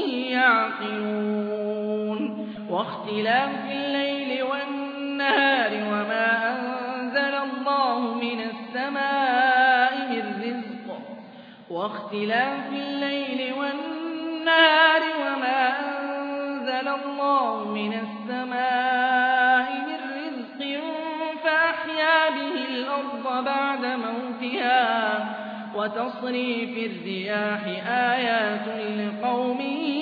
يعقلون واختلاف الليل والنهار وما أنزل الله من السماء من رزق واختلاف الليل والنهار وما أنزل الله من السماء من رزق فأحيا به الأرض بعد موتها وتصريف الرياح آيات لقوم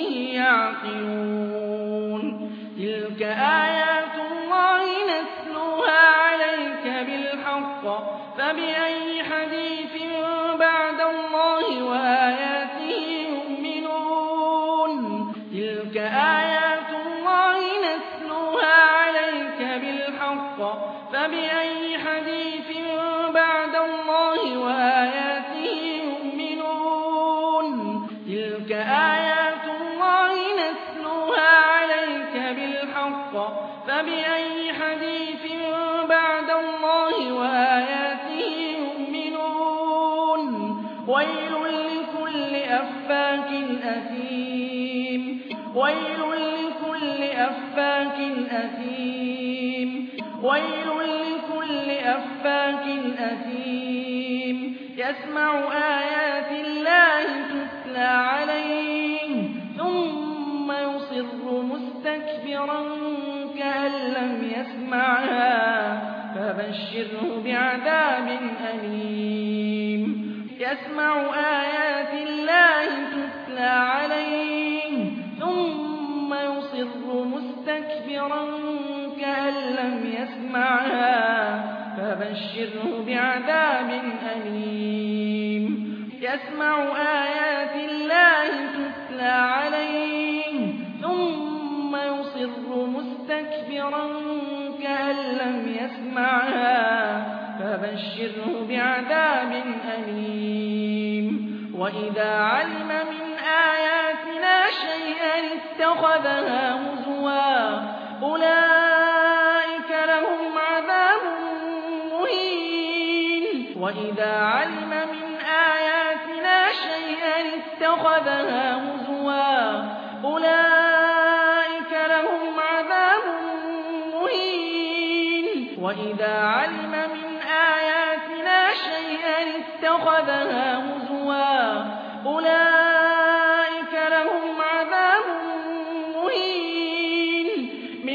يعقلون تلك آيات الله نتلوها عليك بالحق فبأي حديث بعد الله وآياته يؤمنون تلك آيات الله نتلوها عليك بالحق فبأي حديث بعد الله وآياته يؤمنون تلك آيات الله نتلوها عليك بالحق فبأي حديث بعد الله وآياته يؤمنون ويل لكل أفاك أثيم ويل لكل أفاك أثيم ويل لكل أفاك أثيم يسمع آيات الله تتلى عليه ثم يصر مستكبرا كأن لم يسمعها فبشره بعذاب أليم يسمع آيات الله تتلى عليه ثم يصر مستكبرا كأن لم يسمعها فبشره بعذاب أليم يسمع آيات الله تتلى عليه ثم يصر مستكبرا كأن لم يسمعها فبشره بعذاب أليم وإذا علم من آياتنا شيئا اتخذها هزوا أولئك لهم عذاب مهين وإذا علم من آياتنا شيئا اتخذها هزوا أولئك لهم عذاب مهين وإذا علم من آياتنا شيئا اتخذها هزوا أولئك لهم عذاب مهين من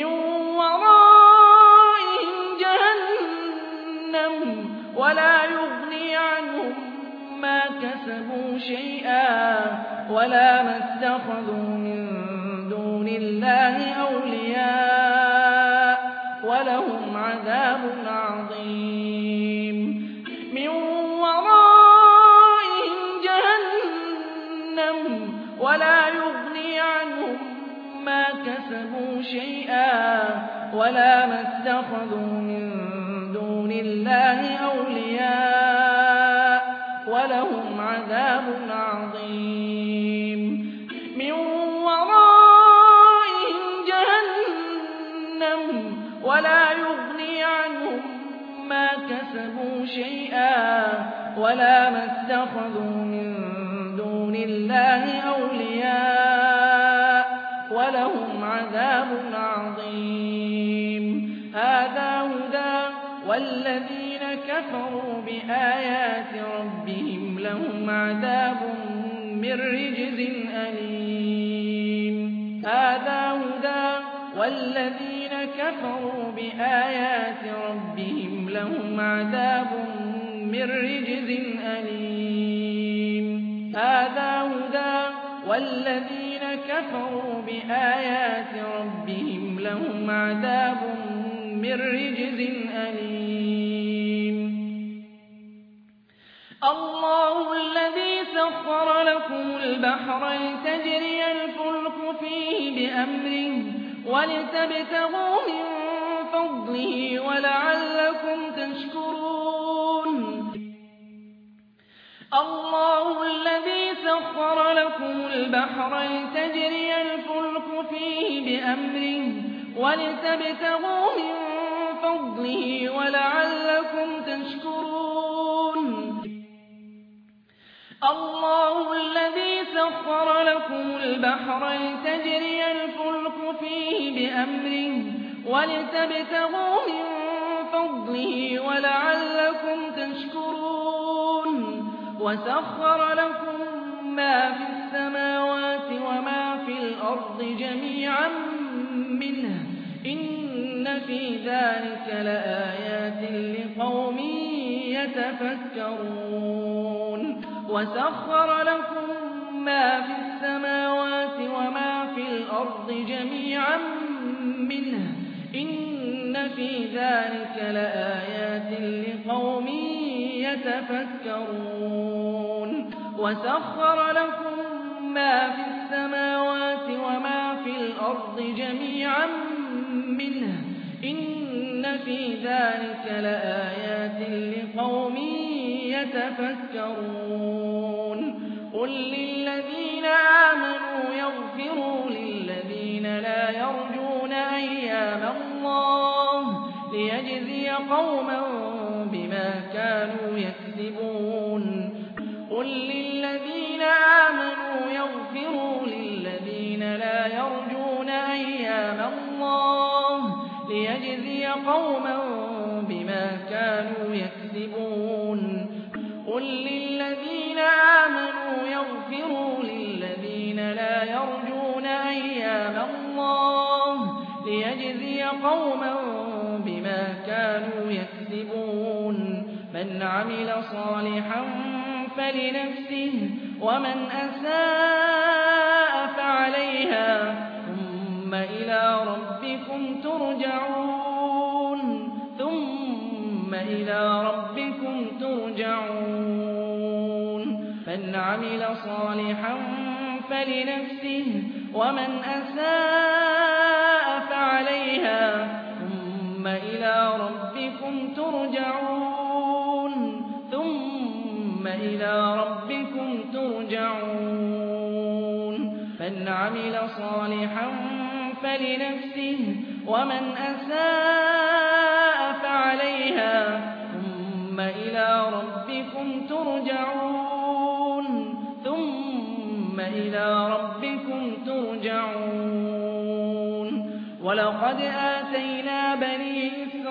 ورائهم جهنم ولا يغني عنهم ما كسبوا شيئا ولا ما اتخذوا من دون الله أولياء ولهم عذاب عظيم من ورائهم جهنم ولا يغني عنهم ما كسبوا شيئا ولا ما اتخذوا من دون الله أولياء ولهم عذاب عظيم من ورائهم كسبوا شيئا ولا ما اتخذوا من دون الله أولياء ولهم عذاب عظيم هذا هدى والذين كفروا بآيات ربهم لهم عذاب من رجز أليم هذا هدى والذين كفروا بآيات ربهم لهم عذاب من رجز أليم هذا هدى والذين كفروا بآيات ربهم لهم عذاب من رجز أليم الله الذي سخر لكم البحر لتجري الفلك فيه بأمره ولتبتغوا من فضله ولعلكم تشكرون الله الذي سخر لكم البحر لتجري الفلك فيه بأمره ولتبتغوا من فضله ولعلكم تشكرون الله الذي سخر لكم البحر لتجري الفلك فيه بأمره ولتبتغوا من فضله ولعلكم تشكرون وسخر لكم ما في السماوات وما في الأرض جميعا منه إن في ذلك لآيات لقوم يتفكرون وسخر لكم ما في السماوات وما في الأرض جميعا منه إن في ذلك لآيات لقوم يتفكرون وسخر لكم ما في السماوات وما في الأرض جميعا منه إن في ذلك لآيات لقوم يتفكرون قل للذين آمنوا يغفروا للذين لا يرجون أيام الله ليجزي قوما بما كانوا يكسبون قل للذين آمنوا يغفروا للذين لا يرجون أيام الله ليجزي قوما بما كانوا يكسبون قل للذين آمنوا يغفروا للذين لا يرجون أيام الله ليجزي قوما بما كانوا يكسبون من عمل صالحا فلنفسه ومن أساء فعليها ثم إلى ربكم ترجعون من عمل صالحا فلنفسه ومن أساء فعليها ثم إلى ربكم ترجعون من عمل صالحا فلنفسه ومن أساء فعليها ثم إلى ربكم ترجعون ولقد آتينا بني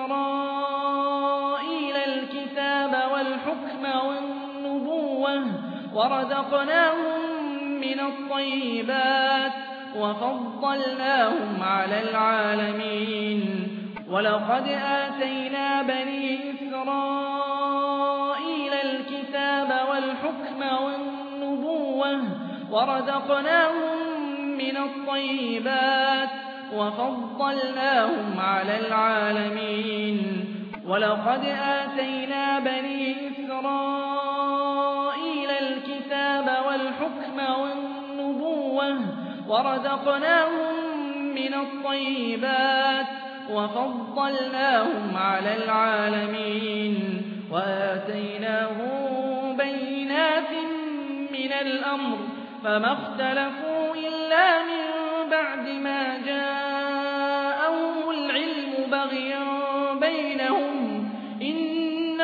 إسرائيل الكتاب والحكم والنبوة ورزقناهم من الطيبات وفضلناهم على العالمين ولقد آتينا بني إسرائيل الكتاب والحكم والنبوة ورزقناهم من الطيبات وفضلناهم على العالمين ولقد آتينا بني إسرائيل الكتاب والحكم والنبوة ورزقناهم من الطيبات وفضلناهم على العالمين وآتيناهم بينات من الأمر فما اختلفوا إلا من بعد ما جاءهم العلم بغيا بينهم إن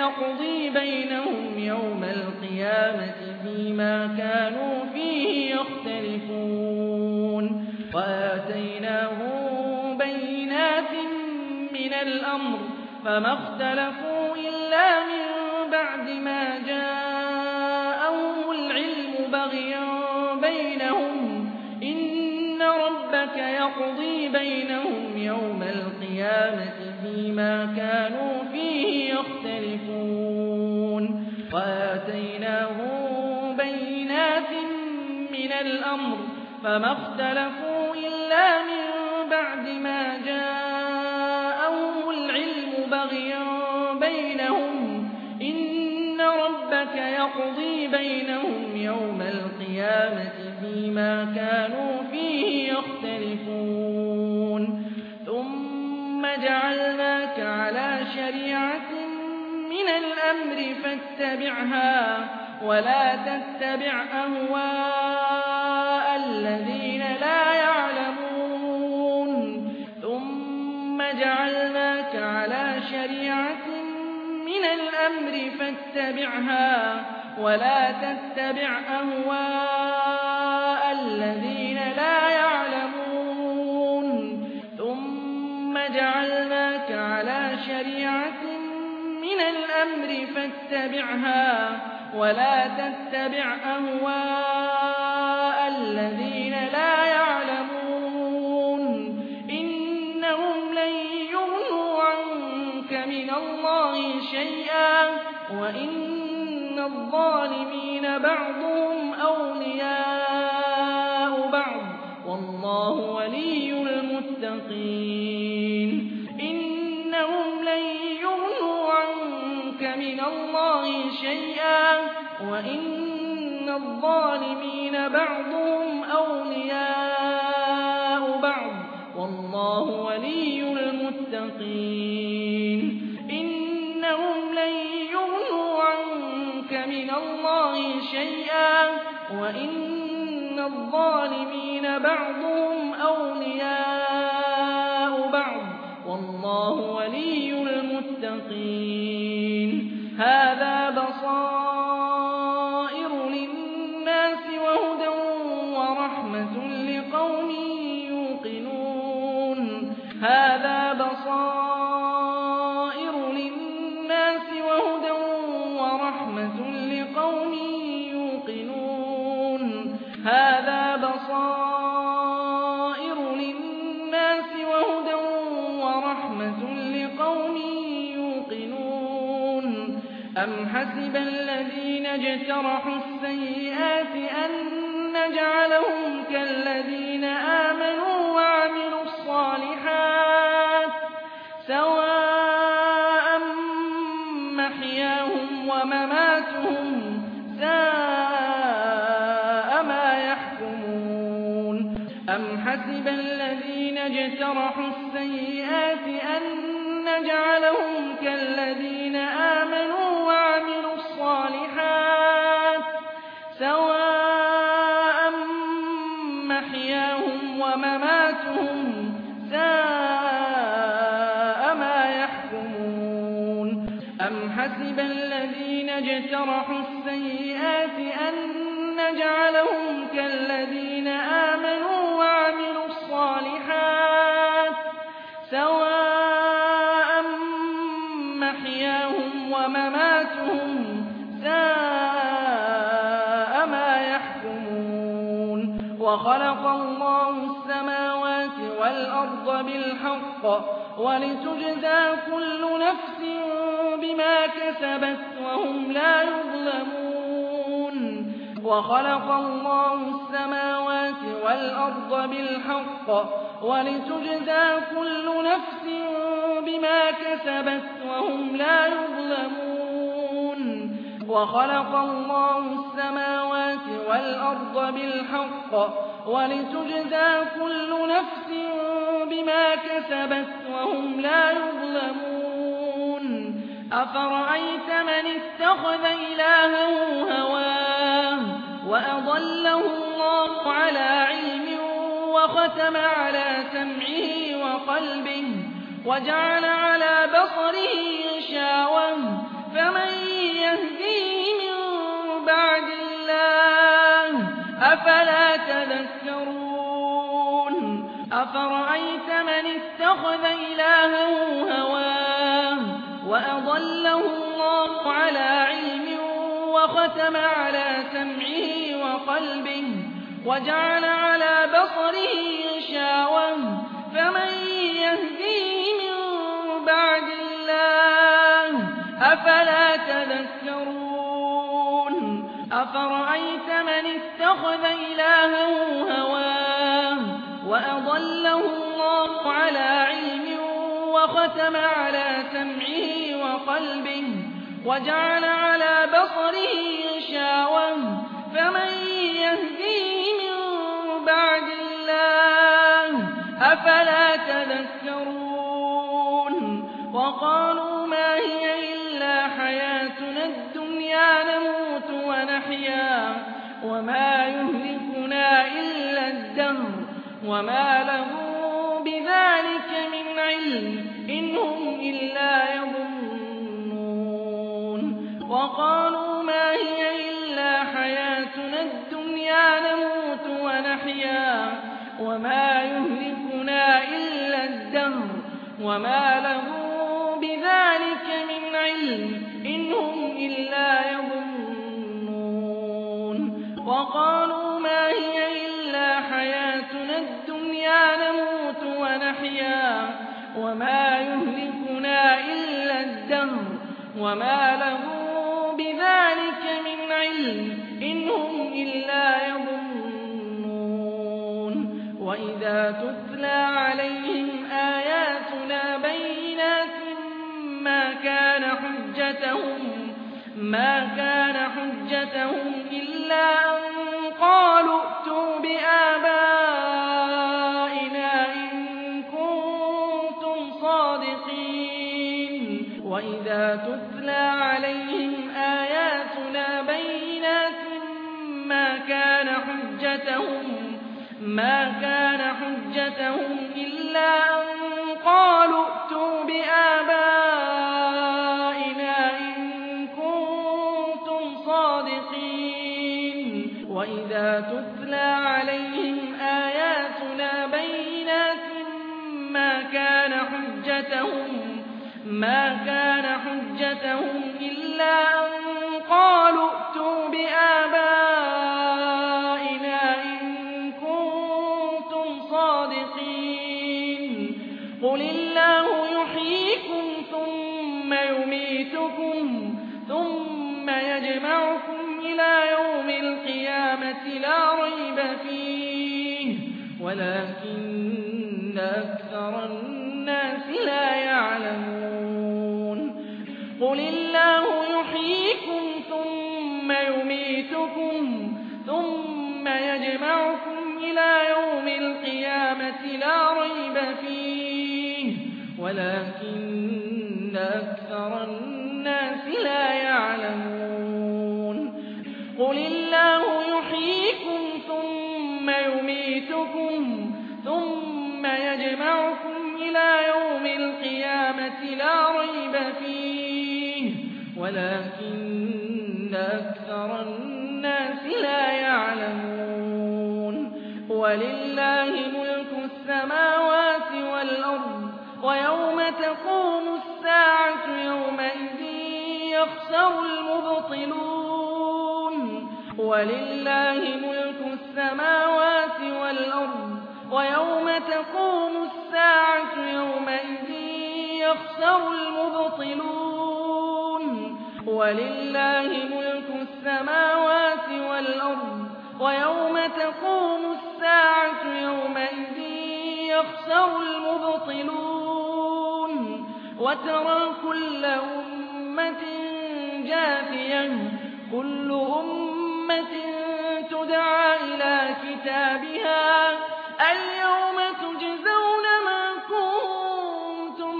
يقضي بينهم يوم القيامة فيما كانوا فيه يختلفون وآتيناهم بينات من الأمر فما اختلفوا إلا من بعد ما جاءهم العلم بغيا بينهم إن ربك يقضي بينهم يوم القيامة فيما كانوا فيه يختلفون وآتيناهم بينات من الأمر فما اختلفوا إلا من بعد ما جاءهم العلم بغيا بينهم إن ربك يقضي بينهم يوم القيامة فيما كانوا فيه يختلفون ثم جعلناك على شريعة من الأمر فاتبعها ولا تتبع أهواء الذين لا يعلمون ثم جعلناك على شريعة من الأمر فاتبعها ولا تتبع أهواء الذين لا يعلمون ثم جعلناك على شريعة من الأمر فاتبعها ولا تتبع أهواء الذين لا يعلمون إنهم لن يغنوا عنك من الله شيئا وإن الظالمين بعضهم أولياء بعض والله ولي المتقين إنهم لن يغنوا عنك من الله شيئا وإن الظالمين بعضهم أولياء بعض والله ولي المتقين إنهم لن يغنوا عنك من الله شيئا وإن الظالمين بعضهم أولياء بعض والله ولي المتقين هذا بصائر للناس وهدى ورحمة لقوم يوقنون هذا بصائر للناس وهدى ورحمة لقوم يوقنون هذا بصائر للناس وهدى ورحمة لقوم يوقنون أم حسب الذين اجترحوا السيئات أن نجعلهم كالذين آمنوا وعملوا الصالحات سواء محياهم ومماتهم ساء ما يحكمون أم حسب الذين اجترحوا السيئات أن نجعلهم كالذين آمنوا وعملوا الصالحات سواء محياهم ومماتهم ساء ما يحكمون أم حسب الذين اجترحوا السيئات أن نجعلهم كالذين آمنوا وعملوا الصالحات سواء محياهم ومماتهم ساء ما يحكمون وخلق الله السماوات والأرض بالحق ولتجزى كل نفس بما كسبت وهم لا يظلمون وخلق الله السماوات والأرض بالحق ولتجزى كل نفس بما كسبت وهم لا يظلمون وخلق الله السماوات والأرض بالحق ولتجزى كل نفس بما كسبت وهم لا يظلمون أفرأيت من اتخذ إلهه هواه وأضله الله على علم وختم على سمعه وقلبه وجعل على بصره غشاوة فمن أفلا تذكرون أفرأيت من اتخذ إلهه هواه وأضله الله على علم وختم على سمعه وقلبه وجعل على بصره غشاوة فمن يهديه من بعد الله أفلا تذكرون أفرأيت من اتخذ إلهه هواه وأضله الله على علم وختم على سمعه وقلبه وجعل على بصره غشاوة فمن يهديه من بعد الله أفلا تذكرون وقالوا ما هي إلا حياتنا الدنيا نموت ونحيا وما يهلكنا إلا الدهر وما لهم بذلك من علم إن هم إلا يظنون وقالوا ما هي إلا حياتنا الدنيا نموت ونحيا وما يهلكنا إلا الدهر وما لهم بذلك من علم إن هم إلا يظنون وقالوا ما هي إلا حياتنا الدنيا نموت ونحيا وما يهلكنا إلا الدهر وما لهم بذلك من علم إن هم إلا يظنون وإذا تتلى عليهم آياتنا بينات ما كان حجتهم إلا أن قالوا ائتوا بآبائنا إن كنتم صادقين وإذا تتلى عليهم آياتنا بينات ما كان حجتهم إلا أن قالوا ائتوا بآبائنا إن كنتم صادقين وإذا تتلى عليهم آياتنا بينات ما كان حجتهم إلا أن قالوا ائتوا بآبائنا إن كنتم صادقين قل الله يحييكم ثم يميتكم ثم يجمعكم إلى يوم القيامة لا ريب فيه ولكن أكثر الناس لا يعلمون قل الله يحييكم ثم يميتكم ثم يجمعكم إلى يوم القيامة لا ريب فيه ولكن أكثر الناس لا يعلمون قل الله يحييكم ثم يميتكم ثم يجمعكم إلى يوم القيامة لا ريب فيه ولكن أكثر الناس لا يعلمون ولله ملك السماوات والأرض ويوم تقوم الساعة يومئذ يخسر المبطلون ولله ملك السماوات والأرض ويوم تقوم الساعة يومئذ يخسر المبطلون ولله ملك السماوات والأرض ويوم تقوم الساعة يومئذ يخسر المبطلون وترى كل أمة جاثية كل أمة تدعى إلى كتابها اليوم تجزون ما كنتم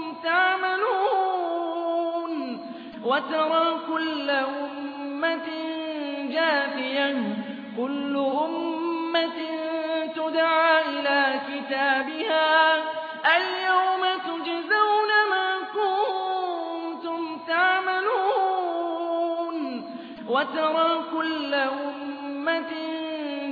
تعملون وترى كل أمة جاثية كل أمة تدعى إلى كتابها اليوم تجزون ما كنتم تعملون وترى كل أمة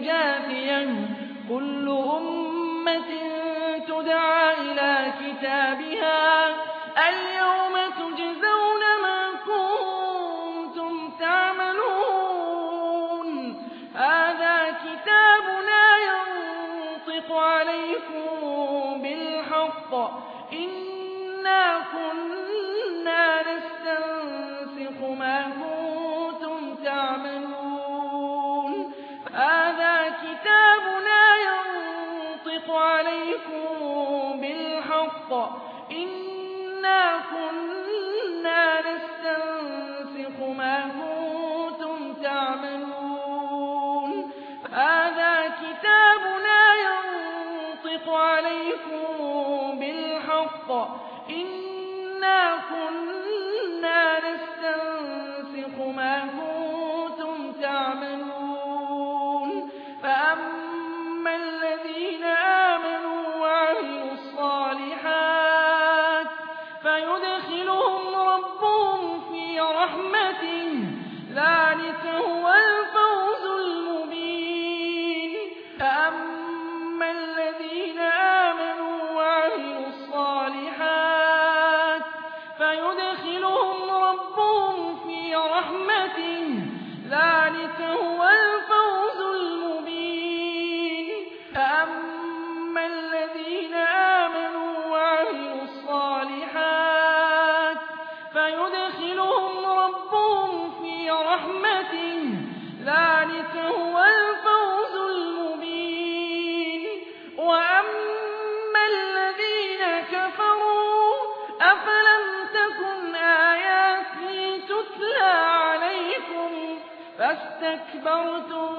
جَاثِيَةٌ كُلُّ أُمَّةٍ تُدْعَىٰ إِلَىٰ كِتَابِهَا الْيَوْمَ تُجْزَوْنَ مَا كُنتُمْ تَعْمَلُونَ هَٰذَا كِتَابُنَا يَنطِقُ عَلَيْكُم بِالْحَقِّ إِنَّا كُنَّا نَسْتَنسِخُ مَا كُنتُمْ تَعْمَلُونَ هَٰذَا كِتَابُنَا يَنطِقُ عَلَيْكُم بِالْحَقِّ إِنَّا كُنَّا نَسْتَنسِخُ مَا كُنتُمْ تَعْمَلُونَ هَٰذَا كِتَابُنَا يَنطِقُ عَلَيْكُم بِالْحَقِّ إِنَّا كُنَّا نَسْتَنسِخُ مَا كُنتُمْ تَعْمَلُونَ فَأَمَّا الَّذِينَ آمَنُوا وَعَمِلُوا الصَّالِحَاتِ فَيُدْخِلُهُمْ رَبُّهُمْ فِي رَحْمَتِهِ ذَٰلِكَ هُوَ الْفَوْزُ الْمُبِينُ فَأَمَّا الَّذِينَ آمَنُوا وَعَمِلُوا الصَّالِحَاتِ فَيُدْخِلُهُمْ رَبُّهُمْ فِي رَحْمَتِهِ ذَٰلِكَ هُوَ الْفَوْزُ الْمُبِينُ فَأَمَّا الَّذِينَ آمَنُوا وَعَمِلُوا الصَّالِحَاتِ فَيُدْخِلُهُمْ رَبُّهُمْ فِي رَحْمَتِهِ ذَٰلِكَ هُوَ الْفَوْزُ الْمُبِينُ وَأَمَّا الَّذِينَ كَفَرُوا أَفَلَمْ تَكُنْ آيَاتِي تُتْلَىٰ عَلَيْكُمْ فَاسْتَكْبَرْتُمْ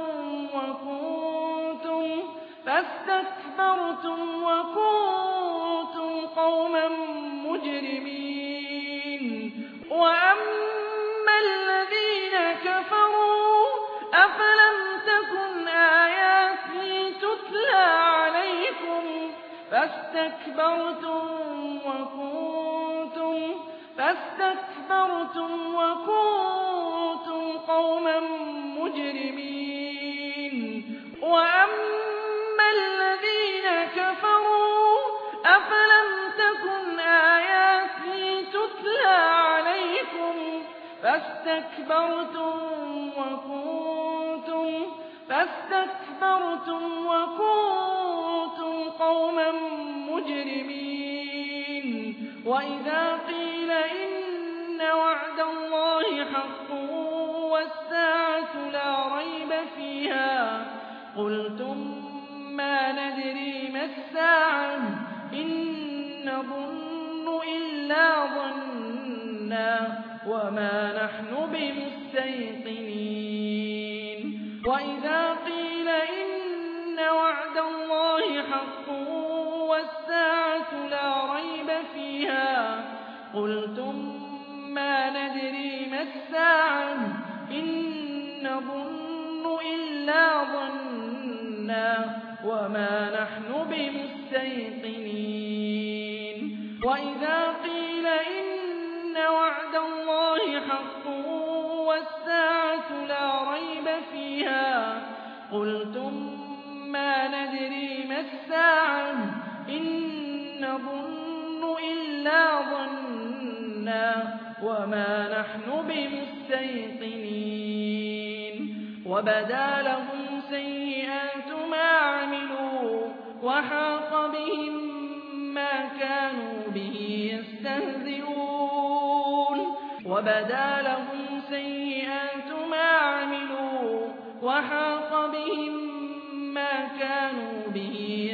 وَكُنتُمْ قَوْمًا مُّجْرِمِينَ وَأَمَّا الَّذِينَ كَفَرُوا أَفَلَمْ تَكُنْ آيَاتِي تُتْلَىٰ عَلَيْكُمْ فَاسْتَكْبَرْتُمْ وَكُنتُمْ قَوْمًا مُّجْرِمِينَ وَأَمَّا الَّذِينَ كَفَرُوا أَفَلَمْ تَكُنْ آيَاتِي تُتْلَىٰ عَلَيْكُمْ فَاسْتَكْبَرْتُمْ وَكُنتُمْ قَوْمًا مُّجْرِمِينَ وَإِذَا قِيلَ إِنَّ وَعْدَ اللَّهِ حَقٌّ وَالسَّاعَةُ لَا رَيْبَ فِيهَا قُلْتُم مَّا نَدْرِي مَا السَّاعَةُ إِن نَّظُنُّ إِلَّا ظَنًّا وَمَا نَحْنُ بِمُسْتَيْقِنِينَ وَإِذَا قِيلَ إِنَّ وَعْدَ اللَّهِ حَقٌّ وَالسَّاعَةُ لَا رَيْبَ فِيهَا قُلْتُم مَّا نَدْرِي مَا السَّاعَةُ إِن نَّظُنُّ إِلَّا ظَنًّا وَمَا نَحْنُ بِمُسْتَيْقِنِينَ وَإِذَا قِيلَ إِنَّ وَعْدَ اللَّهِ حَقٌّ وَالسَّاعَةُ لَا رَيْبَ فِيهَا قُلْتُم مَّا نَدْرِي مَا السَّاعَةُ إِن نَّظُنُّ إِلَّا ظَنًّا وَمَا نَحْنُ بِمُسْتَيْقِنِينَ وَبَدَا لَهُمْ سَيِّئَاتُ مَا عَمِلُوا وَحَاقَ بِهِم مَّا كَانُوا بِهِ يَسْتَهْزِئُونَ وَبَدَا لَهُمْ سَيِّئَاتُ مَا عَمِلُوا وَحَاقَ بِهِم مَّا كَانُوا بِهِ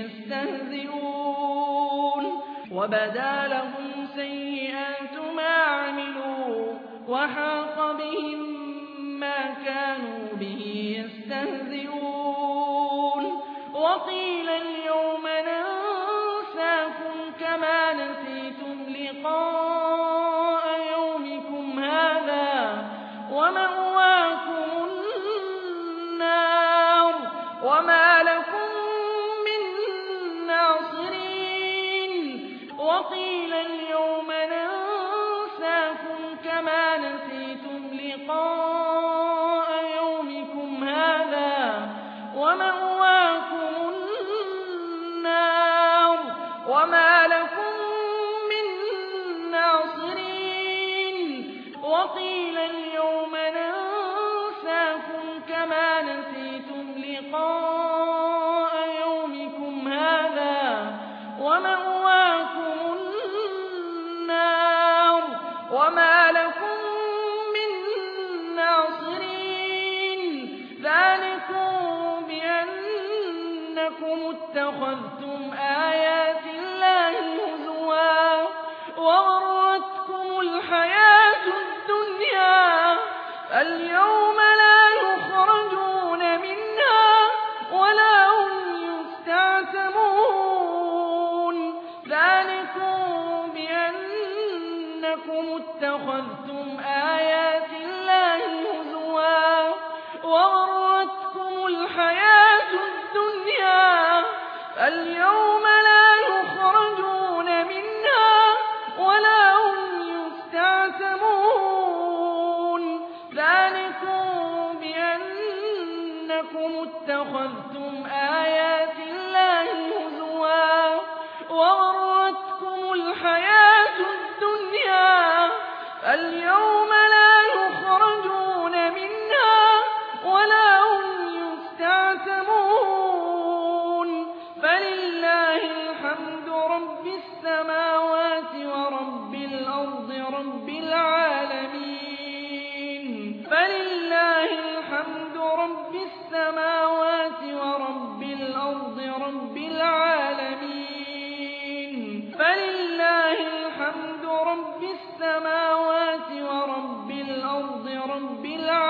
يَسْتَهْزِئُونَ وَبَدَا لَهُمْ سَيِّئَاتُ مَا عَمِلُوا وَحَاقَ بِهِم مَّا كَانُوا بِهِ يَسْتَهْزِئُونَ وَقِيلَ الْيَوْمَ نَنسَاكُمْ كَمَا نَسِيتُمْ لِقَاءَ يَوْمِكُمْ هَٰذَا وَمَأْوَاكُمُ النَّارُ وَمَا لَكُم مِّن نَّاصِرِينَ وَقِيلَ الْيَوْمَ نَنسَاكُمْ كَمَا نَسِيتُمْ لِقَاءَ يَوْمِكُمْ هَٰذَا وَمَأْوَاكُمُ وقيل اليوم ننساكم كما نسيتم لقاء يومكم هذا ومأواكم النار وما لكم من ناصرين ذلكم بأنكم اتخذتم آيات الله هزوا وغرتكم الحياة الدنيا فاليوم لا يخرجون منها ولا هم يستعتبون ذلكم بأنكم اتخذتم آيات الله هزوا وغرتكم الحياة الدنيا فاليوم لا يخرجون منها ولا هم يستعتبون ذلكم بأنكم اتخذتم آيات الله هزوا وغرتكم الحياة الدنيا فاليوم لا يخرجون منها ولا هم يستعتبون فلله الحمد رب السماوات ورب الأرض رب العالمين فلله الحمد رب السماوات ورب الأرض رب العالمين فلله الحمد رب السماوات ورب الأرض رب العالمين